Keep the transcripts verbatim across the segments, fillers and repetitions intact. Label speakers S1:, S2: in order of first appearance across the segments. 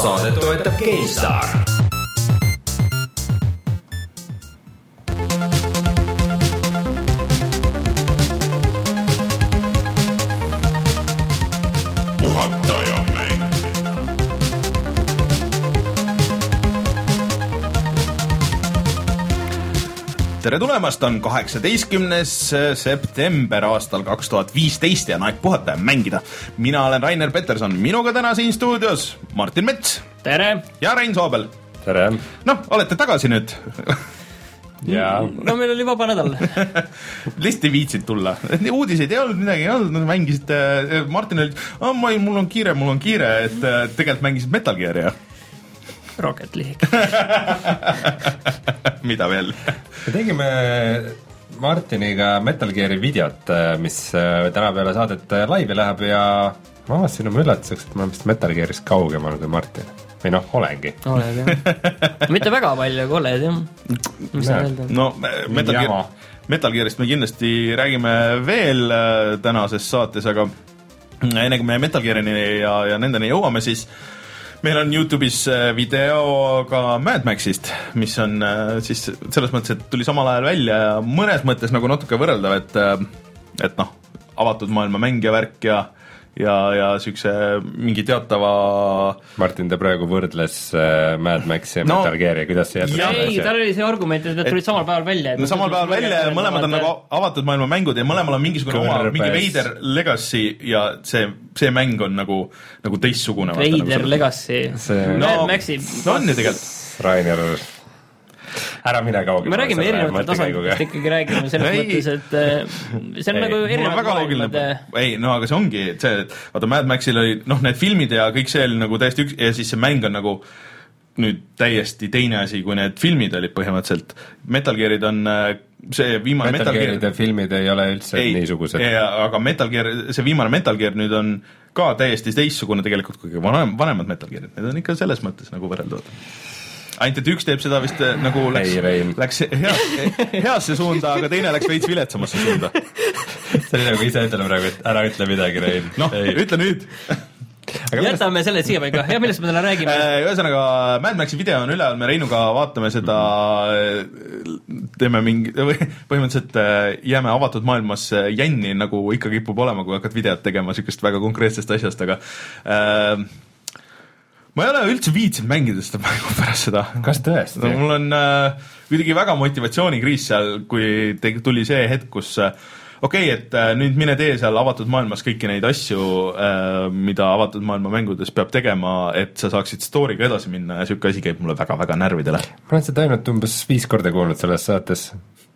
S1: Saadet toetab GameStar. Tere tulemast, on kaheksateistkümnes september aastal kaks tuhat viisteist ja on aeg puhata ja mängida. Mina olen Rainer Peterson, minuga täna siin stuudios Martin Mets.
S2: Tere!
S1: Ja Rein Soobel.
S3: Tere!
S1: Noh, olete tagasi nüüd.
S3: Ja.
S2: No meil oli vaba nädal.
S1: Lihtsalt ei viitsid tulla. Uudiseid ei olnud, midagi ei olnud, mängisite, Martin oli, oh, ma, mul on kiire, mul on kiire, et tegelikult mängisid Metal Gear ja
S2: Rocket League.
S1: Mida veel?
S3: Me tegime Martiniga Metal Geari videot, mis täna peale saadet laivi läheb ja ma avastasin oma üllatuseks, et ma olen vist Metal Gearist kaugemal kui Martin. Või noh, olengi.
S2: Oled, jah. Mitte väga palju, kui oled, jah. Mis sa öelda?
S1: No, Metal, Gear, Metal Gearist me kindlasti räägime veel tänases saates, aga enne kui me Metal Gearini ja, ja nendeni jõuame, siis meil on YouTube'is video ka Mad Maxist, mis on siis selles mõttes, et tuli samal ajal välja ja mõnes mõttes nagu natuke võrreldav, et, et noh, avatud maailma mängija värk ja ja, ja sükse mingi teatava
S3: Martin, ta praegu võrdles äh, Mad Maxi ja no, Metal Geari, kuidas see jätab?
S2: Ei, tal oli see argument, et need tulid samal päeval välja.
S1: No samal päeval välja ja mõlemad on nagu avatud maailma mängud ja mõlemal on mingisugune oma, mingi veider legacy ja see, see mäng on nagu, nagu teistsugune.
S2: Veider nagu legacy.
S1: See... No, Mad Maxi... No on ju tegelikult.
S3: Rainer... ära mine kauge.
S2: Me räägime erinevatel tasanditest, ikkagi räägime selles mõttes, et see on ei, nagu erinevad maailmad.
S1: Ei, no aga see ongi, see, vaata Mad Maxil oli, noh, need filmid ja kõik see oli nagu täiesti üks, ja siis see mäng on nagu nüüd täiesti teine asi, kui need filmid olid põhimõtteliselt. Metal Gearid on see viimane
S3: Metal, Metal Gearide Gear... filmid ei ole üldse ei, niisugused.
S1: Ei, aga Metal Gear, see viimane Metal Gear nüüd on ka täiesti teistsugune tegelikult kui vanem, vanemad Metal Gearid. Need on ikka selles mõttes nagu võrreldavad. Ainult, et üks teeb seda vist nagu läks,
S3: ei,
S1: läks heas, heasse suunda, aga teine läks veits viletsamasse suunda.
S3: See oli nagu ise ütleme praegu, et ära ütle midagi, Rein.
S1: Noh, ütle nüüd.
S2: Aga jätame millest... selle siia paika. Ja millest me täna räägime?
S1: Ühesõnaga, Mad Maxi video on üle, me Reinuga vaatame seda, teeme mingi, põhimõtteliselt jääme avatud maailmas jänni, nagu ikka kipub olema, kui hakkad videot tegema sükest väga konkreetsest asjast, aga äh, ma ei ole üldse viitsinud mängida seda mängu pärast seda.
S3: Kas tõesti?
S1: No, mul on äh, kuidagi väga motivatsioonikriis seal, kui te, tuli see hetk, kus äh, okei, okay, et äh, nüüd mine tee seal avatud maailmas kõiki neid asju, äh, mida avatud maailma mängudes peab tegema, et sa saaksid story'ga edasi minna ja sükke asi käib mulle väga-väga närvidele.
S3: Ma olen seda ainult umbes viis korda kuulnud selles saates.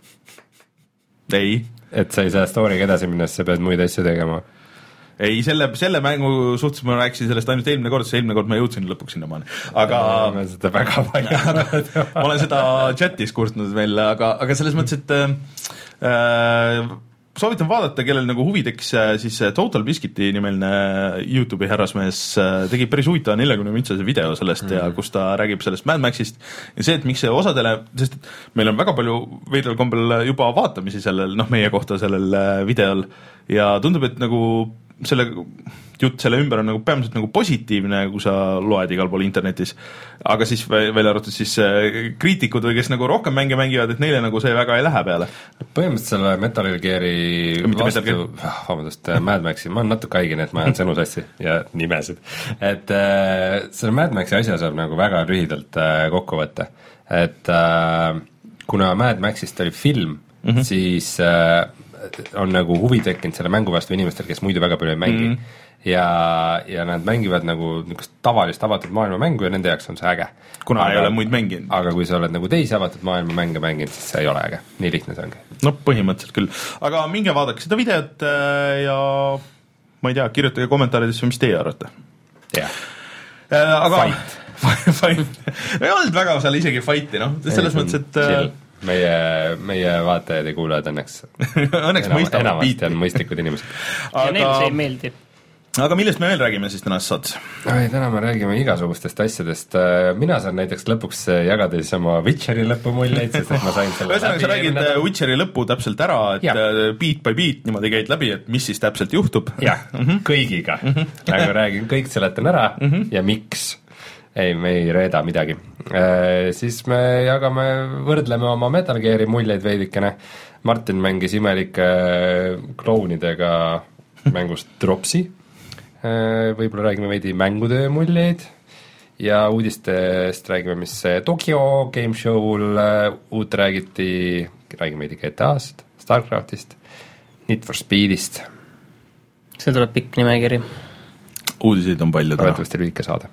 S1: Ei.
S3: Et sa ei saa story'ga edasi minna, sa pead muid asju tegema.
S1: Ei, selle, selle mängu suhtes ma rääkisin sellest ainult eelmine kord, see eelmine kord ma jõudsin lõpuks sinna maani. Aga
S3: ma olen seda väga palju.
S1: ma olen seda chatis kurtnud veel, aga, aga selles mõttes, et äh, soovitan vaadata, kellel nagu huvi tekkis, siis Total Biscuiti nimeline YouTube'i härrasmees tegi päris huvitava neljakümne mintsase video sellest mm. ja kus ta räägib sellest Mad Maxist ja see, et miks see osadele, sest meil on väga palju veidral kombel juba vaatamisi sellel, noh meie kohta sellel videol ja tundub, et nagu selle jutt selle ümber on nagu peamiselt nagu positiivne, kui sa loed igal pool internetis, aga siis välja arvatud siis kriitikud või kes nagu rohkem mänge mängivad, et neile nagu see väga ei lähe peale.
S3: Põhimõtteliselt selle Metal Geari vastu, vabandust, Mad Maxi, ma olen natuke haigine, et ma ajan sõnu sassi ja nimesid, et äh, selle Mad Maxi asja saab nagu väga lühidalt äh, kokku võtta, et äh, kuna Mad Maxist oli film, mm-hmm. siis äh, on nagu huvi tekkinud selle mängu vastu inimestel, kes muidu väga palju ei mängi mm. ja, ja nad mängivad nagu tavalist avatud maailma mängu ja nende jaoks on see äge.
S1: Kuna
S3: aga,
S1: ei ole muid mänginud.
S3: Aga kui sa oled nagu teisi avatud maailma mänge mänginud, siis see ei ole äge. Nii lihtne see ongi.
S1: No põhimõtteliselt küll. Aga minge vaadake seda videot ja ma ei tea, kirjutage kommentaaridesse, mis teie arvate.
S3: jah
S1: yeah. Aga
S3: fight,
S1: fight. ei olnud väga seal isegi fighti, noh, selles ei, mõttes, et
S3: chill. Meie, meie vaatajad ja kuulajad õnneks
S1: õnneks mõistavad
S3: enamasti on mõistlikud inimesed.
S2: Aga... ja neil see ei meeldi.
S1: Aga millest me veel räägime siis tänas saates?
S3: Ai, täna me räägime igasugustest asjadest. Mina saan näiteks lõpuks jagada siis oma Witcheri lõpu muljeid, sest et ma sain selle
S1: läbi. Sa räägid Witcheri lõpu täpselt ära, et ja. beat by beat niimoodi käid läbi, et mis siis täpselt juhtub.
S3: Jah, mm-hmm. kõigiga. Mm-hmm. nagu räägin, kõik seletan ära mm-hmm. ja miks. ei, me ei reeda midagi e,. Siis me jagame, võrdleme oma Metal Gear'i muljeid veidikene. Martin mängis imelike klounidega mängust Dropsy e,. Võib-olla räägime veidi mängutöö muljeid ja uudistest räägime, mis Tokyo Game Show'l uut räägiti, räägime veidi G T A-st, Starcraftist, Need for Speedist.
S2: See tuleb pikk nimekiri.
S1: Uudiseid on palju täna.
S3: Arvatavasti lühike saade.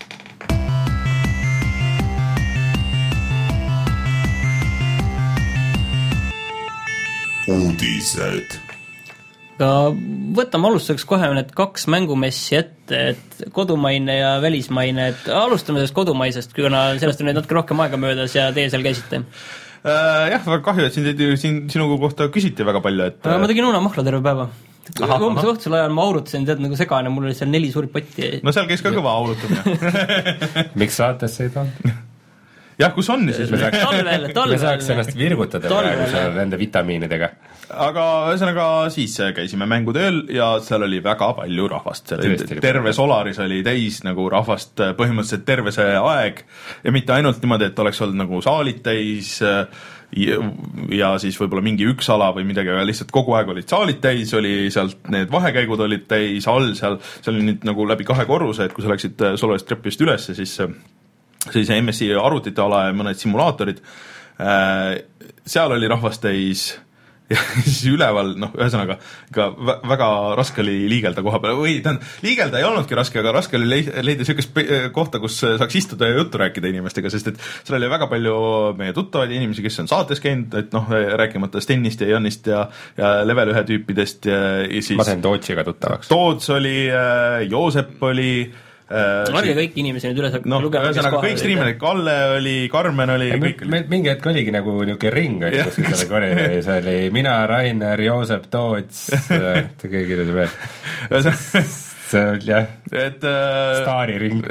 S1: Uudised.
S2: Aga võtame alustuseks kohe need kaks mängumessi ette, et kodumaine ja välismaine, et alustame sellest kodumaisest, kuna sellest on nüüd natuke rohkem aega möödas ja teie seal käisite.
S1: Uh, jah, väga kahju, et siin, siin sinuga kohta küsiti väga palju, et
S2: ma tegin unamahla terve päeva. Umbes õhtusel ajal ma aurutasin, tead nagu segane, mul oli seal neli suuri potti.
S1: No seal käis ka kõva aurutamine.
S3: Miks saates ei toonud?
S1: Jah, kus on siis?
S2: Me saaks, talvel, talvel.
S3: Me saaks ennast virgutada praegu seal nende vitamiinidega.
S1: Aga ühesõnaga siis käisime mängutööl ja seal oli väga palju rahvast. Terve Solaris oli täis nagu rahvast põhimõtteliselt terve see aeg ja mitte ainult niimoodi, et oleks olnud nagu saalid täis ja siis võib-olla mingi üks ala või midagi, aga lihtsalt kogu aeg olid saalid täis, oli sealt need vahekäigud olid täis, all seal, seal oli nüüd nagu läbi kahe korruse, et kui sa läksid Solaris trepist üles, siis siis M S I arvutite ala ja mõned simulaatorid, seal oli rahvast täis ja siis üleval, noh, ühesõnaga ka väga raske oli liigelda koha peale, või tähendab, liigelda ei olnudki raske, aga raske oli leida niisugust kohta, kus saaks istuda ja juttu rääkida inimestega, sest et seal oli väga palju meie tuttavaid inimesi, kes on saates käinud, et noh, rääkimata Stennist ja Janist ja, ja level ühe tüüpidest ja, ja siis
S3: ma sain Tootsiga tuttavaks.
S1: Toots oli, Joosep oli
S2: Arge kõik inimesi nüüd üles
S1: no, lugema, kes kohal kõik streamerid, Kalle oli, Carmen oli,
S3: ja
S1: kõik
S3: oli. Mingi hetk oligi nagu niuke ring, kus selle koridori, see oli mina, Rainer, Joosep, Toots, keegi kirjus veel. See oli jah, et, staariring.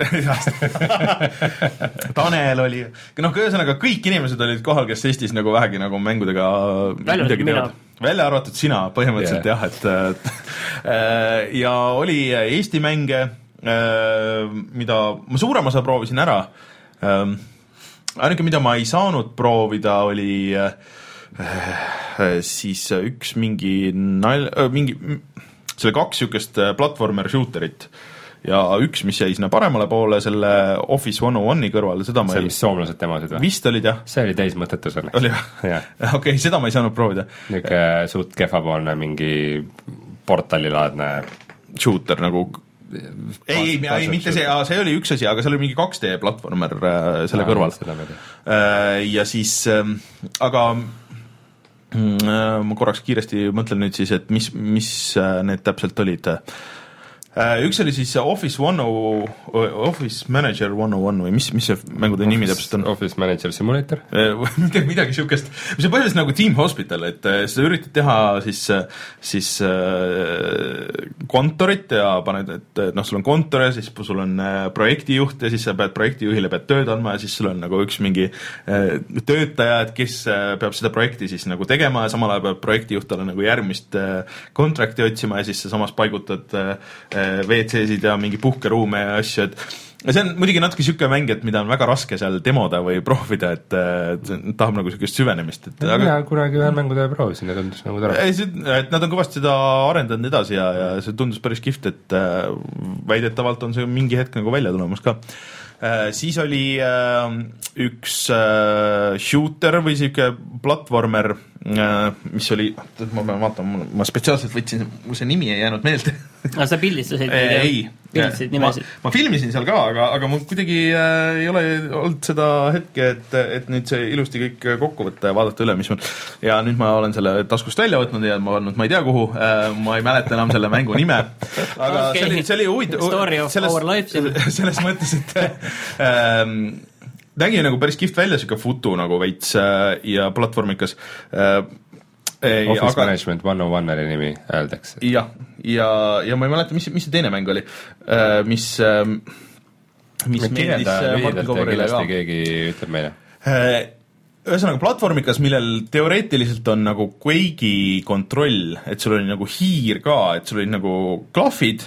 S1: Tanel oli, noh, ühesõnaga kõik inimesed olid kohal, kes Eestis nagu vähegi nagu mängudega midagi teevad. Välja arvatud sina põhimõtteliselt yeah. jah, et, et ja oli Eesti mänge, mida ma suurem osa proovisin ära. Ainuke, mida ma ei saanud proovida, oli siis üks mingi nal-, mingi, see oli kaks sükest platformer shooterit ja üks, mis jäi sinna paremale poole selle Office one oh one'i kõrvale, seda ma
S3: see,
S1: ei...
S3: mis soomlased temasid või?
S1: Vist olid, jah.
S3: See oli täis mõttetus õnneks.
S1: Oli või? Okei, okay, seda ma ei saanud proovida.
S3: Niuke suht kehvapoolne mingi portalilaadne
S1: shooter nagu ei, ei, ei, mitte see, see oli üks asi, aga seal oli mingi kaks D platvormer selle no, kõrval. Ja siis, aga ma korraks kiiresti mõtlen nüüd siis, et mis, mis need täpselt olid. Üks oli siis Office one oh, Office Manager one oh one või mis, mis see mängude nimi täpselt on?
S3: Office Manager Simulator?
S1: midagi, midagi siukest, mis on põhiliselt nagu Team Hospital, et sa üritad teha siis, siis kontorit ja paned, et noh, sul on kontor ja siis sul on projektijuht ja siis sa pead projektijuhile pead tööd andma ja siis sul on nagu üks mingi töötaja, et kes peab seda projekti siis nagu tegema ja samal ajal peab projektijuht talle nagu järgmist kontrakti otsima ja siis sa samas paigutad V C-sid ja mingi puhkeruume ja asju, et ja see on muidugi natuke siuke mäng, et mida on väga raske seal demoda või proovida, et, et tahab nagu siukest süvenemist. Et,
S3: aga mina kunagi ühe mängutöö proovisin ja tundus nagu tore.
S1: Et nad on kõvasti seda arendanud edasi ja, ja see tundus päris kihvt, et väidetavalt on see mingi hetk nagu välja tulemas ka. Siis oli üks shooter või siuke platvormer, mis oli, ma pean vaatama, ma spetsiaalselt võtsin, mul see nimi ei jäänud meelde.
S2: Aga sa pildistasid?
S1: Ei,
S2: pildistasid nimesid?
S1: Ma, ma filmisin seal ka, aga, aga mul kuidagi äh, ei ole olnud seda hetke, et, et nüüd see ilusti kõik kokku võtta ja vaadata üle, mis mul, ja nüüd ma olen selle taskust välja võtnud ja ma olnud, ma ei tea kuhu, äh, ma ei mäleta enam selle mängu nime, aga okay. see oli, see oli uid,
S2: story of
S1: selles,
S2: our life
S1: selles mõttes, et ähm, nägi nagu päris kihvt välja, siuke futu nagu veits äh, ja platvormikas äh, ei,
S3: Office
S1: aga,
S3: Management one oh one oli nimi, öeldakse.
S1: Jah, ja, ja ma ei mäleta, mis, mis see teine mäng oli, äh, mis, äh, mis meeldis Martin Kovarile ka.
S3: Keegi ütleb meile.
S1: Äh, ühesõnaga platvormikas, millel teoreetiliselt on nagu Quake'i kontroll, et sul oli nagu hiir ka, et sul oli nagu klahvid,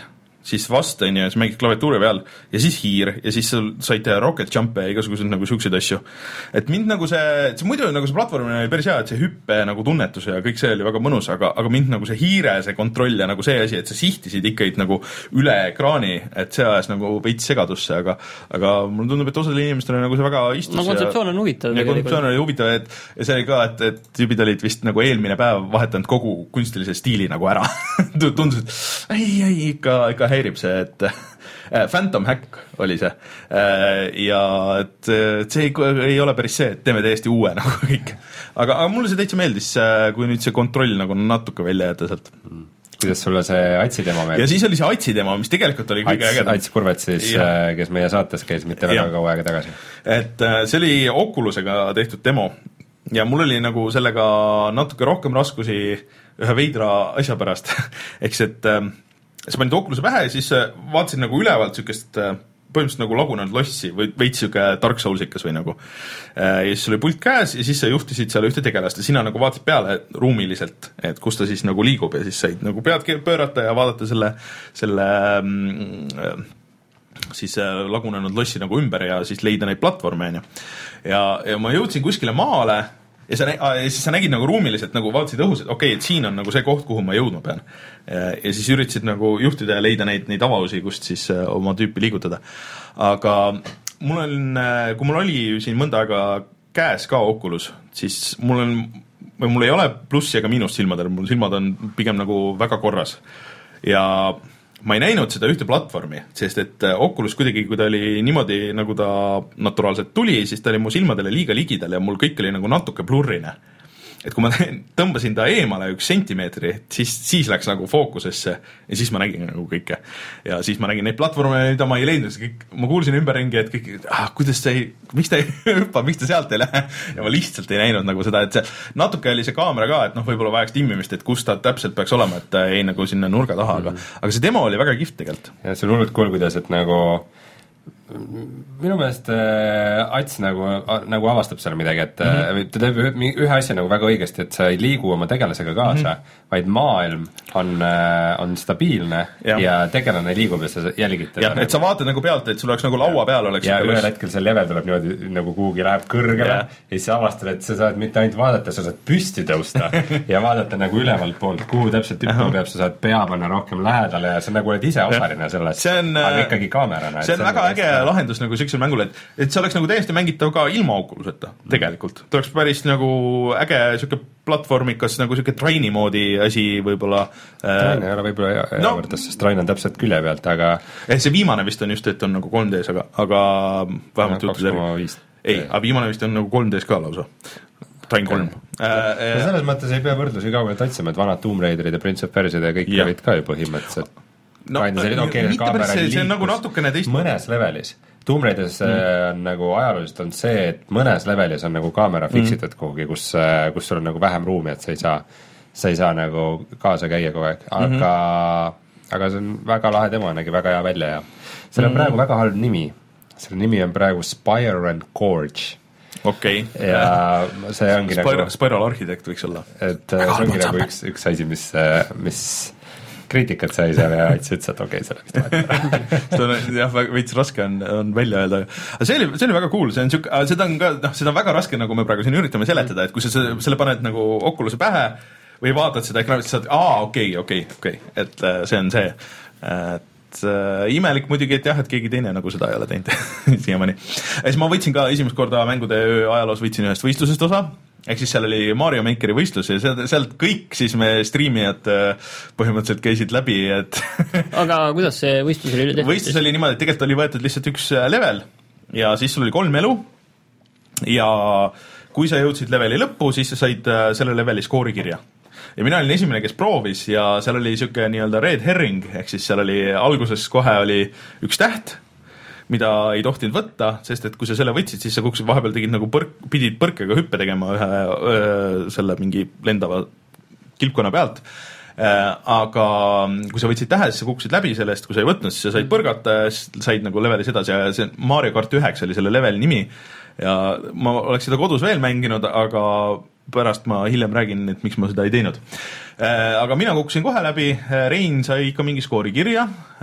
S1: siis vast, on ju, sa mängid klaviatuuri peal ja siis hiir ja siis sa said teha rocket jump'e ja igasuguseid nagu siukseid asju. Et mind nagu see, see muidu nagu see platvormine oli päris hea, et see hüppe nagu tunnetus ja kõik see oli väga mõnus, aga, aga mind nagu see hiire, see kontroll ja nagu see asi, et sa sihtisid ikkagi nagu üle ekraani, et see ajas nagu veits segadusse, aga aga mulle tundub, et osadele inimestele nagu see väga istus.
S2: No kontseptsioon on huvitav.
S1: Ja kontseptsioon oli huvitav, et ja see oli ka, et, et tüübid olid vist nagu eelmine päev vahetanud kogu kunstilise stiili nagu ära. Tundus, et ei, ei, ikka, ikka häirib see, et Phantom Hack oli see ja et, et see ei, ei ole päris see, et teeme täiesti uue nagu kõik. Aga, aga mulle see täitsa meeldis, kui nüüd see kontroll nagu natuke välja jätta sealt.
S3: Kuidas sulle see Atsi demo meeldis?
S1: Ja siis oli see Atsi demo, mis tegelikult oli kõige ägedam.
S3: Ats Kurvet siis, kes meie saates käis mitte väga kaua aega tagasi.
S1: Et see oli Oculusega tehtud demo ja mul oli nagu sellega natuke rohkem raskusi ühe veidra asja pärast. Eks et äh, sa panid Oculus'e pähe ja siis vaatasid nagu ülevalt sükest äh, põhimõtteliselt nagu lagunenud lossi või veits siuke Dark Soulsikas või nagu. Ja siis oli pult käes ja siis sa juhtisid seal ühte tegelast ja sina nagu vaatasid peale ruumiliselt, et kus ta siis nagu liigub ja siis said nagu pead pöörata ja vaadata selle, selle mm, siis lagunenud lossi nagu ümber ja siis leida neid platvorme. Ja, ja ma jõudsin kuskile maale ja, sa, ja siis sa nägid nagu ruumiliselt, nagu vaatasid õhus, et okei, okay, et siin on nagu see koht, kuhu ma jõudma pean. Ja, ja siis üritasid nagu juhtida ja leida neid, neid avausi, kust siis oma tüüpi liigutada. Aga mul on, kui mul oli siin mõnda aega käes ka Oculus, siis mul on, või mul ei ole plussi ega miinust silmadel, mul silmad on pigem nagu väga korras. Ja ma ei näinud seda ühte platvormi, sest et Oculus kuidagi, kui ta oli niimoodi, nagu ta naturaalselt tuli, siis ta oli mu silmadele liiga ligidal ja mul kõik oli nagu natuke blurrine. Et kui ma tõmbasin ta eemale üks sentimeetri, siis, siis läks nagu fookusesse ja siis ma nägin nagu kõike. Ja siis ma nägin neid platvorme, mida ma ei leidnud, kõik, ma kuulsin ümberringi, et kõik, ah, kuidas ta ei, miks ta ei hüppa, miks ta sealt ei lähe ja ma lihtsalt ei näinud nagu seda, et see natuke oli see kaamera ka, et noh, võib-olla vajaks timmimist, et kus ta täpselt peaks olema, et ei nagu sinna nurga taha, aga, mm. aga see demo oli väga kihvt tegelikult.
S3: Ja see on hullult cool, kuidas, et nagu minu meelest äh, Ats nagu, nagu avastab seal midagi, et mm-hmm. ta teeb ühe asja nagu väga õigesti, et sa ei liigu oma tegelasega kaasa, mm-hmm. vaid maailm on, on stabiilne ja, ja tegelane liigub ja sa jälgid teda.
S1: Ja, et sa vaatad nagu pealt, et sul oleks nagu laua peal oleks.
S3: Ja ühel hetkel see level tuleb niimoodi nagu kuhugi läheb kõrgele ja, ja siis sa avastad, et sa saad mitte ainult vaadata, sa saad püsti tõusta ja vaadata nagu ülevalt poolt, kuhu täpselt tüppel peab, sa saad pea panna rohkem lähedale ja sa nagu oled ise osaline sellest, aga ikkagi kaamerana.
S1: See on väga äge lahendus nagu siuksel mängul, et, et see oleks nagu täiesti mängitav ka ilma Oculuseta, tegelikult. Ta oleks päris nagu äge siuke platvormikas nagu siuke Traini moodi asi võib-olla.
S3: Train ei ole võib-olla hea no, võrdes, sest Train on täpselt külje pealt, aga
S1: eh, see viimane vist on just, et on nagu kolm D-s, aga, aga vähemalt juhtus eri. Ei, aga viimane vist on nagu kolm D-s ka lausa. Train kolm.
S3: Äh, ja selles mõttes ei pea võrdlusi kaugelt otsima, et vanad Tomb Raiderid ja Prince of Persia ja kõik olid ka ju põhimõtteliselt.
S1: No, okay, mitte päris see, see on nagu natukene teist
S3: mõnes levelis. Tomb Raiders mm. on nagu ajalooliselt on see, et mõnes levelis on nagu kaamera fiksitud mm. kuhugi, kus, kus sul on nagu vähem ruumi, et sa ei saa, sa ei saa nagu kaasa käia kogu aeg, aga mm-hmm. aga see on väga lahe demo, nägi väga hea välja ja seal on mm. praegu väga halb nimi. Selle nimi on praegu Spire and Gorge.
S1: Okei.
S3: Okay. Ja see ongi
S1: Spir-
S3: nagu
S1: Spiral Architect võiks olla.
S3: Et see ongi nagu üks, üks asi, mis, mis kriitikat sai seal ja ütles, et okei, okay, selle vist vahet.
S1: See on jah, veits raske on, on välja öelda. Aga see oli, see oli väga cool, see on siuke, seda on ka, noh, seda on väga raske, nagu me praegu siin üritame seletada, et kui sa selle paned nagu Oculus'e pähe või vaatad seda ekraanist, saad, aa, okei, okei, okei, et see on see. Et äh, imelik muidugi, et jah, et keegi teine nagu seda ei ole teinud siiamaani. Ja siis ma võtsin ka esimest korda mängude ajaloos võtsin ühest võistlusest osa, ehk siis seal oli Mario Makeri võistlus ja sealt, sealt kõik siis me striimijad põhimõtteliselt käisid läbi, et
S2: aga kuidas see võistlus oli tehtud?
S1: Võistlus oli niimoodi, et tegelikult oli võetud lihtsalt üks level ja siis sul oli kolm elu ja kui sa jõudsid leveli lõppu, siis sa said selle leveli skoorikirja. Ja mina olin esimene, kes proovis ja seal oli siuke nii-öelda red herring, ehk siis seal oli alguses kohe oli üks täht, mida ei tohtinud võtta, sest et kui sa selle võtsid, siis sa kuksid vahepeal tegid nagu põrk, pidid põrkega hüppe tegema ühe öö, selle mingi lendava kilpkonna pealt. Aga kui sa võtsid tähe, siis sa kuksid läbi sellest, kui sa ei võtnud, siis sa said põrgata ja said nagu levelis edasi ja see Mario Kart üheksa oli selle leveli nimi ja ma oleks seda kodus veel mänginud, aga pärast ma hiljem räägin, et miks ma seda ei teinud. Aga mina kukkusin kohe läbi, Rein sai ikka mingi skoori kirja,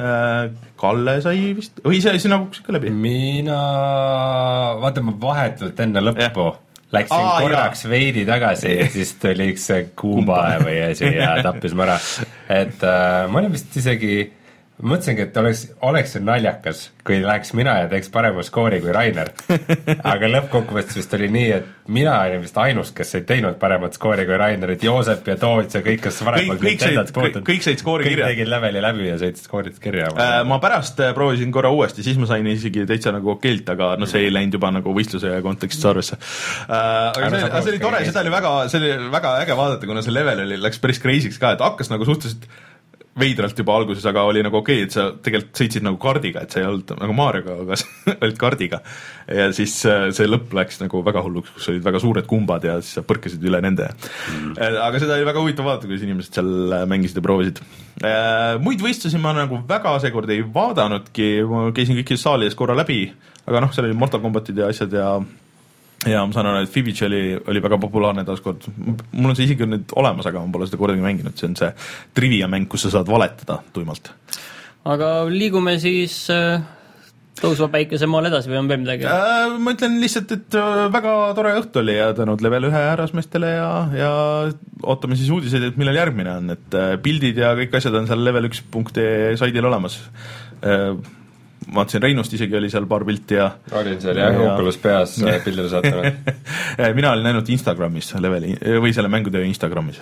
S1: Kalle sai vist, või ise sina kukkusid ka läbi?
S3: Mina, vaata ma vahetult enne lõppu yeah. läksin Aa, korraks jah. veidi tagasi ja siis tuli üks kuuba või asi ja tappis ma ära. Et äh, ma olin vist isegi, mõtlesingi, et oleks, oleks see naljakas, kui läheks mina ja teeks parema skoori kui Rainer. Aga lõppkokkuvõttes vist oli nii, et mina olin vist ainus, kes ei teinud paremat skoori kui Rainer, et Joosep ja Toots ja kõik, kes varemalt
S1: kõik, kõik, kõik, kõik said skoori kirja.
S3: Kõik tegid leveli läbi ja sõitsid skoorid kirja.
S1: Äh, ma pärast proovisin korra uuesti, siis ma sain isegi täitsa nagu okeilt, aga no see ei läinud juba nagu võistluse kontekstis arvesse. Äh, aga see, see oli tore, seda oli väga, see oli väga äge vaadata, kuna see level oli, läks päris crazy'ks ka, et hakkas nagu suhteliselt veidralt juba alguses, aga oli nagu okei, okay, et sa tegelikult sõitsid nagu kardiga, et sa ei olnud nagu Marioga, aga sa olid kardiga. Ja siis see lõpp läks nagu väga hulluks, kus olid väga suured kumbad ja siis sa põrkasid üle nende. Mm. Aga seda oli väga huvitav vaadata, kui inimesed seal mängisid ja proovisid. Muid võistlusi ma nagu väga seekord ei vaadanudki, ma käisin kõiki saalides korra läbi, aga noh, seal oli Mortal Kombatid ja asjad ja ja ma saan aru, et Fibbage oli, oli väga populaarne taaskord. Mul on see isegi nüüd olemas, aga ma pole seda kordagi mänginud. See on see trivia mäng, kus sa saad valetada tuimalt.
S2: Aga liigume siis äh, tõusva päikese maal edasi või on veel midagi?
S1: Äh, ma ütlen lihtsalt, et väga tore õhtu oli ja tänud level ühe härrasmeestele ja, ja ootame siis uudiseid, et millal järgmine on. Et pildid ja kõik asjad on seal level üks punkt ee saidil olemas. Äh, ma vaatasin, Reinust isegi oli seal paar pilti ja
S3: olin seal jah, Oculus peas pildile saatanud.
S1: Mina olin näinud Instagramis leveli, või selle mängutöö Instagramis.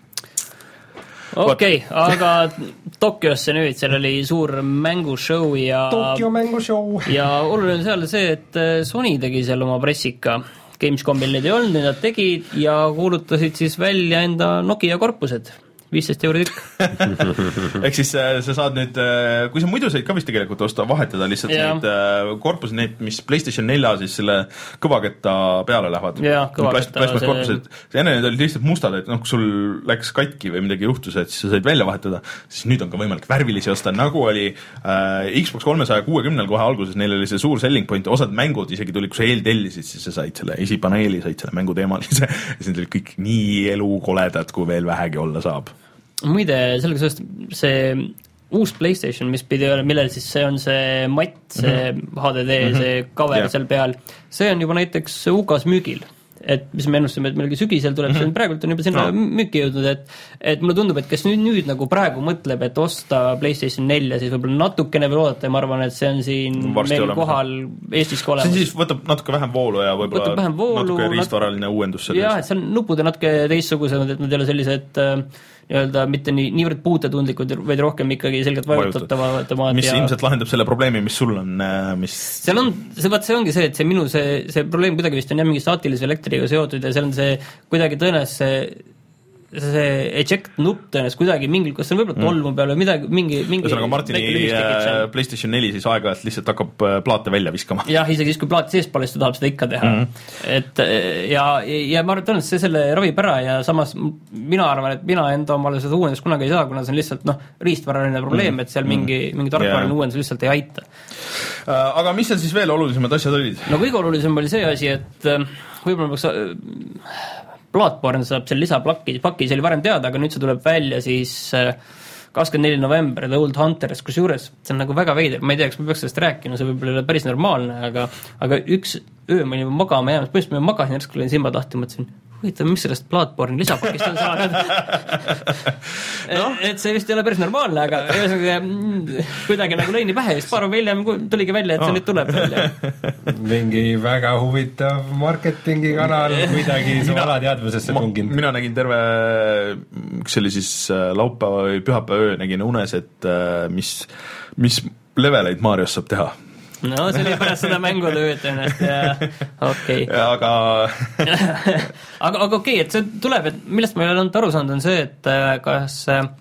S2: Okei, okay, aga Tokyosse nüüd, seal oli suur mängushow ja
S3: Tokyo mängushow
S2: ja oluline on seal see, et Sony tegi seal oma pressika. Gamescomil neid ei olnud, neid nad tegid ja kuulutasid siis välja enda Nokia korpused. viisteist euri tükk.
S1: Ehk siis sa saad nüüd, kui sa muidu said ka vist tegelikult osta, vahetada lihtsalt ja. Neid korpusi, neid, mis PlayStation nelja siis selle kõvaketta peale lähevad.
S2: Jaa, kõvaketta.
S1: Korpused, enne need olid lihtsalt mustad, et noh, kui sul läks katki või midagi juhtus, et siis sa said välja vahetada, siis nüüd on ka võimalik värvilisi osta, nagu oli äh, Xbox kolmesaja kuuekümnel kohe alguses, neil oli see suur selling point, osad mängud isegi tuli, kui sa eeltellisid, siis sa said selle esipaneeli, said selle mängu teemalise ja siis olid kõik nii elukoledad, kui veel vähegi olla saab.
S2: Muide, sellega sellest see uus PlayStation, mis pidi olla, millel siis see on see matt, see mm-hmm. H D D, see cover yeah. seal peal, see on juba näiteks U K-s müügil. Et mis me ennustame, et millegi sügisel tuleb, mm-hmm. see on praegult on juba sinna no. müüki jõudnud, et, et mulle tundub, et kes nüüd, nüüd nagu praegu mõtleb, et osta PlayStation nelja, siis võib-olla natukene veel oodata ja ma arvan, et see on siin Varsti meil olemas. Kohal Eestis ka olemas.
S1: See siis võtab natuke vähem voolu ja võib-olla
S2: voolu,
S1: natuke riistvaraline nat- uuendus sellest.
S2: Jah, et seal nupud on natuke teistsugused, et nad ei ole sellised nii-öelda mitte nii, niivõrd puutetundlikud, vaid rohkem ikkagi selgelt vajutatavad.
S1: Mis ja... ilmselt lahendab selle probleemi, mis sul on, mis...
S2: Seal on, see, vaat see ongi see, et see minu see, see probleem kuidagi vist on jah mingi staatilise elektriga seotud ja seal on see kuidagi tõenäoliselt see see eject nupp tõenäoliselt kuidagi mingi, kas see on võib-olla tolmu peal või midagi, mingi, mingi
S1: ühesõnaga Martini PlayStation neli siis aeg-ajalt lihtsalt hakkab plaate välja viskama.
S2: Jah, isegi siis, kui plaat sees palest, ta tahab seda ikka teha. Mm-hmm. Et ja, ja ma arvan, et see selle ravib ära ja samas mina arvan, et mina enda omale seda uuendust kunagi ei saa, kuna see on lihtsalt noh, riistvaraline probleem, mm-hmm. et seal mingi, mingi tarkvaraline yeah. uuendus lihtsalt ei aita.
S1: Aga mis seal siis veel olulisemad asjad olid?
S2: No kõige olulisem oli see asi, et võib-olla peaks Bloodborne saab seal lisaplaki, paki, see oli varem teada, aga nüüd see tuleb välja siis kakskümmend neli november The Old Hunters, kus juures see on nagu väga veider, ma ei tea, kas ma peaks sellest rääkima, see võib-olla ei ole päris normaalne, aga, aga üks öö ma olin magama jäämas, põhimõtteliselt ma magasin, järsku olin silmad lahti, mõtlesin, huvitav, mis sellest Bloodborne lisapakist on saanud no. et see vist ei ole päris normaalne, aga mm, kuidagi nagu lõini pähe ja siis paar päeva hiljem tuligi välja, et see oh. nüüd tuleb välja.
S3: Mingi väga huvitav marketingi kanal kuidagi su alateadvusesse tunginud.
S1: Mina nägin terve, üks oli siis laupäeva või pühapäeva öö, nägin unes, et mis, mis leveleid Marios saab teha.
S2: No see oli pärast seda mängutööd ennast ja okei okay.
S1: aga
S2: aga, aga okei okay,, et see tuleb, et millest ma ei ole olnud aru saanud, on see, et kas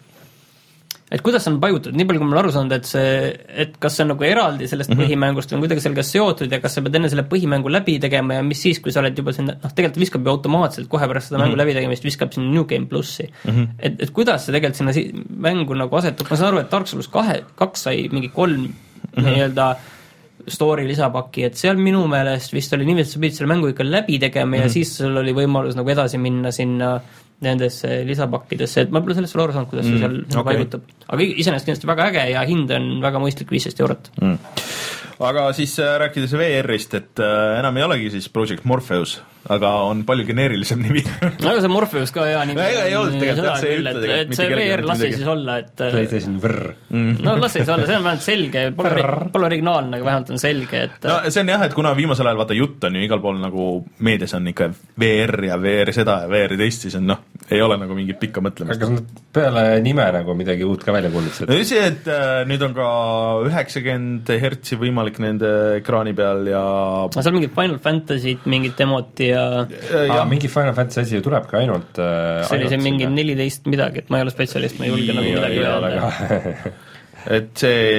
S2: et kuidas on pajutatud, nii palju kui ma olen aru saanud, et see, et kas see on nagu eraldi sellest mm-hmm. põhimängust või on kuidagi sellega seotud ja kas sa pead enne selle põhimängu läbi tegema ja mis siis, kui sa oled juba sinna, noh tegelikult viskab ju automaatselt kohe pärast seda mm-hmm. mängu läbi tegemist, viskab sinna New Game Plussi mm-hmm. et, et kuidas see tegelikult sinna si- mängu nagu asetub, ma saan aru, et Dark Souls kahe, kaks sai mingi kolm mm-hmm. nii-öelda story lisapaki, et seal minu meelest vist oli niimoodi, et sa pidid selle mängu ikka läbi tegema mm-hmm. ja siis sul oli võimalus nagu edasi minna sinna nendesse lisapakkidesse, et ma pole sellest veel aru saanud, kuidas mm, see seal okay. paigutab. Aga iseenesest kindlasti väga äge ja hind on väga mõistlik viisteist eurot. Mm.
S1: Aga siis äh, rääkides V R-ist, et äh, enam ei olegi siis Project Morpheus, aga on palju geneerilisem nimi.
S2: aga see Morpheus ka hea nimi.
S1: Ega ei olnud tegelikult, see
S2: küll, et, et see V R lasi siis olla, et
S3: PlayStation vrr.
S2: no lasi siis olla, see on vähemalt selge, pole, pole originaalne, aga vähemalt on selge, et
S1: no see on jah, et kuna viimasel ajal vaata jutt on ju igal pool nagu meedias on ikka V R ja V R seda ja V R teist, siis on noh, ei ole nagu mingit pikka mõtlemist.
S3: aga kas peale nime nagu midagi uut ka välja kuulnud?
S1: no see, et äh, nüüd on ka üheksakümmend hertsi võimalik nende ekraani peal ja
S2: no seal mingid Final Fantasy't, mingid demot ja
S3: Aa, mingi Final Fantasy asi ju tuleb ka ainult äh,
S2: see oli see mingi neliteist midagi, et ma ei ole spetsialist, ma ei julge nagu midagi öelda.
S1: et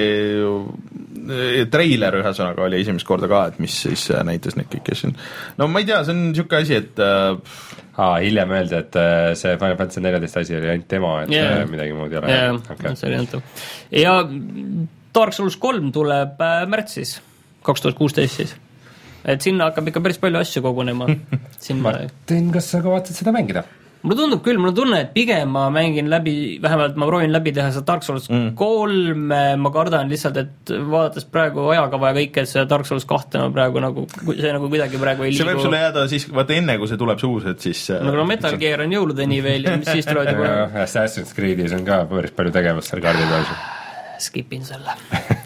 S1: see treiler ühesõnaga oli esimest korda ka, et mis siis näitas neid kõiki siin. no ma ei tea, see on niisugune asi, et
S3: Aa, hiljem öeldi, et see Final Fantasy neliteist asi oli ainult demo, et yeah. midagi muud ei ole.
S2: Yeah, okay. see oli antav. Ja Dark Souls kolm tuleb märtsis, kaks tuhat kuusteist siis. Et sinna hakkab ikka päris palju asju kogunema. Sinna...
S3: Martin, kas sa kavatsed seda mängida?
S2: Mulle tundub küll, mulle tunne, et pigem ma mängin läbi, vähemalt ma proovin läbi teha seda Dark Souls mm. kolm, ma kardan lihtsalt, et vaadates praegu ajakava ja kõike, et see Dark Souls kahte no praegu nagu, see nagu kuidagi praegu ei liigu.
S1: See võib sulle jääda siis, vaata enne, kui see tuleb see uus, et siis...
S2: No, no Metal Gear on jõuludeni veel ja mis siis tulevad juba...
S3: Assassin's Creed'is on ka päris palju tegevust seal kaardi peal.
S2: Skipin selle.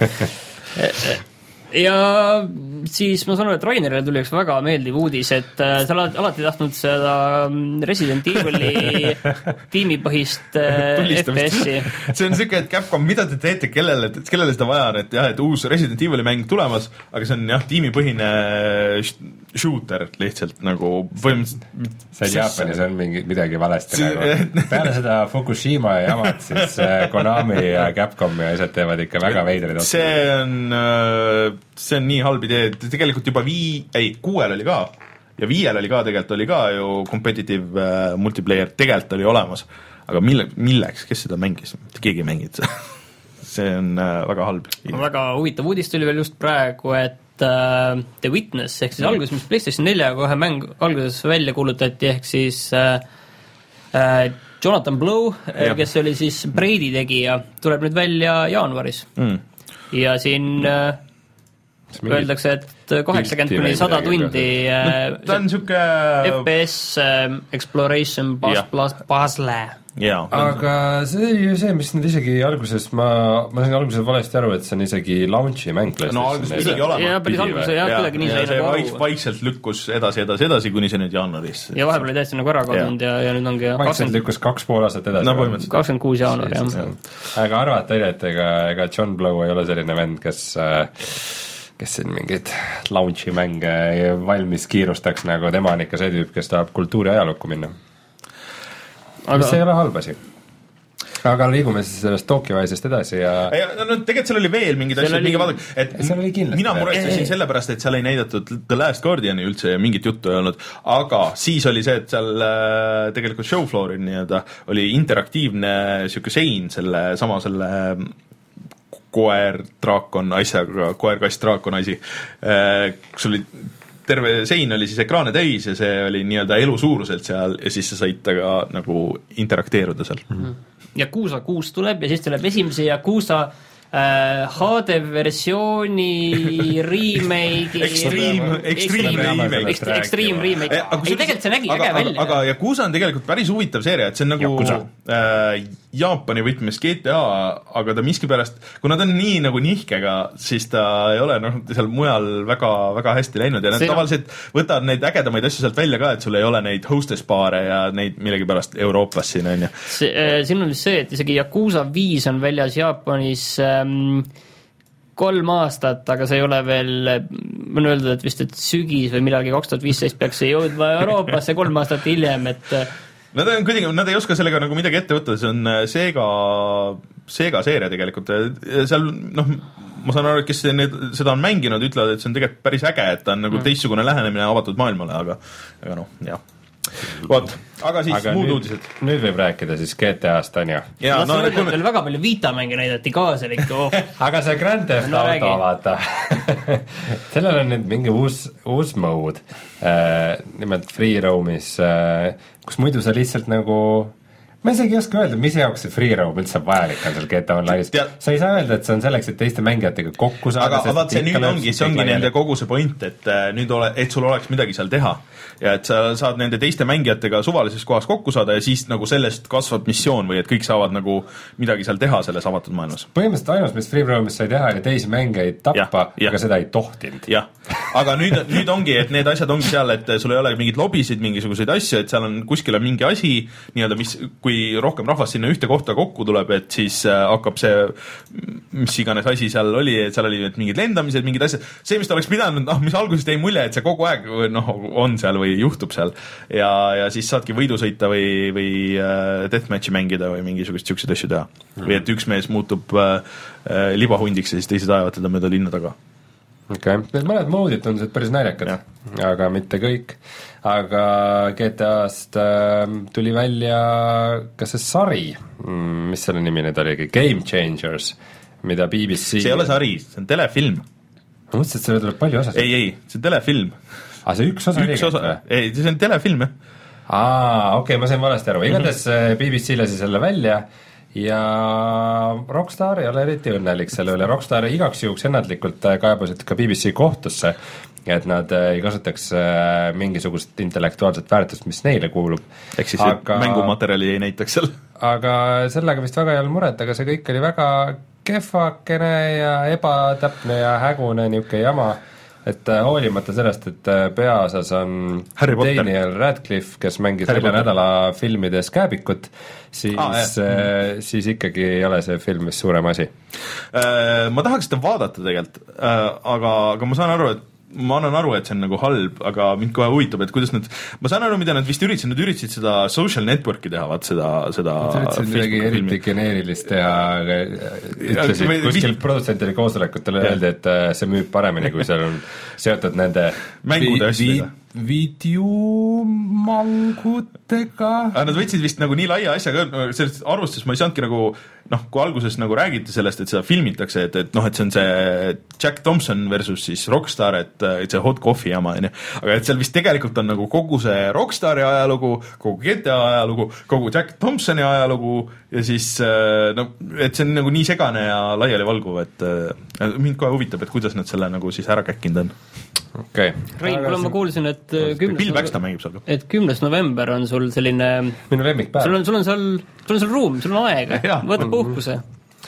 S2: Ja siis ma saan aru, et Rainerile tuli üks väga meeldiv uudis, et äh, sa oled alati tahtnud seda Resident Evil'i tiimipõhist äh, F P S-i.
S1: See on siuke, et Capcom, mida te teete, kellele, kellele seda vaja on, et jah, et uus Resident Evil'i mäng tulemas, aga see on jah, tiimipõhine shooter lihtsalt nagu põhimõtteliselt.
S3: See Jaapanis on mingi, midagi valesti see, nagu. Peale seda Fukushima ja jamad, siis Konami ja Capcom ja asjad teevad ikka väga veidrid.
S1: See on... Äh, see on nii halb idee, et tegelikult juba vii, ei, kuuel oli ka ja viiel oli ka, tegelikult oli ka ju competitive äh, multiplayer, tegelikult oli olemas, aga mille, milleks, kes seda mängis? Keegi ei mänginud see on äh, väga halb.
S2: Väga huvitav uudis tuli veel just praegu, et äh, The Witness, ehk siis alguses, mis PlayStation nelja kohe mäng alguses välja kuulutati, ehk siis äh, äh, Jonathan Blow, ja. kes oli siis Brady tegija, tuleb nüüd välja jaanuaris mm. ja siin äh, öeldakse, et kaheksakümmend kuni sada tundi
S1: no, ta on siuke...
S2: F P S äh, Exploration Puzzle.
S3: Aga see oli ju see, mis nad isegi alguses, ma, ma sain alguses valesti aru, et see on isegi launchi mäng.
S1: No alguses isegi olema.
S2: Ja päris alguses jah, kuidagi nii sai nagu aru.
S1: See vaikselt lükkus edasi, edasi, edasi, kuni see nüüd jaanuaris.
S2: Ja vahepeal oli täiesti nagu ära kadunud ja, ja nüüd ongi...
S3: Vaikselt lükkus kaks pool aastat edasi.
S1: No,
S2: kakskümmend kuus jaanuar, jah.
S3: Aga arvata oli, et ega, ega John Blow ei ole selline vend, kes... kes siin mingid launchi mänge valmis kiirustaks, nagu tema on ikka see tüüp, kes tahab kultuuri ajalukku minna. Aga see ei ole halb asi. Aga liigume siis sellest Tokyo Vice'ist edasi ja... ja
S1: no, no tegelikult seal oli veel mingid asjad, oli... mingi vaadake, et
S3: kindlasti,
S1: mina muretsesin sellepärast, et seal ei näidatud The Last Guardiani üldse ja mingit juttu ei olnud, aga siis oli see, et seal äh, tegelikult showflooril nii-öelda oli interaktiivne siuke sein selle sama selle koer, draakon, asjaga, koer, kass, draakon asi, kus oli terve sein oli siis ekraane täis ja see oli nii-öelda elusuuruselt seal ja siis sa said taga nagu interakteeruda seal.
S2: Ja Yakuza kuus tuleb ja siis tuleb esimese Yakuza äh, H D-versiooni remake
S1: Extreme, Extreme remake
S2: Extreme remake ei, tegelikult see nägi äge välja.
S1: Aga Yakuza on tegelikult päris huvitav seeria, et see on nagu äh, Jaapani võtmes G T A, aga ta miskipärast, kuna ta on nii nagu nihkega, siis ta ei ole noh, seal mujal väga, väga hästi läinud ja nad see tavaliselt võtavad neid ägedamaid asju sealt välja ka, et sul ei ole neid hostess baare ja neid millegipärast Euroopas siin on ju.
S2: Siin on see, et isegi Yakuza viis on väljas Jaapanis ähm, kolm aastat, aga see ei ole veel, ma on öeldud, et vist, et sügis või millalgi kaks tuhat viisteist peaks see jõudma Euroopasse kolm aastat hiljem, et
S1: Nad, on kuidagi, nad ei oska sellega nagu midagi ette võtta, see on Sega, Sega seeria tegelikult, seal noh, ma saan aru, kes need, seda on mänginud, ütlevad, et see on tegelikult päris äge, et ta on nagu teistsugune lähenemine avatud maailmale, aga, aga noh, jah. vot, aga siis aga muud
S3: nüüd,
S1: uudised.
S3: Nüüd võib rääkida siis G T A-st, on ju?
S2: Ja, no, no, veel väga palju Vita-mänge näidati ka seal ikka oh.
S3: Aga see Grand Theft no, Auto, vaata sellel on nüüd mingi uus, uus mode äh, nimelt Free Roamis äh, kus muidu sa lihtsalt nagu ma isegi ei oska öelda, mis jaoks see free roam üldse vajalik on seal G T A Online'is. Sa ei saa öelda, et see on selleks, et teiste mängijatega kokku saada.
S1: Aga vaat see nüüd ongi, see ongi nende kogu see point, et nüüd ole, et sul oleks midagi seal teha. Ja et sa saad nende teiste mängijatega suvalises kohas kokku saada ja siis nagu sellest kasvab missioon või et kõik saavad nagu midagi seal teha selles avatud maailmas.
S3: Põhimõtteliselt ainus, mis free roamis sai teha, oli teisi mängeid tappa, ja, aga seda ei tohtinud.
S1: Jah, aga nüüd, nüüd ongi, et need asjad ongi seal, et sul ei ole mingid lobisid, mingisuguseid asju, et seal on kuskil on mingi asi, nii-öelda, mis, kui rohkem rahvast sinna ühte kohta kokku tuleb, et siis hakkab see, mis iganes asi seal oli, et seal oli mingid lendamised, mingid asjad, see, mis ta oleks pidanud, noh, mis alguses tei mulje, et see kogu aeg noh, on seal või juhtub seal ja, ja siis saadki võidu sõita või, või uh, deathmatchi mängida või mingisugust siukseid asju teha mm. või et üks mees muutub uh, uh, libahundiks ja siis teised ajavad teda mööda linna taga.
S3: Okei, okay. Mõned moodid on päris naljakad, aga mitte kõik. Aga G T A-st äh, tuli välja kas see sari, mis selle nimi nüüd oligi, Game Changers, mida B B C
S1: see ei ole sari, see on telefilm.
S3: Ma mõtlesin, et selle tuleb palju osasid.
S1: Ei, ei, see on telefilm.
S3: Ah, see üks osa
S1: üks osa, ei, see on telefilm, jah.
S3: Aa, okei okay,, ma sain valesti aru. Igatahes mm-hmm. B B C lasi selle välja ja Rockstar ei ole eriti õnnelik selle üle. Rockstar igaks juhuks ennatlikult kaebasid ka B B C kohtusse, et nad ei kasutaks mingisugust intellektuaalset väärtust, mis neile kuulub.
S1: Ehk siis aga, mängumaterjali ei näitaks seal.
S3: Aga sellega vist väga ei ole muret, aga see kõik oli väga kehvakene ja ebatäpne ja hägune niuke jama. Et hoolimata sellest, et peaasas on Daniel Radcliffe, kes mängis nelja nädala filmides Kääbikut, siis, ah, äh, siis ikkagi ei ole see film mis suurem asi.
S1: Ma tahaks seda vaadata tegelikult, aga, aga ma saan aru, et ma annan aru, et see on nagu halb, aga mind kohe huvitab, et kuidas nad, ma saan aru, mida nad vist üritasid, nad üritasid seda social network'i teha, vaat seda, seda
S3: üritasid midagi eriti geneerilist teha, aga ütlesid, kuskil vist... produtsentide koosolekutel öeldi, et see müüb paremini, kui seal on seotud nende
S1: mängude asjadega.
S3: Videomangutega.
S1: Nad võtsid vist nagu nii laia asjaga, sellest arvustus ma ei saanudki nagu, noh, kui alguses nagu räägiti sellest, et seda filmitakse, et, et noh, et see on see Jack Thompson versus siis Rockstar, et, et see hot coffee jama, aga et seal vist tegelikult on nagu kogu see Rockstari ajalugu, kogu G T A ajalugu, kogu Jack Thompsoni ajalugu ja siis no, et see on nagu nii segane ja laiali valguv, et mind kohe huvitab, et kuidas nad selle nagu siis ära käkkinud on.
S3: Okay.
S2: Rein, kuule ma kuulsin, et
S1: Bill Baxter mängib seal.
S2: Et kümnes november on sul selline
S3: minu lemmikpäev.
S2: Sul on, sul on seal, sul on seal ruum, sul on aega, võta puhkuse.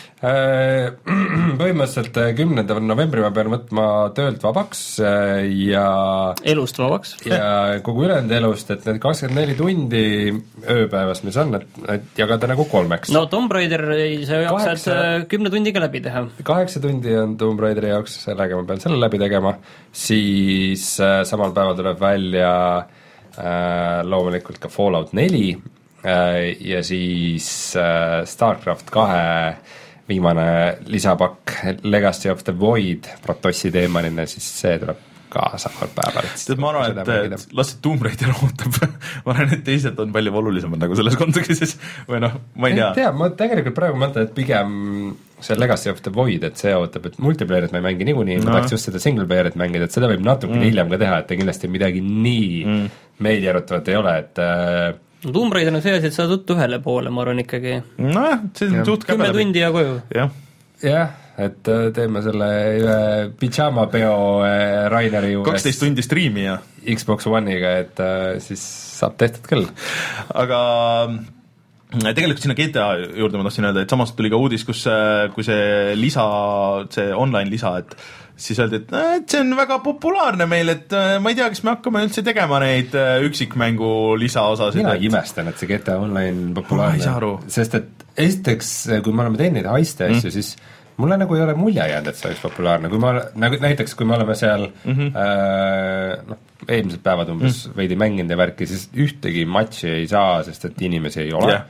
S3: Põhimõtteliselt kümnenda novembri ma pean võtma töölt vabaks ja
S2: elust vabaks
S3: ja kogu ülejäänud elust, et need kakskümmend neli tundi ööpäevas, mis on, et, et jagada nagu kolmeks.
S2: No Tomb Raider ei saa jaksad kümne tundiga läbi teha.
S3: Kaheksa tundi on Tomb Raideri jaoks, sellega ma pean selle läbi tegema, siis äh, samal päeval tuleb välja äh, loomulikult ka Fallout neli äh, ja siis äh, StarCraft kahe viimane lisapakk Legacy of the Void protossi teemaline, siis see tuleb ka samal päeval.
S1: Ma arvan, et, et las see Tomb Raider ootab. Ma arvan, et teised on palju olulisemad nagu selles kontekstis või noh, ma ei tea.
S3: tea, ma tegelikult praegu mõtlen, et pigem see Legacy of the Void, et see ootab, et multiplayerit ma ei mängi niikuinii, no. Ma tahaks just seda single playerit mängida, et seda võib natuke mm. hiljem ka teha, et kindlasti midagi nii mm. meelierutavat ei ole, et
S2: no Tomb Raider on see asi, et sa tuttu ühele poole, ma arvan ikkagi.
S1: Nojah, see on suht
S2: kümme tundi ja koju.
S1: Jah,
S3: jah, et teeme selle pidžaamapeo Raineri juures
S1: kaksteist tundi striimi ja
S3: Xbox One'iga, et siis saab tehtud küll.
S1: Aga tegelikult sinna G T A juurde ma tahtsin öelda, et samas tuli ka uudis, kus kui see lisa, see online lisa, et siis öeldi, et, et see on väga populaarne meil, et ma ei tea, kas me hakkame üldse tegema neid üksikmängu lisaosasid.
S3: Mina imestan, et see G T A Online populaarne, sest et esiteks, kui me oleme teinud neid haiste asju, mm. siis mulle nagu ei ole mulje jäänud, et see oleks populaarne. Kui ma, nagu, näiteks kui me oleme seal mm-hmm. äh, noh, eelmised päevad umbes mm. veidi mänginud ja värki, siis ühtegi matši ei saa, sest et inimesi ei ole. Yeah.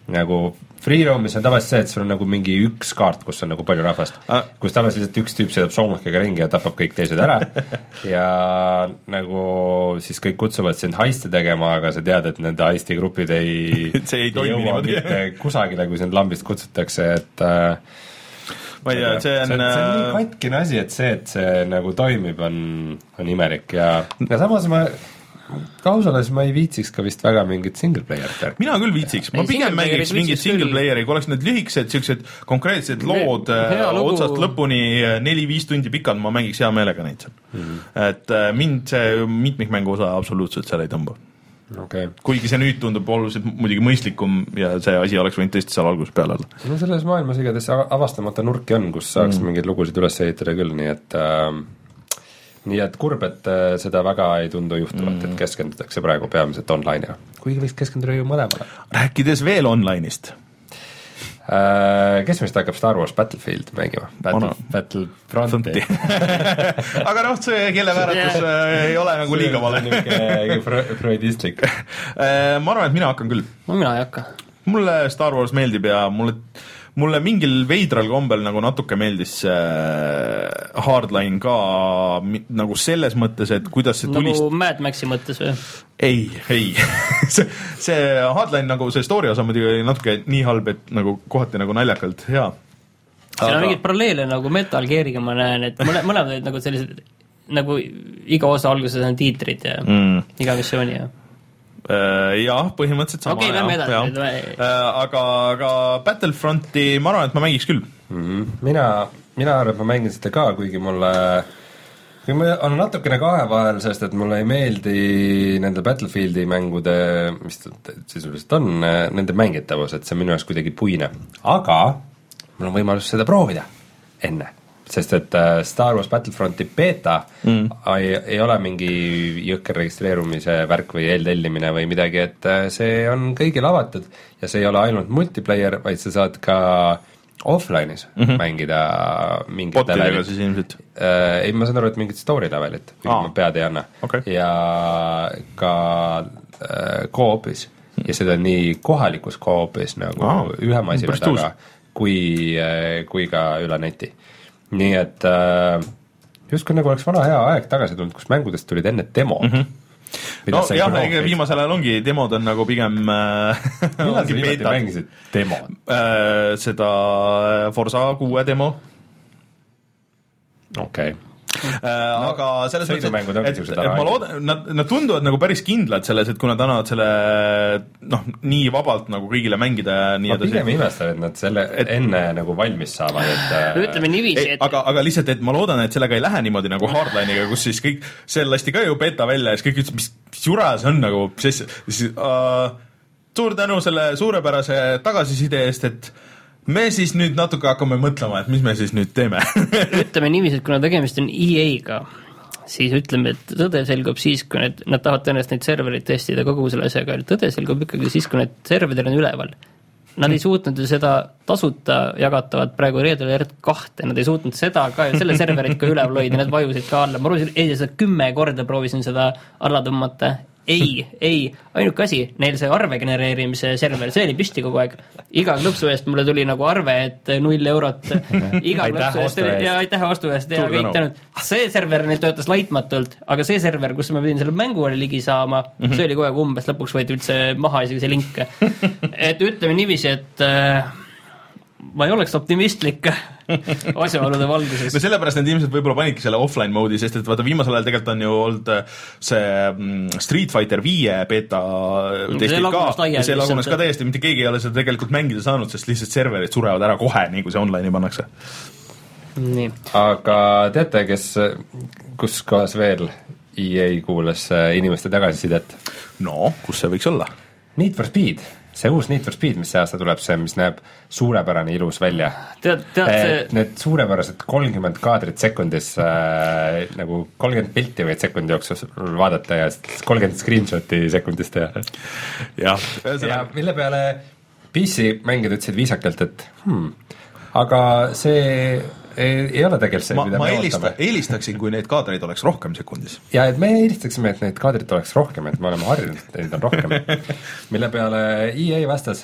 S3: nagu free roam'is on tavaliselt see, et sul on nagu mingi üks kaart, kus on nagu palju rahvast ah., kus tavaliselt üks tüüp sõidab soomlakiga ringi ja tapab kõik teised ära ja nagu siis kõik kutsuvad sind heisti tegema, aga sa tead, et nende heisti grupid ei,
S1: ei, ei
S3: jõua mitte kusagile, kui sind lambist kutsutakse, et äh,
S1: ma ei tea, see on
S3: see, see on nii katkine asi, et see, et see nagu toimib, on, on imelik ja, ja samas ma kausales ma ei viitsiks ka vist väga mingit single player'it.
S1: Mina küll viitsiks, ma pigem mängiks mingit single player'i, kui oleks need lühikesed, siuksed konkreetsed lood otsast lõpuni neli-viis tundi pikad, ma mängiks hea meelega neid seal mm-hmm. et mind see mitmikmängu osa absoluutselt seal ei tõmba
S3: okay.
S1: kuigi see nüüd tundub oluliselt muidugi mõistlikum ja see asi oleks võinud tõesti seal alguses peale olla.
S3: No selles maailmas igatahes avastamata nurki on, kus saaks mm. mingeid lugusid üles ehitada küll, nii et äh, nii et kurb, et seda väga ei tundu juhtuvat mm., et keskendutakse praegu peamiselt online'ile. Kuigi võiks keskenduda ju mõlemale.
S1: Rääkides veel online'ist.
S3: Äh, kes meist hakkab Star Wars Battlefield mängima? Battle, Battlefronti.
S1: aga noh, see keelevääratus yeah. ei ole nagu liiga vale.
S3: Freudistlik.
S1: ma arvan, et mina hakkan küll.
S2: No mina ei hakka.
S1: Mulle Star Wars meeldib ja mulle mulle mingil veidral kombel nagu natuke meeldis äh, Hardline ka mi, nagu selles mõttes, et kuidas see tulist...
S2: Nagu Mad Maxi mõttes või?
S1: Ei, ei. see, see Hardline nagu see story osa muidugi natuke nii halb, et nagu kohati nagu naljakalt hea.
S2: Siin aga... on mingid paralleele nagu Metal Geariga ma näen, et mõle, mõlemad olid nagu sellised nagu iga osa alguses on tiitrid ja mm. iga missiooni ja
S1: jah, põhimõtteliselt sama.
S2: Okei, lähme edasi.
S1: Aga, aga Battlefronti ma arvan, et ma mängiks küll.
S3: Mm-hmm. Mina, mina arvan, et ma mängin seda ka, kuigi mulle kui ma on natukene kahe vahel, sest et mulle ei meeldi nende Battlefieldi mängude, mis sisuliselt on, nende mängitavus, et see on minu jaoks kuidagi puine. Aga mul on võimalus seda proovida enne. Sest et Star Wars Battlefronti beta mm. ei, ei ole mingi jõkker registreerumise värk või eeltellimine või midagi, et see on kõigil avatud ja see ei ole ainult multiplayer, vaid sa saad ka offline'is mm-hmm. mängida mingit
S1: levelit. Siis ilmselt?
S3: Äh, ei, ma saan aru, et mingit story levelit, kui ah. ma pead ei anna. Okay. Ja ka äh, co-op'is mm. ja seda nii kohalikus co-op'is nagu ah. ühe masina taga, kui, äh, kui ka üle neti. Nii et äh, justkui nagu oleks vana hea aeg tagasi tulnud, kus mängudest tulid enne demo. Mm-hmm.
S1: No jah, viimasel ajal ongi, demod on nagu pigem äh,
S3: millal sa viimati mängisid demod?
S1: Äh, seda Forza kuue demo.
S3: Okei okay.
S1: Äh, no, aga selles mõttes, et, et, et ma loodan, nad, nad tunduvad nagu päris kindlad selles, et kui nad annavad selle noh, nii vabalt nagu kõigile mängida nii
S3: ma pigem imestan, et nad selle et, enne nagu valmis saavad, et
S2: ütleme niiviisi, et
S1: aga, aga lihtsalt, et ma loodan, et sellega ei lähe niimoodi nagu Hardline'iga, kus siis kõik, see lasti ka ju beta välja ja siis kõik ütles, mis, mis jura see on nagu, siis, siis uh, suur tänu selle suurepärase tagasiside eest, et me siis nüüd natuke hakkame mõtlema, et mis me siis nüüd teeme.
S2: Ütleme niiviisi, et kuna tegemist on E A-ga, siis ütleme, et tõde selgub siis, kui need, nad tahavad tõenäoliselt neid servereid testida kogu selle asjaga, tõde selgub ikkagi siis, kui need serverid on üleval. Nad ei suutnud ju seda tasuta jagatavat praegu Red Alert kahte, nad ei suutnud seda ka ja selle serverit ka üleval hoida, need vajusid ka alla. Ma proovisin, ei, seda kümme korda proovisin seda alla tõmmata. Ei, ei, ainuke asi, neil see arve genereerimise server, see oli püsti kogu aeg. Iga klõpsu eest mulle tuli nagu arve, et null eurot. Iga klõpsu eest ja aitäh vastu eest ja kõik tänud. See server neil töötas laitmatult, aga see server, kus ma pidin selle mängu oli ligi saama, mm-hmm. see oli kogu aeg umbes, lõpuks võeti üldse maha isegi see link. Et ütleme niiviisi, et äh, ma ei oleks optimistlik asjaolude valguses.
S1: No sellepärast need inimesed võib-olla panidki selle offline moodi, sest et vaata viimasel ajal tegelikult on ju olnud see Street Fighter viie beta testid ka ja see lagunes ka täiesti, mitte keegi ei ole seda tegelikult mängida saanud, sest lihtsalt serverid surevad ära kohe, nii kui see online'i pannakse.
S2: Nii.
S3: Aga teate, kes, kus kohas veel E A kuulas inimeste tagasisidet?
S1: No, kus see võiks olla?
S3: Need for Speed. See uus Need for Speed, mis see aasta tuleb, see, mis näeb suurepärane ilus välja.
S2: Tead, tead see...
S3: Need suurepärased kolmkümmend kaadrit sekundis, äh, nagu kolmkümmend pilti võid sekundi jooksul vaadata ja kolmkümmend screenshoti sekundist teha.
S1: Ja,
S3: ja mille peale P C mängid ütlesid viisakalt, et hmm, aga see ei, ei ole tegelikult see,
S1: ma,
S3: mida
S1: ma
S3: me
S1: eelista,
S3: ootame.
S1: eelistaksin, kui neid kaadreid oleks rohkem sekundis.
S3: Ja et me eelistaksime, et neid kaadrit oleks rohkem, et me oleme harjunud, et neid on rohkem. Mille peale E A vastas,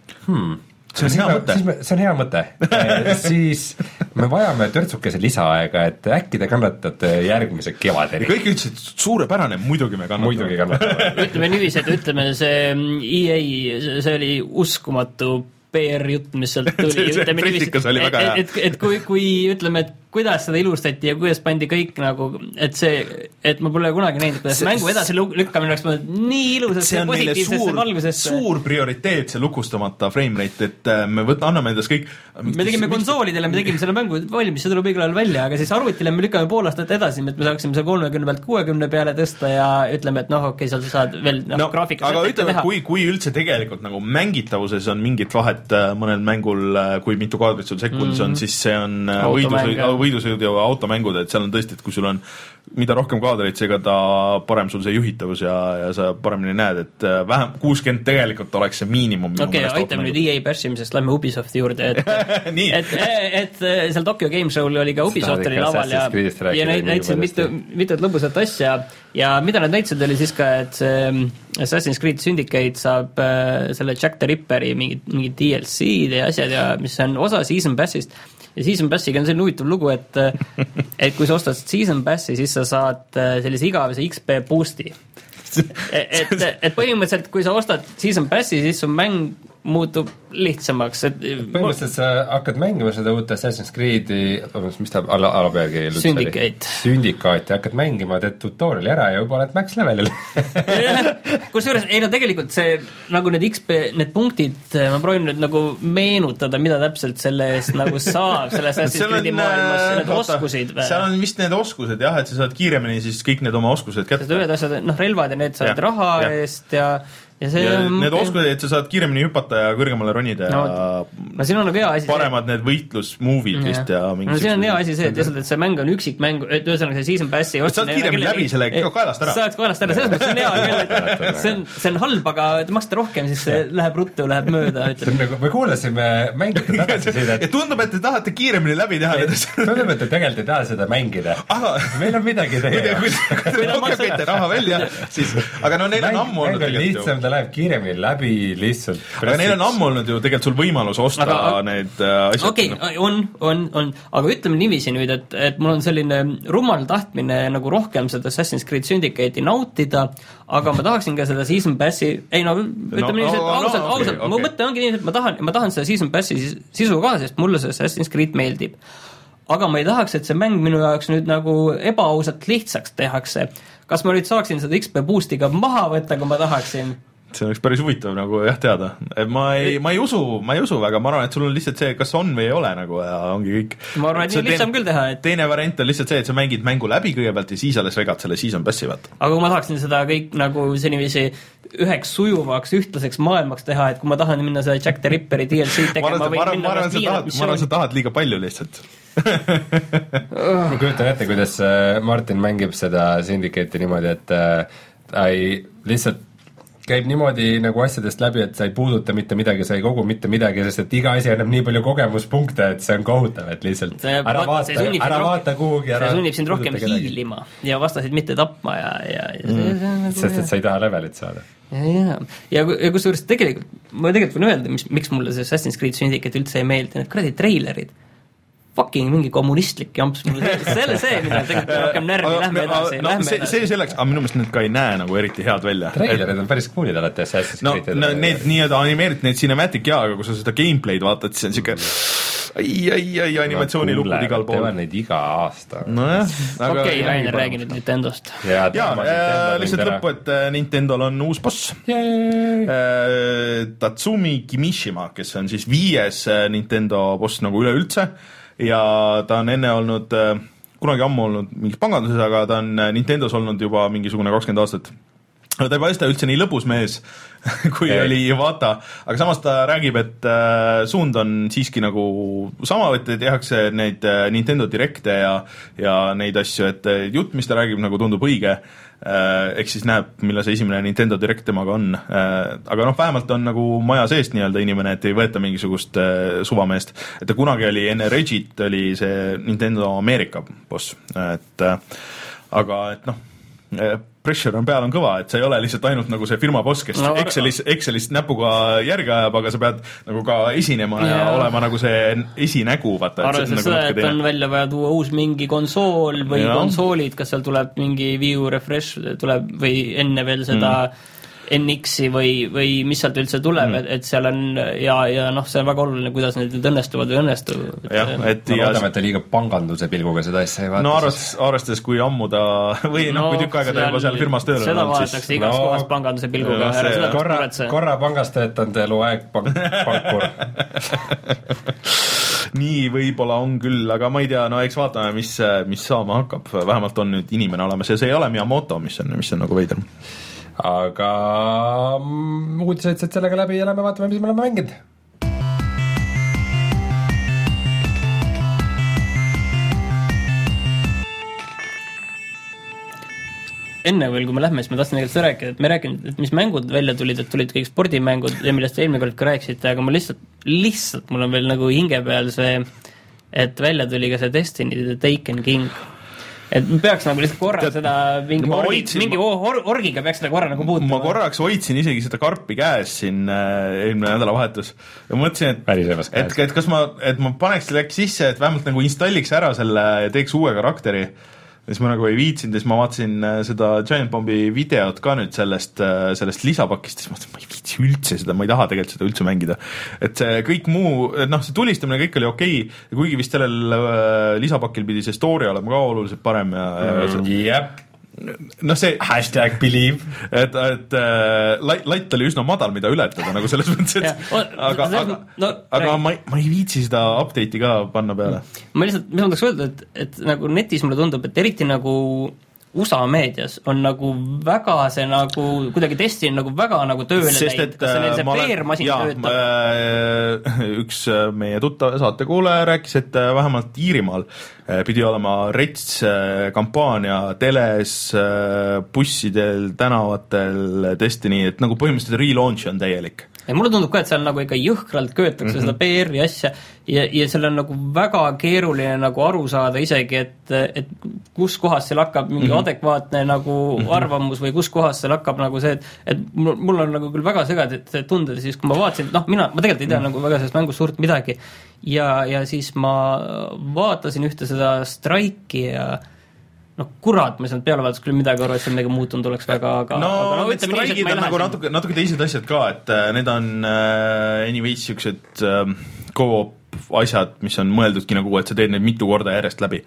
S3: Hmm.
S1: see on hea mõte.
S3: see on hea mõte. Siis me vajame törtsukese lisaaega, et äkki te kannatate järgmise kevadeni.
S1: Kõik ütlesid, suurepärane, muidugi me kannatame.
S3: Muidugi kannatame.
S2: ütleme niiviisi, et ütleme see E A, see oli uskumatu P R-jutt, mis sealt tuli.
S1: see see pressikas oli väga hea.
S2: Et, et, et kui, kui ütleme, et kuidas seda ilustati ja kuidas pandi kõik nagu, et see, et ma pole kunagi näinud, kuidas see, mängu edasi lükkamine oleks mõned nii ilusesse ja positiivsesse valgusesse.
S1: Suur prioriteet see lukustamata frame rate, et me võt, anname endast kõik
S2: me tegime konsoolidele, me tegime selle mängu valmis, see tuleb õigel ajal välja, aga siis arvutile me lükkame pool aastat edasi, et me saaksime see kolmekümne pealt kuuekümne peale tõsta ja ütleme, et noh, okei, seal sa saad veel noh, no, graafikas
S1: aga ütleme, kui, kui üldse tegelikult nagu mängitavuses on mingit vahet mõnel mängul, kui mitu kaadrit sul sekundis mm-hmm. on, siis see on võidus, võidusõud ja automängud, et seal on tõesti, et kui sul on mida rohkem kaadreid, seega ta parem sul see juhitavus ja, ja sa paremini näed, et vähem kuuskümmend tegelikult oleks see miinimum.
S2: Okei, okay, aitame nüüd E A pärssimisest, lähme Ubisofti juurde, et, et, et, et seal Tokyo Game Show'l oli ka Ubisoft oli laval ja, ja neid näitasid mitu, mitut lõbusat asja ja mida nad näitasid oli siis ka, et see Assassin's Creed Syndicate saab äh, selle Jack the Ripperi mingid, mingid D L C-d ja asjad ja mis on osa Season Passist ja Season Passiga on selline huvitav lugu, et et kui sa ostad Season Passi, siis sa saad sellise igavese X P boost'i. Et, et, et põhimõtteliselt, kui sa ostad Season Passi, siis su mäng muutub lihtsamaks. Et
S3: põhimõtteliselt sa hakkad mängima seda uut Assassin's Creed'i, mis ta ala, alapealgi
S2: Syndicate.
S3: Syndicate, hakkad mängima, teed tutoriali ära ja juba oled max levelil.
S2: Kusjuures, ei no tegelikult see, nagu need X P, need punktid, ma proovin nüüd nagu meenutada, mida täpselt selle eest nagu saab, selle Assassin's Creed'i maailmas, need oota, oskusid.
S1: Seal on vist need oskused, jah, et sa saad kiiremini siis kõik need oma oskused kätte.
S2: Ühed asjad, noh, relvad ja need saad raha ja. eest ja ja see
S1: ja need oskused, et sa saad kiiremini hüpata ja kõrgemale ronida no, ja
S2: no siin on nagu hea asi
S1: paremad need võitlusmove'id ja. vist ja mingi
S2: no siin on hea asi see, et lihtsalt, et see mäng on üksik mäng, et ühesõnaga see Season Passi
S1: sa saad kiiremini läbi selle kaelast ära
S2: saaks kaelast ära, selles mõttes on hea see on, see on halb, aga maksate rohkem, siis see läheb ruttu, läheb mööda
S3: nagu me kuulasime mängida tagasi seda
S1: ja tundub, et te tahate kiiremini läbi teha
S3: tundub, et te tegelikult ei taha seda mängida meil on midagi teha
S1: kui te rohkem käite raha välja aga no neil on ammu olnud
S3: lihtsam, ta läheb kiiremini läbi lihtsalt.
S1: Aga neil on ammu olnud ju tegelikult sul võimalus osta aga, need asjad.
S2: Okei, okay, on, on, on, aga ütleme niiviisi nüüd, et, et mul on selline rumal tahtmine nagu rohkem seda Assassin's Creed Syndicate'i nautida, aga ma tahaksin ka seda Season Passi, ei no, ütleme no, niiviisi, et ausalt, no, ausalt, okay, mu okay. mõte ongi nii, et ma tahan, ma tahan seda Season Passi sisu ka, sest mulle see Assassin's Creed meeldib. Aga ma ei tahaks, et see mäng minu jaoks nüüd nagu ebaausalt lihtsaks tehakse. Kas ma nüüd saaksin seda X P boostiga maha võtta, kui ma tahaksin?
S1: See oleks päris huvitav nagu jah teada. Ma ei, ma ei usu, ma ei usu väga, ma arvan, et sul on lihtsalt see, kas on või ei ole nagu ja ongi kõik.
S2: Ma arvan, et nii lihtsam küll teha. Et...
S1: Teine variant on lihtsalt see, et sa mängid mängu läbi kõigepealt ja siis alles regad selle Season Passi vaata.
S2: Aga kui ma tahaksin seda kõik nagu senimisi üheks sujuvaks, ühtlaseks maailmaks teha, et kui ma tahan minna seda Jack the Ripperi D L C tegema
S1: ma arvan, ma arvan, ma arvan, sa tahad liiga palju lihtsalt.
S3: Ma kujutan ette, kuidas Martin mängib seda Syndicate'i niimoodi, et ta ei lihtsalt käib niimoodi nagu asjadest läbi, et sa ei puuduta mitte midagi, sa ei kogu mitte midagi, sest et iga asi annab nii palju kogemuspunkte, et see on kohutav, et lihtsalt see, ära vaata, ära vaata kuhugi ära
S2: see sunnib sind rohkem hiilima ja vastasid mitte tapma ja, ja, ja
S3: mm. see, see, nagu, sest et sa ei taha levelit saada
S2: ja, ja, ja, ja kusjuures tegelikult ma tegelikult võin öelda, mis, miks mulle see Assassin's Creed Syndicate üldse ei meeldi, need kuradi treilerid fucking mingi kommunistlik jamps mulle selle see, mida tegelikult rohkem närvi, lähme edasi,
S1: no,
S2: lähme
S1: see,
S2: edasi.
S1: see selleks, aga minu meelest need ka ei näe nagu eriti head välja.
S3: Trailerid on päris coolid alati Assassin's
S1: no,
S3: Creed.
S1: No need nii-öelda animeeritud, need cinematic jaa, aga kui sa seda gameplay'd vaatad, siis on siuke ai, ai, ai, animatsiooni no, lupud igal pool.
S3: Teevad neid iga aasta.
S1: No jah.
S2: Okei, Rainer, räägi nüüd Nintendost.
S1: Ja, ja, ja lihtsalt lõppu, et Nintendol on uus boss. Tatsumi Kimishima, kes on siis viies Nintendo boss nagu üleüldse. Ja ta on enne olnud, kunagi ammu olnud mingis panganduses, aga ta on Nintendos olnud juba mingisugune kakskümmend aastat. Ta ei paista üldse nii lõbus mees, kui ei. Oli Iwata, aga samas ta räägib, et suund on siiski nagu sama, et tehakse neid Nintendo Directe ja, ja neid asju, et jutt, mis ta räägib, nagu tundub õige, ehk siis näeb, mille see esimene Nintendo Direct temaga on. Aga noh, vähemalt on nagu maja seest nii-öelda inimene, et ei võeta mingisugust suvameest. Et ta kunagi oli enne Regit, oli see Nintendo America boss. Et, aga et noh, pressure on peal on kõva, et sa ei ole lihtsalt ainult nagu see firma boss, kes no, Excelis, Excelist näpuga järgi ajab, aga sa pead nagu ka esinema ja, ja olema nagu see esinägu, vaata.
S2: Arvestades seda, et on välja vaja tuua uus mingi konsool või ja. konsoolid, kas seal tuleb mingi Wii U refresh tuleb või enne veel seda mm. N X-i või, või mis sealt üldse tuleb mm., et, et seal on ja, ja noh, see on väga oluline, kuidas need õnnestuvad või õnnestuvad.
S3: jah, et ma loodame, et ta liiga panganduse pilguga seda asja ei vaata.
S1: No arvestades, arvestades kui ammu ta või noh no,, kui tükk aega ta juba seal firmas tööl on.
S2: Seda vaadatakse igas no, kohas panganduse pilguga.
S3: No, korra, korra pangas töötanud eluaeg pank, pankur.
S1: Nii võib-olla on küll, aga ma ei tea, no eks vaatame, mis, mis saama hakkab. Vähemalt on nüüd inimene olemas ja see ei ole Miyamoto, mis on, mis on nagu veider.
S3: Aga uudised said sellega läbi ja lähme vaatame, mis me oleme mänginud.
S2: Enne veel, kui me lähme, siis ma tahtsin tegelikult rääkida, et me rääkinud, et mis mängud välja tulid, et tulid kõik spordimängud ja millest eelmine kord ka rääkisite, aga ma lihtsalt, lihtsalt mul on veel nagu hinge peal see, et välja tuli ka see Destiny The Taken King. Et me peaks nagu lihtsalt korra Tead, seda mingi, orgi, hoidsin, mingi or, orgiga peaks seda korra nagu puutuma.
S1: Ma korraks hoidsin isegi seda karpi käes siin äh, eelmine nädalavahetus ja mõtlesin, et, et, et kas ma, et ma paneks selle äkki sisse, et vähemalt nagu installiks ära selle ja teeks uue karakteri. Ja siis ma nagu ei viitsinud, siis ma vaatasin seda Giant Bombi videot ka nüüd sellest, sellest lisapakist, siis ma mõtlesin, ma ei viitsi üldse seda, ma ei taha tegelikult seda üldse mängida. Et see kõik muu, noh, see tulistamine kõik oli okei, ja kuigi vist sellel lisapakil pidi see story olema ka oluliselt parem ja, ja
S3: mm, jep.
S1: noh see
S3: hashtag believe
S1: et, et äh, lait, lait oli üsna madal, mida ületada nagu selles mõttes, et aga, aga, no, aga ma, ma ei viitsi seda update'i ka panna peale.
S2: Ma lihtsalt, mis ma tahaks öelda, et, et nagu netis mulle tundub, et eriti nagu U S A meedias on nagu väga see nagu kuidagi testi on nagu väga nagu tööle läinud, kas see neil see peermasin
S1: töötab? Üks meie tuttav saatekuulaja rääkis, et vähemalt Iirimaal pidi olema rets kampaania teles, bussidel, tänavatel Destiny, et nagu põhimõtteliselt relaunch on täielik.
S2: Ja mulle tundub ka, et seal nagu ikka jõhkralt köetakse mm-hmm. seda P R-i asja ja, ja seal on nagu väga keeruline nagu aru saada isegi, et, et kus kohas seal hakkab mingi mm-hmm. adekvaatne nagu mm-hmm. arvamus või kus kohas seal hakkab nagu see, et, et mul, mul on nagu küll väga segad, et tunded siis, kui ma vaatasin, noh, mina, ma tegelikult ei tea mm-hmm. nagu väga sellest mängust suurt midagi ja, ja siis ma vaatasin ühte seda Strike'i ja noh, kurat, ma ei saanud peale vaadates küll midagi aru, et see midagi muutunud oleks väga, aga
S1: no,
S2: aga
S1: no need strike'id on nagu natuke, natuke teised asjad ka, et äh, need on äh, anyways siuksed äh, co-op asjad, mis on mõeldudki nagu, et sa teed neid mitu korda järjest läbi.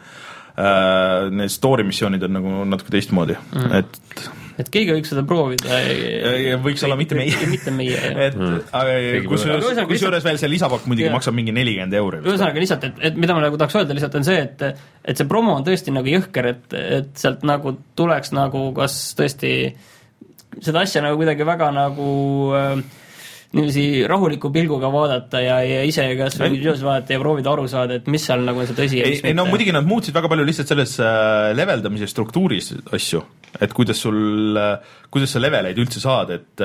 S1: Äh, need story missioonid on nagu natuke teistmoodi, mm. et
S2: et keegi võiks seda proovida.
S1: Võiks olla mitte meie.
S2: Mitte meie,
S1: et, mm. kus, kus, kus juures veel see lisapakk muidugi maksab mingi nelikümmend euri.
S2: Ühesõnaga lihtsalt, et, et mida ma nagu tahaks öelda lihtsalt on see, et, et see promo on tõesti nagu jõhker, et, et sealt nagu tuleks nagu kas tõesti seda asja nagu kuidagi väga nagu äh, niiviisi rahuliku pilguga vaadata ja, ja ise kas või videos vaadata ja proovida aru saada, et mis seal nagu on see tõsi.
S1: Ei, ei no muidugi nad muutsid väga palju lihtsalt selles äh, leveldamise struktuuris asju, et kuidas sul äh,, kuidas sa leveleid üldse saad, et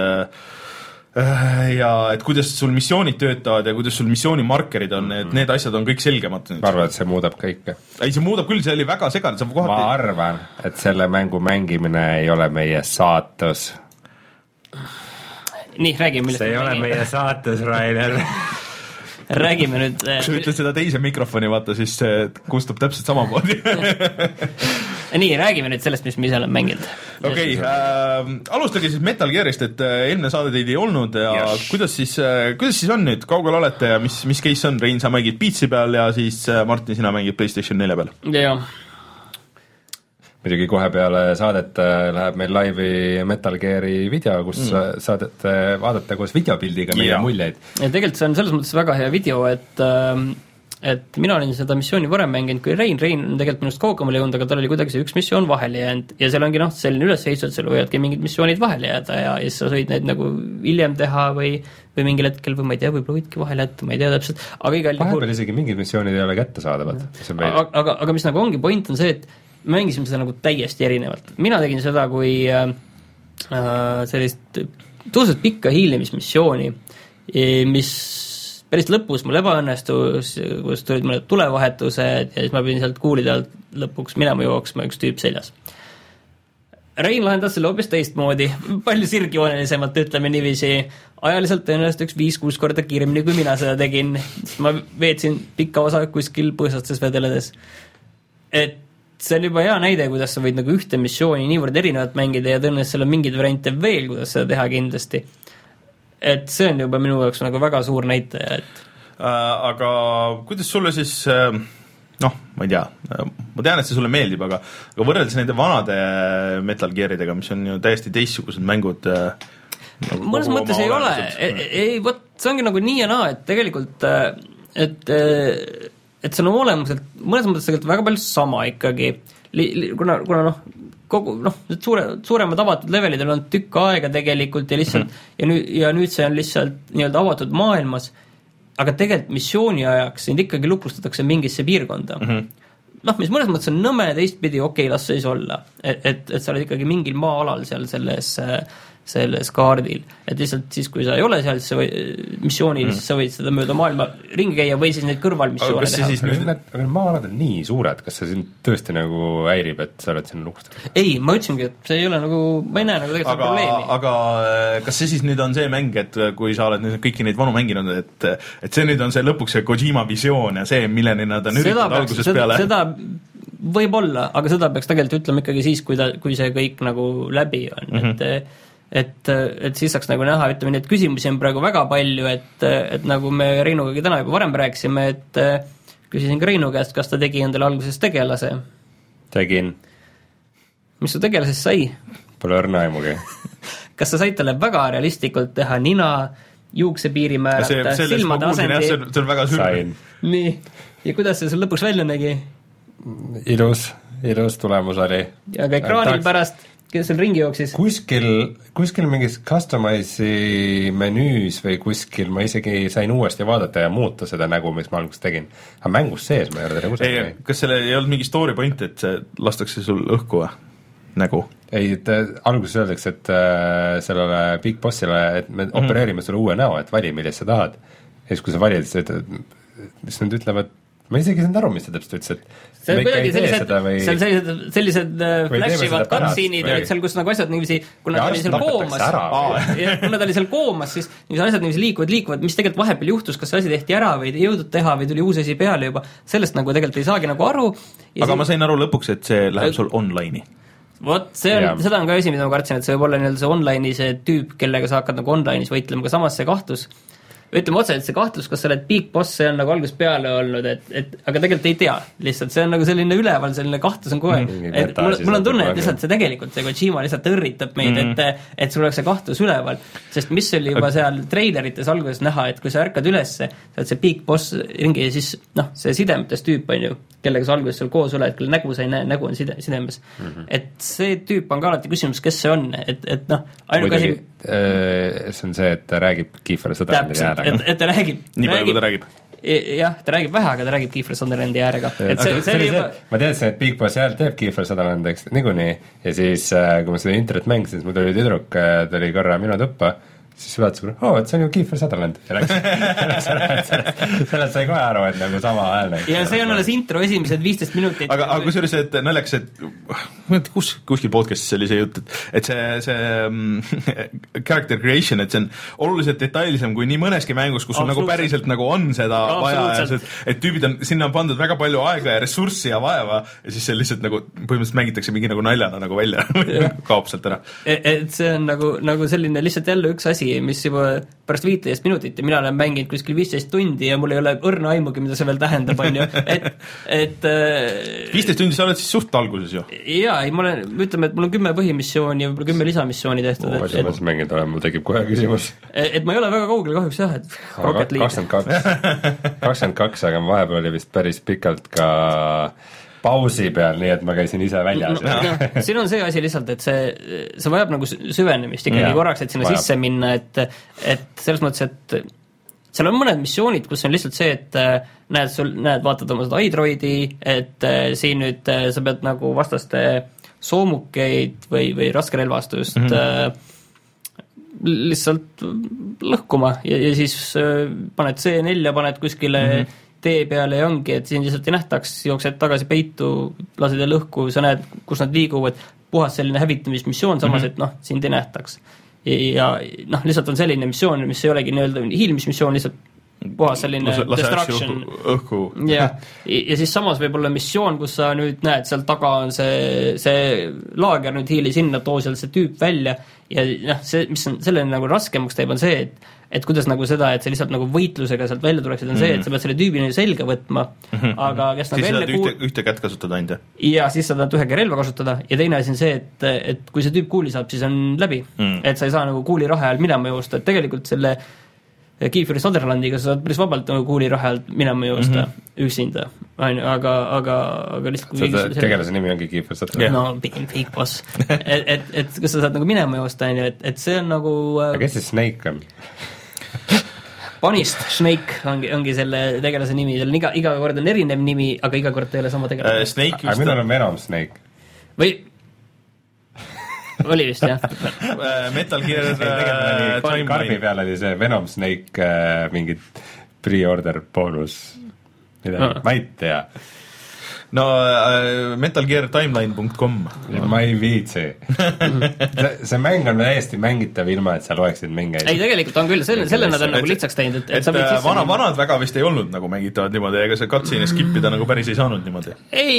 S1: äh, ja et kuidas sul missioonid töötavad ja kuidas sul missioonimarkerid on, et need asjad on kõik selgemad.
S3: Ma arvan, et see muudab kõike.
S1: Ei, see muudab küll, see oli väga segane. Kohati...
S3: Ma arvan, et selle mängu mängimine ei ole meie saatus.
S2: Nii, räägime millest
S3: see ei ole meie saates, Rainer.
S2: Räägime nüüd
S1: kui sa ütled seda teise mikrofoni, vaata, siis see kustub täpselt samamoodi.
S2: Nii, räägime nüüd sellest, mis me ise oleme mänginud.
S1: Okei, okay, äh, alustage siis Metal Gearist, et äh, eelmine saade teid ei olnud ja yes. kuidas, siis, äh, kuidas siis on nüüd, kaugel olete ja mis, mis case on? Rein, sa mängid Beatsi peal ja siis äh, Martin, sina mängid PlayStation nelja peal.
S2: Jah.
S3: Muidugi kohe peale saadet läheb meil laivi Metal Geari video, kus mm. saadete vaadata koos videopildiga meie ja. muljeid. Ja
S2: tegelikult see on selles mõttes väga hea video, et, et mina olin seda missiooni varem mänginud kui Rein, Rein on tegelikult minust kaugemale jõudnud, aga tal oli kuidagi see üks missioon vahele jäänud ja seal ongi noh, selline ülesseistud, seal võiadki mingid missioonid vahele jääda ja, ja siis sa võid neid nagu hiljem teha või, või mingil hetkel või ma ei tea, võib-olla võidki vahele jätta, ma ei tea täpselt, aga igal
S3: juhul vahepeal isegi mingid missioonid ei ole kätte saadavad.
S2: Aga, aga, aga mis nagu ongi point on see, et mängisime seda nagu täiesti erinevalt. Mina tegin seda kui äh, sellist tõusnud pikka hiilimismissiooni, mis päris lõpus mul ebaõnnestus, kus tulid mulle tulevahetused ja siis ma pidin sealt kuulida lõpuks minema jooksma üks tüüp seljas. Rein lahendas selle hoopis teistmoodi, palju sirgjoonelisemalt, ütleme niiviisi, ajaliselt tõenäoliselt üks viis-kuus korda kiiremini, kui mina seda tegin, sest ma veetsin pikka osa kuskil põõsastes vedeledes. Et see on juba hea näide, kuidas sa võid nagu ühte missiooni niivõrd erinevat mängida ja tõenäoliselt seal on mingeid variante veel, kuidas seda teha kindlasti. Et see on juba minu jaoks nagu väga suur näitaja, et
S1: äh, aga kuidas sulle siis äh... noh, ma ei tea, ma tean, et see sulle meeldib, aga, aga võrreldes nende vanade Metal Gearidega, mis on ju täiesti teistsugused mängud
S2: nagu mõnes mõttes ei ole, ei, ei, võt, see ongi nagu nii ja naa, et tegelikult et, et see on olemuselt, mõnes mõttes tegelikult väga palju sama ikkagi, kuna, kuna noh, kogu, noh, suure, suuremad avatud levelid on tükk aega tegelikult ja lihtsalt mm -hmm. ja, nüüd, ja nüüd see on lihtsalt nii-öelda avatud maailmas, aga tegelikult missiooni ajaks sind ikkagi lukustatakse mingisse piirkonda. Mm -hmm. noh, mis mõnes mõttes on nõme, teistpidi okei, las siis olla. Et, et, et sa oled ikkagi mingil maa-alal seal selles, selles kaardil. Et lihtsalt siis, kui sa ei ole seal, siis sa või, missioonil, mm -hmm. siis sa võid seda mööda maailma ringi käia või siis neid kõrvalmissioone teha.
S3: Siis nüüd... Need, aga need maa-alad on nii suured, kas see sind tõesti nagu häirib, et sa oled sinna lukustatud?
S2: Ei, ma ütlesingi, et see ei ole nagu, ma ei näe nagu tegelikult
S1: aga,
S2: probleemi.
S1: Aga kas see siis nüüd on see mäng, et kui sa oled nüüd kõiki neid vanu mänginud, et, et see nüüd on see lõpuks see Kojima visioon ja see, milleni nad on üritanud algusest
S2: seda,
S1: peale?
S2: Seda võib olla, aga seda peaks tegelikult ütlema ikkagi siis, kui, ta, kui see kõik nagu läbi on, mm -hmm. et et, et siis saaks nagu näha, ütleme nii, et küsimusi on praegu väga palju, et, et nagu me Reinuga täna juba varem rääkisime, et küsisin ka Reinu käest, kas ta tegi endale alguses tegelase.
S3: Tegin.
S2: Mis su tegelasest sai?
S3: Pole õrna aimugi.
S2: Kas sa said talle väga realistlikult teha nina, juuksepiiri määrata, silmade asendi?
S1: See on väga sürme.
S2: Nii, ja kuidas see sul lõpuks välja nägi?
S3: Ilus, ilus tulemus oli.
S2: Ja ka ekraanil Tahaks... pärast kes seal ringi jooksis?
S3: Kuskil, kuskil mingis customize'i menüüs või kuskil ma isegi sain uuesti vaadata ja muuta seda nägu, mis ma alguses tegin. Aga mängus sees ma ei ole teda kusagil.
S1: Ei, kas selle ei olnud mingi story point, et see lastakse sul õhku või? Nägu? Ei,
S3: et alguses öeldakse, et äh, sellele Big Bossile, et me mm -hmm. opereerime sulle uue näo, et vali, millest sa tahad. Ja siis, kui sa valid, siis mis nad ütlevad, ma isegi ei saanud aru, mis ta täpselt ütles, et
S2: see on kuidagi sellised, või... seal sellised, sellised flashivad cutscene'id olid seal, kus nagu asjad niiviisi, kuna ta oli seal koomas, ja kuna ta oli seal koomas, siis niiviisi asjad niiviisi liikuvad, liikuvad, mis tegelikult vahepeal juhtus, kas see asi tehti ära või ei jõudnud teha või tuli uus asi peale juba, sellest nagu tegelikult ei saagi nagu aru.
S1: Aga siin... ma sain aru lõpuks, et see läheb sul online'i.
S2: Vot, see on, seda on ka esi, mida ma kartsin, et see võib olla nii-öelda see online'i see tüüp, kellega sa hakkad nagu online'is võitlema, aga samas see kahtlus, ütleme otse, et see kahtlus, kas sa oled Big Boss, see on nagu algusest peale olnud, et, et aga tegelikult ei tea, lihtsalt see on nagu selline üleval, selline kahtlus on kohe, mm, et mul, mul on tunne, et lihtsalt see tegelikult, see Kojima lihtsalt õrritab meid, mm. et, et sul oleks see kahtlus üleval, sest mis oli juba seal treilerites alguses näha, et kui sa ärkad ülesse, sa oled see Big Boss ringi ja siis noh, see sidemetes tüüp on ju, kellega sa alguses seal koos oled, kelle nägu sa ei näe, nägu on side, sidemes mm. -hmm. et see tüüp on ka alati küsimus, kes see on, et, et noh, ainuke asi
S3: see on see, et ta räägib Kiefer Sutherlandi äärega.
S2: Et, et ta räägib
S1: nii palju, kui ta räägib.
S2: Jah, ta räägib vähe, aga ta räägib Kiefer Sutherlandi äärega. Et see, see, see juba...
S3: Ma teadsin, et Big Boss hääl teeb Kiefer Sutherland, eks, niikuinii, ja siis kui ma seda internet mängisin, siis mul tuli tüdruk, ta oli korra minu tuppa, siis vaatas, oo, oh, et see on ju Kiefer Sutherland ja läks, sellest, sellest sai kohe aru, et nagu sama hääl.
S2: Ja see on alles intro esimesed viisteist minutit.
S1: Aga, aga kui see oli see, et naljakas, et kus, kuskil podcastis oli see jutt, et, et see, see um, character creation, et see on oluliselt detailsem kui nii mõneski mängus, kus sul nagu päriselt nagu on seda vaja ja see, et tüübid on, sinna on pandud väga palju aega ja ressurssi ja vaeva ja siis see lihtsalt nagu põhimõtteliselt mängitakse mingi nagu naljana nagu välja kaob sealt ära.
S2: Et see on nagu, nagu selline lihtsalt jälle üks asi, mis juba pärast viiteist minutit ja mina olen mänginud kuskil viisteist tundi ja mul ei ole õrna aimugi, mida see veel tähendab, on ju, et, et
S1: viisteist tundi sa oled siis suht alguses ju?
S2: Jaa, ei, ma olen, ütleme, et mul on kümme põhimissiooni ja võib-olla kümme lisamissiooni tehtud.
S3: Oo, asja, ma siis mängid olen, mul tekib kohe küsimus.
S2: Et, et ma ei ole väga kaugel kahjuks jah, et Rocket League.
S3: kakskümmend kaks, kakskümmend kaks, aga vahepeal oli vist päris pikalt ka pausi peal, nii et ma käisin ise väljas no,.
S2: No, siin on see asi lihtsalt, et see, see vajab nagu süvenemist ikkagi ja, korraks, et sinna vajab. Sisse minna, et, et selles mõttes, et seal on mõned missioonid, kus on lihtsalt see, et näed, sul, näed, vaatad oma seda iDroidi, et siin nüüd sa pead nagu vastaste soomukeid või, või raskerelvastust mm -hmm. lihtsalt lõhkuma ja, ja siis paned C neli ja paned kuskile mm -hmm. tee peale ja ongi, et siin lihtsalt ei nähtaks, jooksed tagasi peitu, lased jälle õhku, sa näed, kus nad liiguvad, puhas selline hävitamismissioon, samas mm-hmm. et noh, sind ei nähtaks. Ja, ja noh, lihtsalt on selline missioon, mis ei olegi nii-öelda hiilmismissioon, lihtsalt puhas selline
S1: lase, lase
S2: destruction.
S1: Õhku.
S2: ja, ja siis samas võib olla missioon, kus sa nüüd näed, seal taga on see, see laager nüüd hiili sinna, too seal see tüüp välja ja noh, see, mis on selleni nagu raskemaks teeb, on see, et et kuidas nagu seda, et see lihtsalt nagu võitlusega sealt välja tuleksid, on mm-hmm. see, et sa pead selle tüübi selga võtma, mm-hmm. aga kes
S1: siis
S2: nagu
S1: enne kuul... ühte, ühte kätt kasutada ainult, jah?
S2: Ja siis sa tahad ühega relva kasutada ja teine asi on see, et, et kui see tüüp kuuli saab, siis on läbi mm. et sa ei saa nagu kuuli rahe ajal minema joosta, et tegelikult selle Kiefer Sutherlandiga sa saad päris vabalt nagu kuuli rahe ajalt minema joosta mm-hmm. üksinda, on ju, aga, aga, aga lihtsalt
S3: see tegelase nimi ongi Kiefer Sutherland
S2: yeah. no, big, big boss et, et, et kus sa saad nagu minema joosta, on ju, et, et see on nagu
S3: aga kes see Snake on?
S2: Panist Snake ongi, ongi selle tegelase nimi, seal on iga, iga kord on erinev nimi, aga iga kord ei ole sama tegelase
S1: uh, Snake
S3: aga minul on Venom Snake
S2: või oli vist jah
S1: Metal Gear
S3: uh, karbi peal oli see Venom Snake uh, mingid pre-order boonus mida, ma ei tea
S1: no uh, metal gear timeline punkt com
S3: ma ei viitsi see, see mäng on täiesti mängitav ilma, et sa loeksid mingeid
S2: ei, tegelikult on küll, selle, selle nad on nagu lihtsaks teinud, et, et, et sa võid sisse
S1: vana, vanad väga vist ei olnud nagu mängitavad niimoodi, ega see cutscene skipida nagu päris ei saanud niimoodi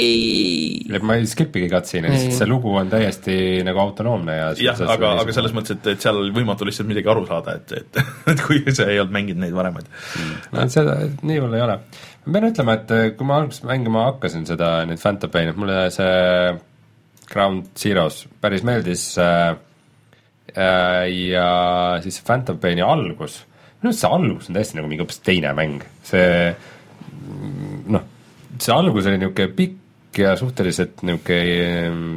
S2: ei
S3: ma ei skipigi cutscene, sest see lugu on täiesti nagu autonoomne ja
S1: jah, aga, aga selles mõttes, et, et seal oli võimatu lihtsalt midagi aru saada, et, et, et kui sa ei olnud mänginud neid varemaid
S3: no, seda nii hull ei ole. Ma pean ütlema, et kui ma alguses mängima hakkasin seda, nüüd Phantom Pain, et mulle see Ground Zeroes päris meeldis äh, äh, ja siis Phantom Paini algus, minu arust see algus on täiesti nagu mingi hoopis teine mäng, see noh, see algus oli niisugune pikk ja suhteliselt niisugune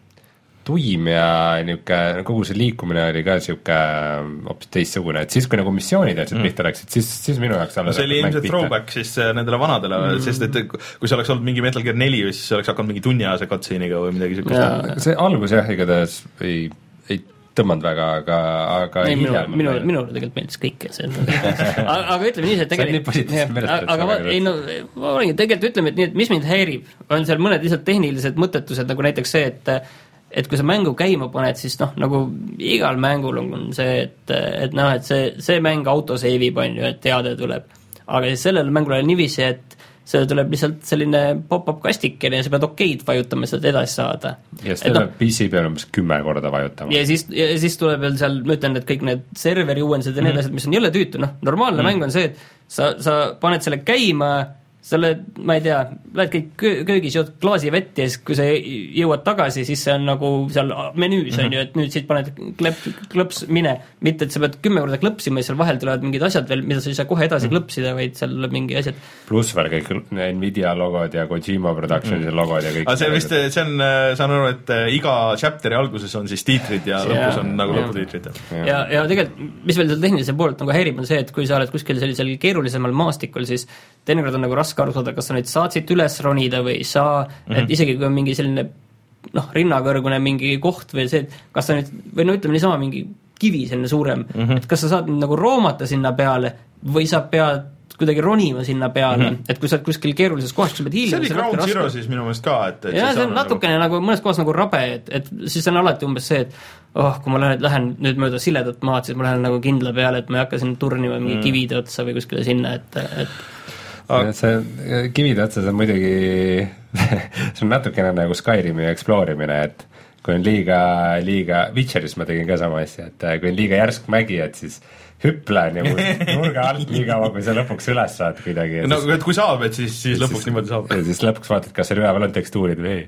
S3: tuim ja niisugune, kogu see liikumine oli ka niisugune hoopis teistsugune, et siis kui nagu missioonid mm. pihta läksid, siis, siis minu jaoks
S1: no see oli ilmselt throwback siis nendele vanadele mm., sest et kui see oleks olnud mingi Metal Gear neli, siis see oleks hakanud mingi tunniajase cutscene'iga või midagi niisugust.
S3: See algus jah, igatahes ei, ei tõmmanud väga, aga, aga
S2: ei, minu, minu, minule tegelikult meeldis kõik see aga, aga ütleme nii, et tegelikult aga ma, ei no, ma olengi, tegelikult ütleme, et nii, et mis mind häirib, on seal mõned lihtsalt tehnilised mõttetused, nagu näiteks see, et et kui sa mängu käima paned, siis noh, nagu igal mängul on see, et, et noh, et see, see mäng autoseivib, on ju, et teade tuleb. Aga siis sellel mängul oli niiviisi, et see tuleb lihtsalt selline pop-up kastikene ja sa pead okeid vajutama, et seda edasi saada.
S3: Ja siis tuleb no, P C peal umbes kümme korda vajutama. Ja
S2: siis, ja siis tuleb veel seal, ma ütlen, et kõik need serveri uuendused ja need mm. asjad, mis on jälle tüütu, noh, normaalne mm. mäng on see, et sa, sa paned selle käima, sa oled, ma ei tea, lähed kõik köögis, jood klaasi vett ja siis kui sa jõuad tagasi, siis see on nagu seal menüüs mm-hmm. on ju, et nüüd siit paned klep, klõps mine, mitte et sa pead kümme korda klõpsima ja seal vahel tulevad mingid asjad veel, mida sa ei saa kohe edasi mm-hmm. klõpsida, vaid seal tuleb mingi asjad.
S3: Pluss veel kõik Nvidia logod ja Kojima Productionsi mm-hmm. logod ja kõik.
S1: aga see vist, see on, saan aru, et iga chapteri alguses on siis tiitrid ja, ja lõpus on nagu lõputiitrid.
S2: Ja, ja, ja tegelikult, mis veel seal tehnilise poolt nagu häirib, on see, et kui sa oled kuskil sellisel keerulisemal maastikul, siis teinekord on nagu raske aru saada, kas sa nüüd saad siit üles ronida või ei saa, mm-hmm. et isegi kui on mingi selline noh, rinnakõrgune mingi koht või see, et kas sa nüüd, või no ütleme niisama mingi kivi selline suurem mm-hmm., et kas sa saad nagu roomata sinna peale või sa pead kuidagi ronima sinna peale mm-hmm., et kui sa oled kuskil keerulises kohas, kui sa pead hiilima,
S1: see oli Ground Zero siis minu meelest ka, et, et
S2: jah, see on natukene nagu, nagu mõnes kohas nagu rabe, et, et siis on alati umbes see, et oh, kui ma lähen, lähen nüüd mööda siledat maad, siis ma lähen nagu kindla peale, et ma ei hakka sinna turnima mingi mm. kivide otsa või kuskile sinna, et, et
S3: aga see kivide otsas on muidugi see on natukene nagu Skyrimi eksploorimine, et kui on liiga, liiga Witcheris ma tegin ka sama asja, et kui on liiga järsk mägi, et siis hüpla nagu nurga alt nii kaua, kui sa lõpuks üles saad kuidagi.
S1: No siis, et kui saab, et siis, siis lõpuks siis, niimoodi saab.
S3: Ja siis lõpuks vaatad, kas seal üleval on tekstuurid või ei.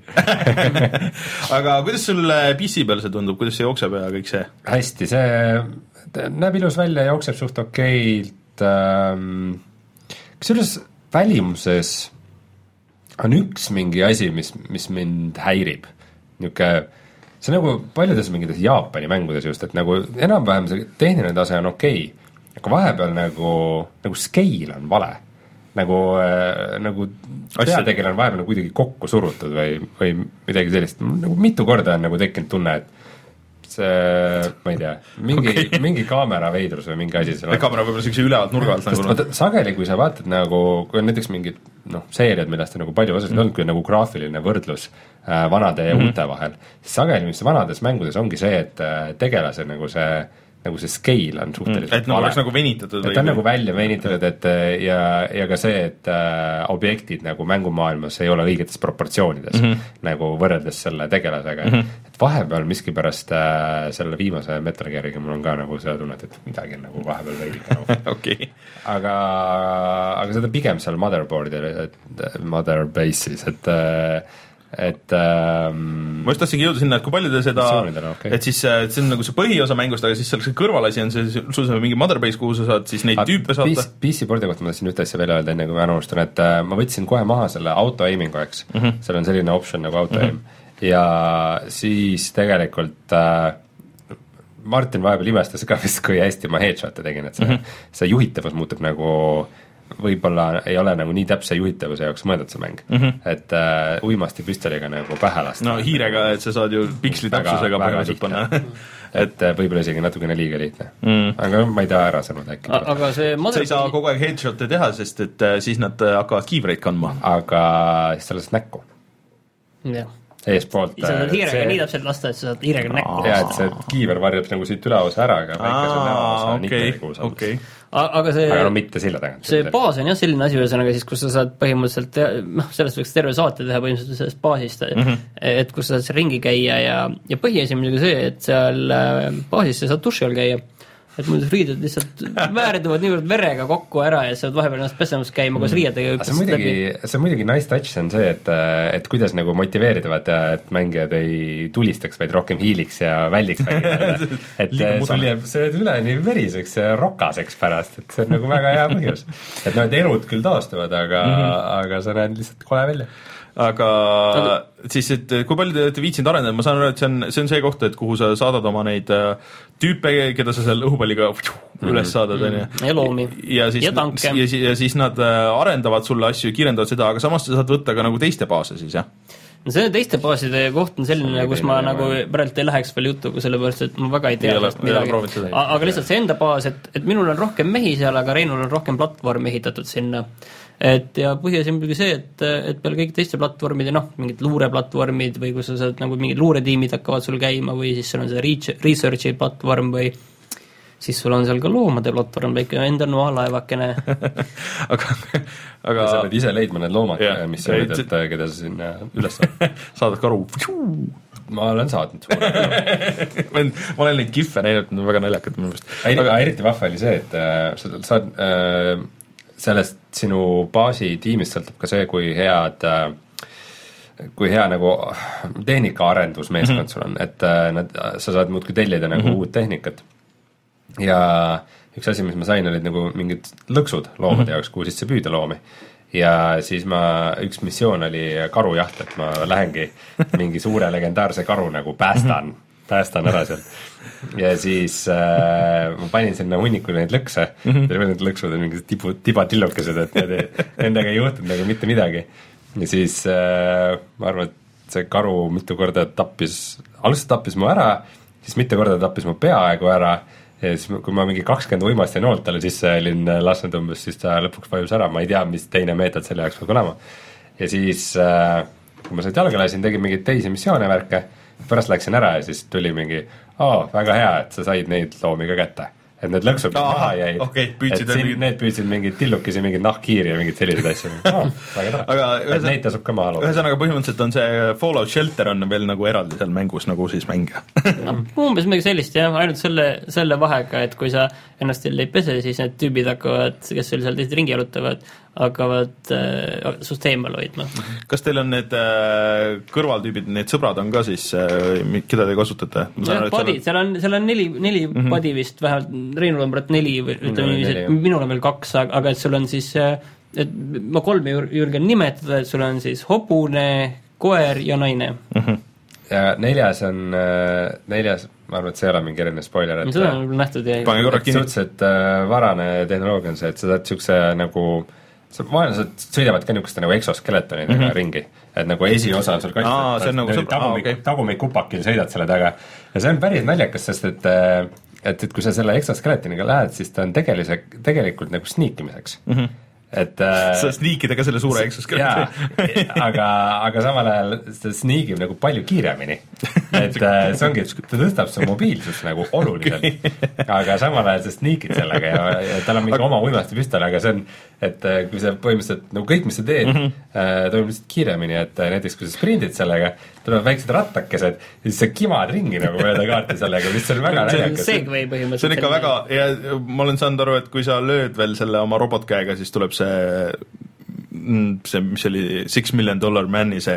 S1: Aga kuidas sul P C peal see tundub, kuidas see jookseb ja kõik see?
S3: Hästi, see näeb ilus välja, jookseb suht okeilt ähm,. Kusjuures välimuses on üks mingi asi, mis, mis mind häirib. Niuke, see nagu paljudes mingites Jaapani mängudes just, et nagu enam-vähem see tehniline tase on okei, aga vahepeal nagu, nagu scale on vale. Nagu, äh, nagu peategel on vahepeal nagu kuidagi kokku surutud või, või midagi sellist. Nagu mitu korda on nagu tekkinud tunne, et see, ma ei tea, mingi okay., mingi kaamera veidrus või mingi asi seal.
S1: Kaamera võib-olla sellise ülevalt nurga alt
S3: nagu. Vaata, sageli, kui sa vaatad nagu, kui on näiteks mingid noh, seeriad, millest on nagu palju osasid mm. olnud, kui nagu graafiline võrdlus äh, vanade ja mm. uute vahel, siis sageli, mis vanades mängudes ongi see, et äh, tegelase nagu see nagu see scale on suhteliselt
S1: mm, et nagu oleks nagu venitatud
S3: et on nagu välja venitatud, et ja, ja ka see, et äh, objektid nagu mängumaailmas ei ole õigetes proportsioonides mm -hmm. nagu võrreldes selle tegelasega mm, -hmm. et vahepeal miskipärast äh, selle viimase Metal Geariga mul on ka nagu seda tunnet, et midagi on nagu vahepeal veidika nagu.
S1: okay.
S3: aga, aga seda pigem seal motherboard'il, et mother base'is, et äh, et ähm,
S1: ma just tahtsingi jõuda sinna, et kui palju te seda
S3: okay.
S1: et siis et see on nagu see põhiosa mängust, aga siis seal see kõrvalasi on see, sul saab mingi motherbase, kuhu sa saad siis neid A, tüüpe saata
S3: P C board'i kohta ma tahtsin ühte asja veel öelda, enne kui ma unustan, et äh, ma võtsin kohe maha selle auto aiming'u, eks mm -hmm. seal on selline option nagu auto aim mm -hmm. ja siis tegelikult äh, Martin vahepeal imestas ka vist, kui hästi ma headshot'e tegin, et see, mm -hmm. see juhitavus muutub nagu võib-olla ei ole nagu nii täpse juhitavuse jaoks mõeldud see mäng mm, -hmm. et äh, uimasti püstoliga nagu pähe lasta.
S1: No hiirega, et sa saad ju piksli täpsusega põhimõtteliselt panna.
S3: et äh, võib-olla isegi natukene liiga lihtne mm., aga ma ei taha ära sõnuda äkki.
S2: aga see
S1: mother... sa ei saa kogu aeg headshot'e teha, sest et äh, siis nad äh, hakkavad kiivreid kandma.
S3: aga siis sa lased näkku.
S2: jah.
S3: eespoolt.
S2: sa saad hiirega see... nii täpselt lasta, et sa saad hiirega näkku.
S3: jaa, et see kiiver varjab nagu siit üleosa ära, aga väikese näosa on
S1: okay.
S3: ikka nagu saanud.
S1: Okay.
S2: aga see,
S3: aga no mitte silla tagant.
S2: see baas on jah selline asi, ühesõnaga siis, kus sa saad põhimõtteliselt, noh, sellest võiks terve saate teha põhimõtteliselt sellest baasist mm, -hmm. et kus sa saad ringi käia ja, ja põhiasi on muidugi see, et seal baasis sa saad duši all käia, et muidu riided lihtsalt väärduvad niivõrd verega kokku ära ja sa saad vahepeal ennast pesemas käima koos riiedega.
S3: see on muidugi, see on muidugi nice touch, see on see, et, et kuidas nagu motiveerida, vaata, et mängijad ei tulistaks, vaid rohkem hiiliks ja väldiks mängijad. et sul jääb, sa jääd üleni veriseks ja rokaseks pärast, et see on nagu väga hea põhjus. et noh, et elud küll taastuvad, aga mm, -hmm. aga sa näed lihtsalt kole välja.
S1: aga aga siis, et kui palju te olete viitsinud arendada, ma saan aru, et see on, see on see koht, et kuhu sa saadad oma neid tüüpe, keda sa seal õhupalliga mm-hmm. üles saadad, on ju.
S2: ja loomi.
S1: ja siis,
S2: ja tanke.
S1: Ja, ja siis nad arendavad sulle asju, kiirendavad seda, aga samas sa saad võtta ka nagu teiste baase siis, jah?
S2: no see teiste baaside koht on selline, kus ma nagu praegu ei läheks veel jutuga, sellepärast et ma väga ei tea sellest midagi. aga lihtsalt see enda baas, et, et minul on rohkem mehi seal, aga Reinul on rohkem platvormi ehitatud sinna. et ja põhjasi on muidugi see, et, et peale kõik teiste platvormide, noh, mingid luureplatvormid või kus sa saad nagu mingid luuretiimid hakkavad sul käima või siis sul on see research'i platvorm või siis sul on seal ka loomade platvorm, väike enda noalaevakene. aga, aga
S3: sa pead ise leidma need loomad, mis sa olid, et keda sa sinna üles saad.
S1: saadad karu.
S3: ma olen saatnud
S1: ma olen neid kihve näinud, need on väga naljakad minu meelest.
S3: aga eriti vahva oli see, et äh, sa saad äh, sellest sinu baasi tiimist sõltub ka see, kui head äh, kui hea nagu tehnikaarendusmeeskond mm -hmm. sul on, et äh, nad, sa saad muudkui tellida nagu mm -hmm. uut tehnikat. ja üks asi, mis ma sain, olid nagu mingid lõksud loomade mm -hmm. jaoks, kuhu sisse püüda loomi. ja siis ma, üks missioon oli karujaht, et ma lähengi mingi suure legendaarse karu nagu päästan mm, -hmm. päästan ära sealt. ja siis äh, ma panin sinna hunnikule neid lõkse mm, -hmm. need lõksud on mingid tibu, tibatillukesed, et need, nendega ei juhtunud nagu mitte midagi. ja siis äh, ma arvan, et see karu mitu korda tappis, alguses tappis mu ära, siis mitu korda tappis mu peaaegu ära ja siis kui ma mingi kakskümmend uimast ja noolt talle sisse olin lasknud umbes, siis ta lõpuks vajus ära, ma ei tea, mis teine meetod selle jaoks peab olema. ja siis äh, kui ma sealt jalga lasin, tegin mingeid teisi missioone värke, pärast läksin ära ja siis tuli mingi aa, väga hea, et sa said neid loomi ka kätte. et need lõksud maha jäid
S1: okay,,
S3: et siin, mingid... need püüdsid mingeid tillukesi, mingeid nahkhiiri ja mingeid selliseid asju oh, väga tore, et neid tasub ka maha looma.
S1: ühesõnaga põhimõtteliselt on see Fallout Shelter on veel nagu eraldi seal mängus nagu siis mängija
S2: no, umbes midagi sellist jah, ainult selle, selle vahega, et kui sa ennast jälle ei pese, siis need tüübid hakkavad, kes sul seal teised ringi jalutavad, hakkavad äh, sust eemal hoidma.
S1: kas teil on need äh, kõrvaltüübid, need sõbrad on ka siis äh,, keda te kasutate?
S2: jah, padid, seal on, seal on neli, neli mm -hmm. padi vist, vähemalt Reinul on praegu neli või ütleme niiviisi, minul on veel kaks, aga et sul on siis, et ma kolme julgen nimetada, et sul on siis hobune, koer ja naine
S3: mm. -hmm. ja neljas on, neljas, ma arvan, et see ei ole mingi erinev spoiler, et
S2: seda on nähtud ja
S3: suhteliselt äh, varane tehnoloogia on see, et sa saad niisuguse nagu vaenlased sõidavad ka niisuguste nagu exoskeletonidega mm -hmm. ringi, et nagu esiosa on sul kastis,
S1: Aa, see on nagu sõp-
S3: tagumik,
S1: aa, okay.
S3: tagumik kupakil sõidad selle taga ja see on päris naljakas, sest et et, et kui sa selle exoskeletoniga lähed, siis ta on tegelise, tegelikult nagu sniikimiseks mm. -hmm. et
S1: sa sniikida ka selle suure exoskeletoni.
S3: aga, aga samal ajal see sniigib nagu palju kiiremini. et see ongi, et ta tõstab su mobiilsust nagu oluliselt okay. aga samal ajal sa sniikid sellega ja, ja tal on mingi aga... oma uimastipüstol, aga see on, et kui sa põhimõtteliselt nagu kõik, mis sa teed mm, -hmm. äh, toimub lihtsalt kiiremini, et näiteks kui sa sprindid sellega, tulevad väiksed rattakesed ja siis sa kimad ringi nagu mööda kaarti sellega, mis on väga naljakas.
S2: Segway põhimõtteliselt.
S1: see on ikka väga, ja ma olen saanud aru, et kui sa lööd veel selle oma robotkäega, siis tuleb see see, mis oli Six Million Dollar Man'i see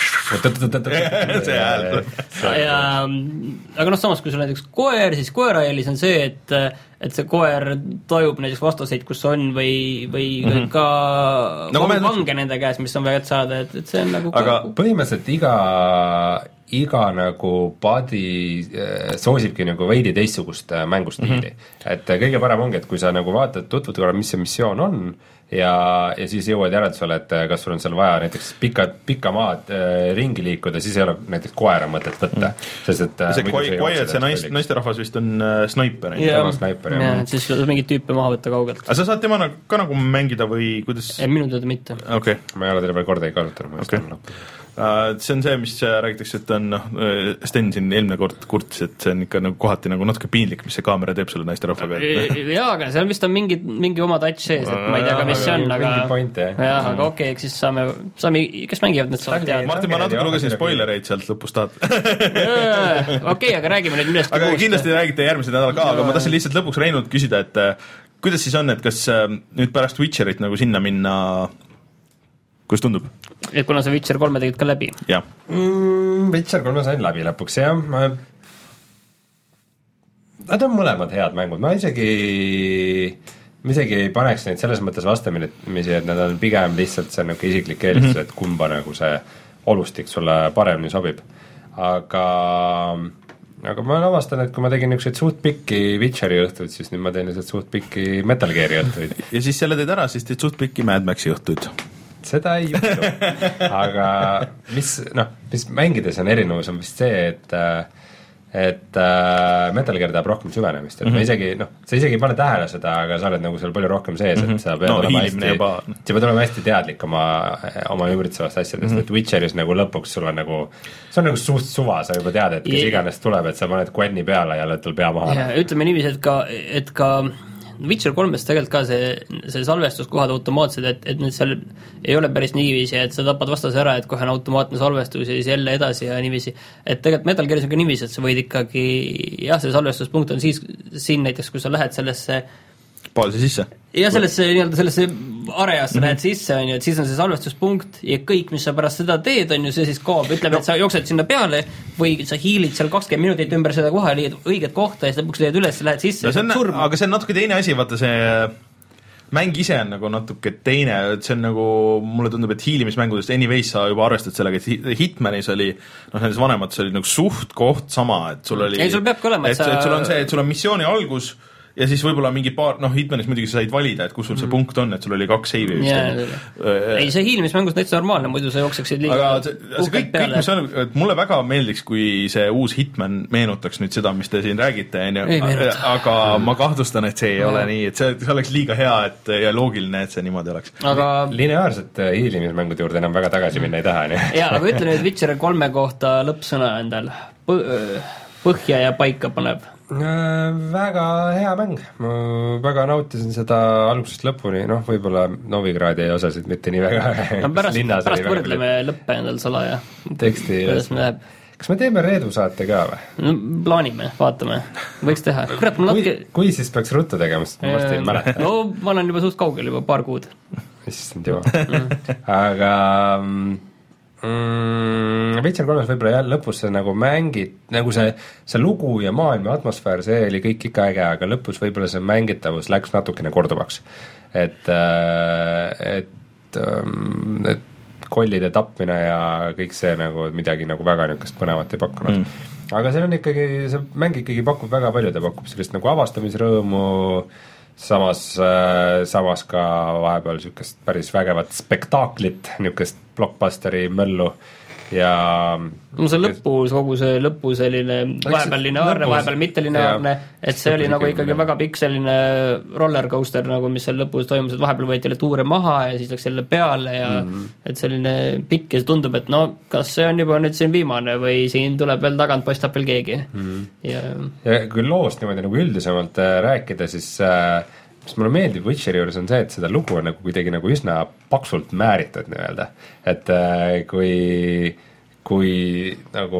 S1: see hääl.
S2: ja aga noh, samas kui sul näiteks koer, siis koera eelis on see, et et see koer tajub näiteks vastaseid, kus on või, või mm -hmm. ka no, vange me... nende käes, mis on väga saada, et, et see on nagu
S3: aga ka... põhimõtteliselt iga iga nagu body soosibki nagu veidi teistsugust mängustiili mm. -hmm. et kõige parem ongi, et kui sa nagu vaatad, tutvud korra, mis see missioon on ja, ja siis jõuad järeldusele, et kas sul on seal vaja näiteks pika, pika maad äh, ringi liikuda, siis ei ole näiteks koera mõtet võtta mm. sest et
S1: see Quiet, see naist, naisterahvas vist on äh, snaiper
S2: yeah. sniper, ja, ja siis mingit tüüpe maha võtta kaugelt.
S1: aga sa saad tema nagu, ka nagu mängida või kuidas?
S2: minu teada mitte.
S1: Okay.
S3: ma ei ole teile veel korda ei kasutanud
S1: okay. Uh, see on see, mis räägitakse, et on noh, Sten siin eelmine kord kurtis, et see on ikka nagu kohati nagu natuke piinlik, mis see kaamera teeb selle naisterahvaga.
S2: jaa, aga seal vist on mingi, mingi oma touch sees, et ma ei tea ka, mis see on, aga jah, aga okei, eks siis saame, saame, kes mängivad, need saavad teada.
S1: Martin, ma natuke lugesin spoilereid sealt lõpust tahad.
S2: okei, aga räägime nüüd millestki
S1: aga muust. Kindlasti räägite järgmise nädala ka, aga ma tahtsin lihtsalt lõpuks Reinult küsida, et kuidas siis on, et kas nüüd pärast Witcherit nagu sinna minna, kuidas tundub?
S2: Et kuna sa Witcher kolme tegid ka läbi?
S1: Jah.
S3: Mm, Witcher kolme sain läbi lõpuks, jah. Ma... Nad on mõlemad head mängud, ma isegi ma isegi ei paneks neid selles mõttes vastamisi, et nad on pigem lihtsalt see nagu isiklik eelistus mm, -hmm. et kumba nagu see olustik sulle paremini sobib. Aga aga ma avastan, et kui ma tegin niisuguseid suht pikki Witcheri õhtuid, siis nüüd ma teen niisuguseid suht pikki Metal Gear'i õhtuid.
S1: ja siis selle teed ära, siis teed suht pikki Mad Maxi õhtuid.
S3: Seda ei juhtu, aga mis, noh, mis mängides on erinevus, on vist see, et et äh, Metal Gear tahab rohkem süvenemist, et mm -hmm. ma isegi, noh, sa isegi ei pane tähele seda, aga sa oled nagu seal palju rohkem sees, et sa pead no, olema hästi, juba... sa pead olema hästi teadlik oma, oma ümbritsevast asjadest mm, -hmm. et Witcheris nagu lõpuks sul on nagu, see on nagu suht suva, sa juba tead, et kes yeah. iganes tuleb, et sa paned Gwenni peale ja lööd tal pea maha.
S2: ja ütleme niiviisi, et ka, et ka Witcher kolmes tegelikult ka see, see salvestuskohad automaatsed, et, et nüüd seal ei ole päris niiviisi, et sa tapad vastase ära, et kohe on automaatne salvestus ja siis jälle edasi ja niiviisi. Et tegelikult Metal Gearis on ka niiviisi, et sa võid ikkagi, jah, see salvestuspunkt on siis, siin näiteks, kui sa lähed sellesse
S1: baasi sisse?
S2: ja sellesse, nii-öelda sellesse areasse mm -hmm. lähed sisse, on ju, et siis on see salvestuspunkt ja kõik, mis sa pärast seda teed, on ju, see siis kaob, ütleme, et sa jooksed sinna peale või sa hiilid seal kakskümmend minutit ümber seda koha, liid õiget kohta ja siis lõpuks leiad üles ja lähed sisse
S1: no,. aga see on natuke teine asi, vaata see mäng ise on nagu natuke teine, et see on nagu, mulle tundub, et hiilimismängudest anyways sa juba arvestad sellega, et Hitmanis oli, noh, nendes vanemates oli nagu suht koht sama, et sul oli
S2: ei, sul peabki olema,
S1: et, et, sa... et sul on see, et sul on missiooni algus ja siis võib-olla mingi paar, noh, Hitmanis muidugi sa said valida, et kus sul see mm. punkt on, et sul oli kaks seivi vist.
S2: Yeah, ei, see hiilimismängus täitsa normaalne, muidu sa jookseksid liiga
S1: aga see, see kõik, kõik, mis on, et mulle väga meeldiks, kui see uus Hitman meenutaks nüüd seda, mis te siin räägite, on ju, aga ma kahtlustan, et see ei no. ole nii, et see, see oleks liiga hea, et ja loogiline, et see niimoodi oleks.
S3: aga lineaarsete hiilimismängude juurde enam väga tagasi minna ei taha, nii.
S2: jaa, aga ütle nüüd Witcher kolme kohta lõppsõna endal. Põhja ja paika paneb.
S3: Väga hea mäng, ma väga nautisin seda algusest lõpuni, noh, võib-olla Novigradi osasid mitte nii väga
S2: no pärast, pärast võrdleme lõppe endal salaja
S3: teksti kas me teeme Reedu saate ka või?
S2: No, plaanime, vaatame, võiks teha kurat, ma natuke
S3: kui, kui siis peaks ruttu tegema, sest ma vast ei mäleta
S2: no ma olen juba suht kaugel juba paar kuud
S3: issand juba aga Mm, Witcher kolmes võib-olla jah, lõpus see nagu mängid, nagu see, see lugu ja maailma atmosfäär, see oli kõik ikka äge, aga lõpus võib-olla see mängitavus läks natukene korduvaks. Et, et, et kollide tapmine ja kõik see nagu midagi nagu väga niisugust põnevat ei pakkunud mm.. aga see on ikkagi, see mäng ikkagi pakub väga palju, ta pakub sellist nagu avastamisrõõmu samas, samas ka vahepeal niisugust päris vägevat spektaaklit, niisugust blockbusteri möllu ja
S2: no see lõpus, kogu see lõpu selline vahepeal lineaarne, vahepeal mitte lineaarne, et see oli nagu ikkagi väga pikk selline rollercoaster, nagu mis seal lõpus toimus, et vahepeal võeti jälle tuure maha ja siis läks jälle peale ja mm-hmm. et selline pikk ja see tundub, et no kas see on juba nüüd siin viimane või siin tuleb veel tagant, paistab veel keegi mm-hmm. ja...
S3: ja kui loost niimoodi nagu üldisemalt rääkida, siis äh, mis mulle meeldib Witcheri juures on see, et seda lugu on nagu kuidagi nagu üsna paksult määritud nii-öelda, et äh, kui, kui nagu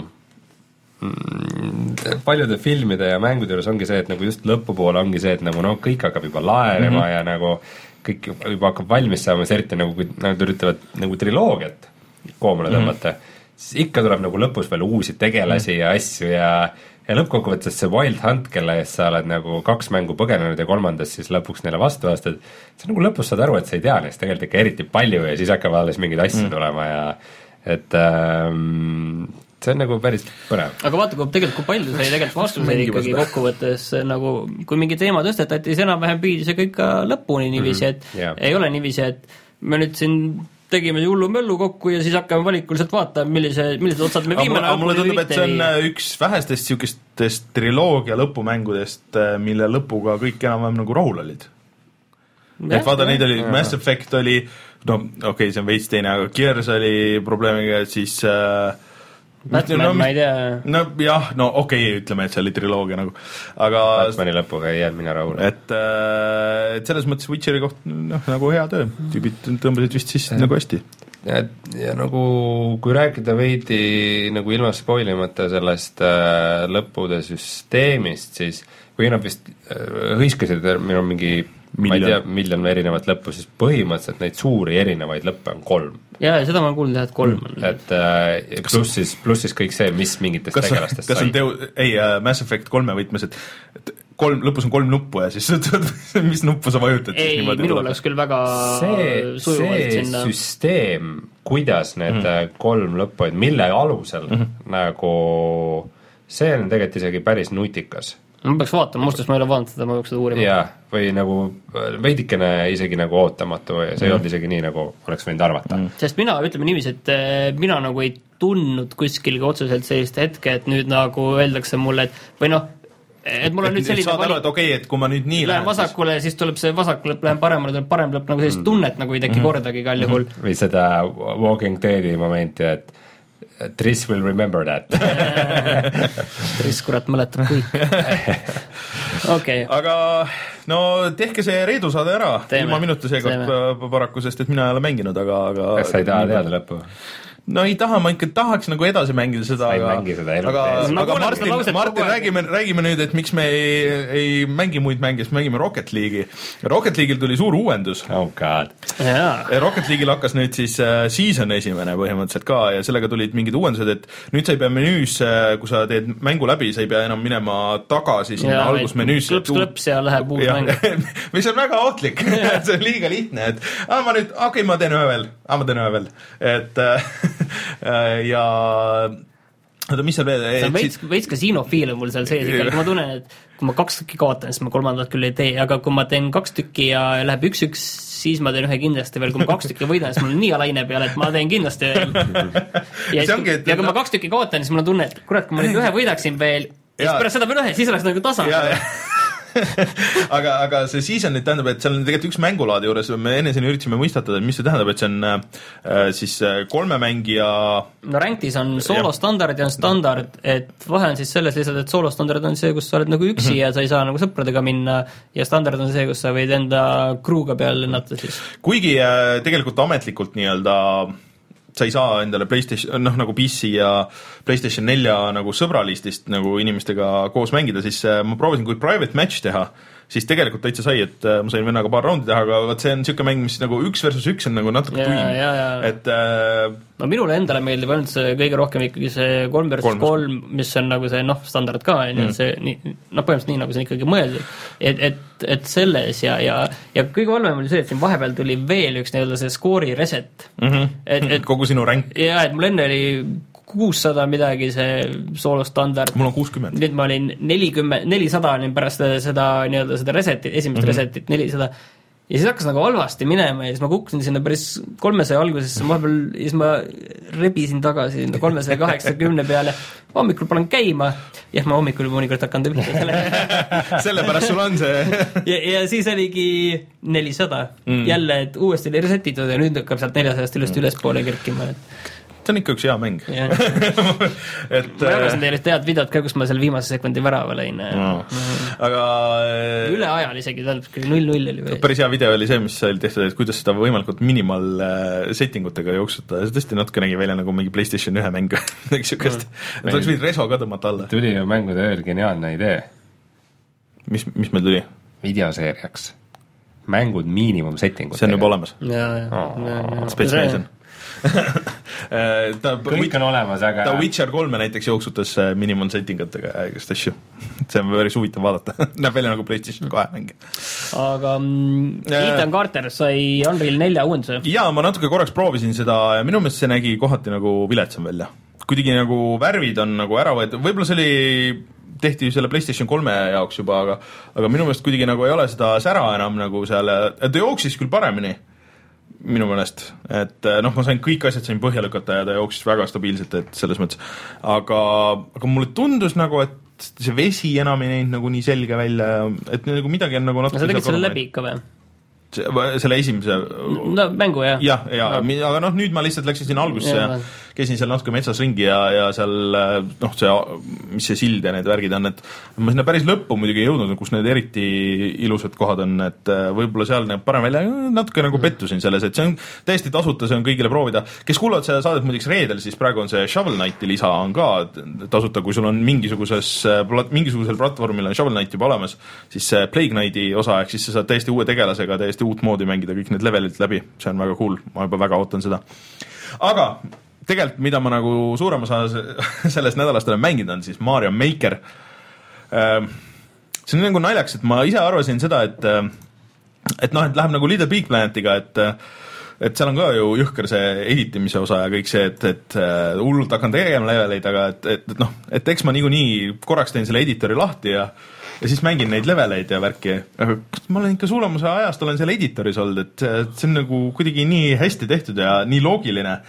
S3: mm, paljude filmide ja mängude juures ongi see, et nagu just lõpupoole ongi see, et nagu no kõik hakkab juba laenema mm-hmm. ja nagu kõik juba hakkab valmis saama, see eriti nagu kui nad üritavad nagu triloogiat koomale tõmmata mm-hmm. siis ikka tuleb nagu lõpus veel uusi tegelasi mm-hmm. ja asju ja ja lõppkokkuvõttes see Wild Hunt, kelle eest sa oled nagu kaks mängu põgenenud ja kolmandas siis lõpuks neile vastu aastad, see nagu lõpus saad aru, et sa ei tea neist tegelikult ikka eriti palju ja siis hakkab alles mingeid asju mm. tulema ja et ähm, see on nagu päris põnev.
S2: aga vaata, kui tegelikult, kui palju sai tegelikult vastuseid ikkagi kokkuvõttes nagu, kui mingi teema tõstetati, siis enam-vähem piidi see kõik ka lõpuni niiviisi, et mm, yeah. ei ole niiviisi, et me nüüd siin tegime hullu möllu kokku ja siis hakkame valikuliselt vaatama, millise, millised otsad me viime.
S1: Aga mulle tundub, et see on või... üks vähestest niisugustest triloogia lõpumängudest, mille lõpuga kõik enam-vähem nagu rahul olid. Ja, et vaata, neid oli, Mass Effect oli, no okei okay,, see on veits teine, aga Gears oli probleemiga, et siis äh,
S2: Batman no,, ma ei tea.
S1: No jah, no okei okay,, ütleme, et see oli triloogia nagu, aga
S3: Batmani lõpuga ei jäänud mina rahule.
S1: Et, et selles mõttes Witcheri koht, noh, nagu hea töö, tüübid tõmbasid vist siis ja. Nagu hästi.
S3: Ja, ja nagu, kui rääkida veidi nagu ilma spoilimata sellest äh, lõppude süsteemist, siis kui nad vist äh, hõiskasid, meil on mingi Miljon. ma ei tea, miljon erinevat lõppu, siis põhimõtteliselt neid suuri erinevaid lõppe on kolm.
S2: Jaa, seda ma olen kuulnud, et kolm on.
S3: Et äh, pluss siis, pluss siis kõik see, mis mingitest
S1: kas,
S3: tegelastest
S1: kas sai. Teo, ei, äh, Mass Effect kolme võtmes, et, et kolm, lõpus on kolm nuppu ja siis mis nuppu sa vajutad?
S2: Ei, minu oleks küll väga see, sujuvalt sinna.
S3: See süsteem, kuidas need mm. kolm lõppu, mille alusel mm-hmm. nagu see on tegelikult isegi päris nutikas.
S2: Ma peaks vaatama, mustas ma ei ole vaadanud seda, ma peaks seda uurima.
S3: Jaa, või nagu veidikene isegi nagu ootamatu ja see mm. ei olnud isegi nii, nagu oleks võinud arvata. Mm.
S2: Sest mina, ütleme niiviisi, et mina nagu ei tundnud kuskilgi otseselt sellist hetke, et nüüd nagu öeldakse mulle, et või noh, et mul on et nüüd selline
S1: valik, aru, et okei, okay, et kui ma nüüd nii
S2: lähen vasakule, siis... siis tuleb see vasak lõpp, lähen paremale, tuleb parem lõpp, nagu sellist tunnet nagu ei teki mm. kordagi igal juhul.
S3: Mm. Või seda Walking Deadi momenti, et Triss will remember that.
S2: Triss, kurat, mäletab kõik. Okay.
S1: Aga no tehke see Reedu saade ära, teeme, ilma minuta seekord paraku, sest et mina ei ole mänginud, aga, aga
S3: kas sa ei taha teada lõppu?
S1: No ei taha, ma ikka tahaks nagu edasi mängida seda,
S3: aga,
S1: seda
S3: aga,
S1: no, aga Martin, Martin räägime, räägime nüüd, et miks me ei, ei mängi muid mänge, siis mängime Rocket League'i. Rocket League'il tuli suur uuendus.
S3: Oh god.
S2: Yeah.
S1: Rocket League'il hakkas nüüd siis uh, season esimene põhimõtteliselt ka ja sellega tulid mingid uuendused, et nüüd sa ei pea menüüs, kui sa teed mängu läbi, sa ei pea enam minema tagasi sinna yeah, algusmenüüs.
S2: Klõps, klõps ja läheb uus mäng.
S1: mis on väga ootlik, see on liiga lihtne, et ah, ma nüüd, okei okay,, ma teen ühe veel, ah, ma teen ühe veel, et ja oota, mis seal veel
S2: see on veits, veits kasiinofiil on mul seal sees ikka, ma tunnen, et kui ma kaks tükki kaotan, siis ma kolmandat küll ei tee, aga kui ma teen kaks tükki ja läheb üks-üks, siis ma teen ühe kindlasti veel, kui ma kaks tükki võidan, siis mul on nii alaine peal, et ma teen kindlasti veel ja, ongi, et, ja kui ma kaks tükki kaotan, siis mul on tunne, et kurat, kui ma nüüd ühe võidaksin veel ja siis pärast seda veel ühe, siis oleks nagu tasa
S1: aga, aga see season nüüd tähendab, et seal on tegelikult üks mängulaadi juures, me enne siin üritasime mõistatada, mis see tähendab, et see on äh, siis kolme mängija
S2: no Ranktis on solo standard ja on standard, et vahe on siis selles lihtsalt, et solo standard on see, kus sa oled nagu üksi mm-hmm. ja sa ei saa nagu sõpradega minna ja standard on see, kus sa võid enda kruuga peal lennata siis.
S1: Kuigi äh, tegelikult ametlikult nii-öelda sa ei saa endale PlayStation, noh nagu P C ja PlayStation nelja nagu sõbralistist nagu inimestega koos mängida, siis ma proovisin, kui private match teha, siis tegelikult täitsa sai, et ma sain vennaga paar raundi teha, aga võt see on niisugune mäng, mis nagu üks versus üks on nagu natuke tuim. Et äh,
S2: no minule endale meeldib ainult see kõige rohkem ikkagi see kolm versus kolm, mis on nagu see noh, standard ka, mm. see nii, noh põhimõtteliselt nii, nagu see on ikkagi mõeldud. Et, et, et selles ja, ja, ja kõige valmem oli see, et siin vahepeal tuli veel üks nii-öelda see skoori reset.
S1: Mm-hmm. Et, et, kogu sinu rank.
S2: Ja, et mul enne oli kuussada midagi see soolo standard.
S1: Mul on kuuskümmend.
S2: Nüüd ma olin nelikümmend, nelisada olin pärast seda nii-öelda seda resetit, esimest mm-hmm. resetit, nelisada. Ja siis hakkas nagu halvasti minema ja siis ma kukkusin sinna päris kolmesaja algusesse, vahepeal ja siis ma rebisin tagasi kolmesaja kaheksakümne peale. Hommikul panen käima, jah, ma hommikul mõnikord hakkan tõbita selle.
S1: Sellepärast sul on see.
S2: ja, ja siis oligi nelisada. Mm. Jälle, et uuesti oli resetitud ja nüüd hakkab sealt neljasajast üles mm. üles poole kerkima.
S1: See on ikka üks hea mäng.
S2: et, ma jagasin teile tead videot ka, kus ma selle viimase sekundi värava lõin.
S1: No. Mm. Aga
S2: üle ajal isegi, null null oli või?
S1: Päris hea video oli see, mis oli tehtud, et kuidas seda võimalikult minimal setting utega jooksutada. See tõesti natuke nägi välja nagu mingi PlayStation ühe mäng. Niisugust. Et oleks võid reso ka tõmmata alla.
S3: Tuli ju mängude ööl geniaalne idee.
S1: Mis, mis meil tuli?
S3: Videoseeriaks. Mängud miinimum setting utega.
S1: See on juba olemas.
S2: Jaa, jaa.
S1: Space ta,
S3: kõik on olemas, aga
S1: ta Witcher kolme näiteks jooksutas minimum settingatega igast asju. See on päris huvitav vaadata. Näeb välja nagu PlayStation kahe mäng.
S2: Aga Ethan Carter sai Unreal nelja uuenduse.
S1: Jaa, ma natuke korraks proovisin seda ja minu meelest see nägi kohati nagu viletsam välja. Kuidagi nagu värvid on nagu ära võetud, võib-olla see oli tehti selle PlayStation kolme jaoks juba, aga, aga minu meelest kuidagi nagu ei ole seda sära enam nagu seal, et ta jooksis küll paremini minu meelest, et noh, ma sain kõik asjad sain põhja lükata ja ta jooksis väga stabiilselt, et selles mõttes, aga, aga mulle tundus nagu, et see vesi enam ei näinud nagu nii selge välja, et nagu midagi on nagu natuke...
S2: Sa tegid selle läbi ikka või?
S1: Selle esimese...
S2: No mängu, jah.
S1: Jah, ja, no. Aga noh, nüüd ma lihtsalt läksin sinna algusse ja, ja käisin seal natuke metsas ringi ja, ja seal, noh, see, mis see sild ja need värgid on, et ma sinna päris lõppu muidugi ei jõudnud, kus need eriti ilusad kohad on, et võib-olla seal näeb parem välja, natuke nagu pettusin selles, et see on täiesti tasuta, see on kõigile proovida. Kes kuulavad seda saadet muiduks reedel, siis praegu on see Shovel Knighti lisa on ka tasuta, kui sul on mingisuguses, mingisugusel platvormil on Shovel Knight juba olemas, siis see Plague Knighti osa, ehk siis sa saad täiesti uue tegelasega, täiesti uut moodi mängida kõik need levelid läbi, see on väga cool, ma juba väga ootan seda. Aga tegelikult, mida ma nagu suurem osa sellest nädalast olen mänginud, on siis Mario Maker. See on nagu naljaks, et ma ise arvasin seda, et et noh, et läheb nagu Little Big Planetiga, et et seal on ka ju jõhker see editimise osa ja kõik see, et, et hullult hakkan tegema leveleid, aga et, et, et noh, et eks ma niikuinii korraks teen selle editori lahti ja ja siis mängin neid leveleid ja värki, aga ma olen ikka suurem osa ajast olen seal editoris olnud, et see on nagu kuidagi nii hästi tehtud ja nii loogiline,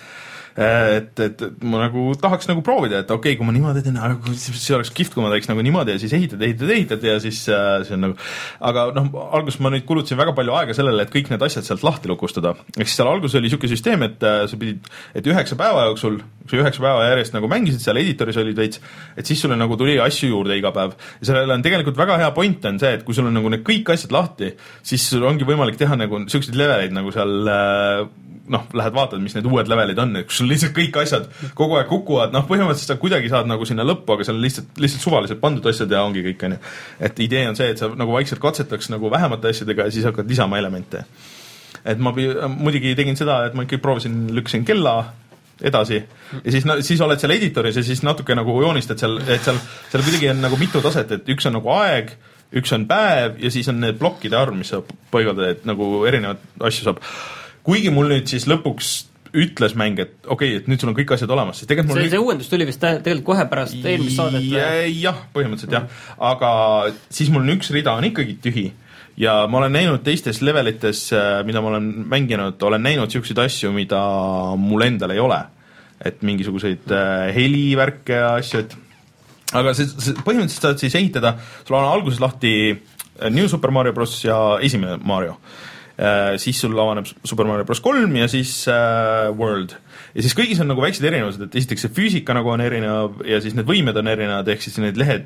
S1: et, et, et ma nagu tahaks nagu proovida, et okei okay,, kui ma niimoodi teen, aga see oleks kihvt, kui ma teeks nagu niimoodi ja siis ehitad, ehitad, ehitad ja siis äh, see on nagu, aga noh, alguses ma nüüd kulutasin väga palju aega sellele, et kõik need asjad sealt lahti lukustada, ehk siis seal alguses oli niisugune süsteem, et äh, sa pidid, et üheksa päeva jooksul, kui sa üheksa päeva järjest nagu mängisid seal editoris olid veits, et siis sulle nagu tuli asju juurde iga päev ja sellele on tegelikult väga hea point on see, et kui sul on nagu need kõik asjad lahti, siis sul ongi võimalik teha nagu niisuguseid leveleid nagu seal äh, noh, lähed vaatad, mis need uued levelid on, et kus sul lihtsalt kõik asjad kogu aeg kukuvad, noh, põhimõtteliselt sa kuidagi saad nagu sinna lõppu, aga seal on lihtsalt, lihtsalt suvaliselt pandud asjad ja ongi kõik, on ju. Et idee on see, et sa nagu vaikselt katsetaks nagu vähemate asjadega ja siis hakkad lisama elemente. Et ma muidugi tegin seda, et ma ikkagi proovisin, lükkasin kella edasi ja siis, no, siis oled seal editoris ja siis natuke nagu joonistad seal, et seal, seal kuidagi on nagu mitu taset, et üks on nagu aeg, üks on päev ja siis on need blokkide arv, mis sa paigaldad, et nagu erinevad asju saab. Kuigi mul nüüd siis lõpuks ütles mäng, et okei okay,, et nüüd sul on kõik asjad olemas, siis tegelikult mul
S2: see, see uuendus tuli vist tegelikult kohe pärast eelmist saadet
S1: ja, jah, põhimõtteliselt jah, aga siis mul on üks rida on ikkagi tühi ja ma olen näinud teistes levelites, mida ma olen mänginud, olen näinud siukseid asju, mida mul endal ei ole, et mingisuguseid helivärke ja asju, et aga see, see põhimõtteliselt saad siis ehitada, sul on alguses lahti New Super Mario Bros ja esimene Mario. Uh, siis sul avaneb Super Mario Bros kolm ja siis uh, World. Ja siis kõigis on nagu väiksed erinevused, et esiteks see füüsika nagu on erinev ja siis need võimed on erinevad, ehk siis need lehed,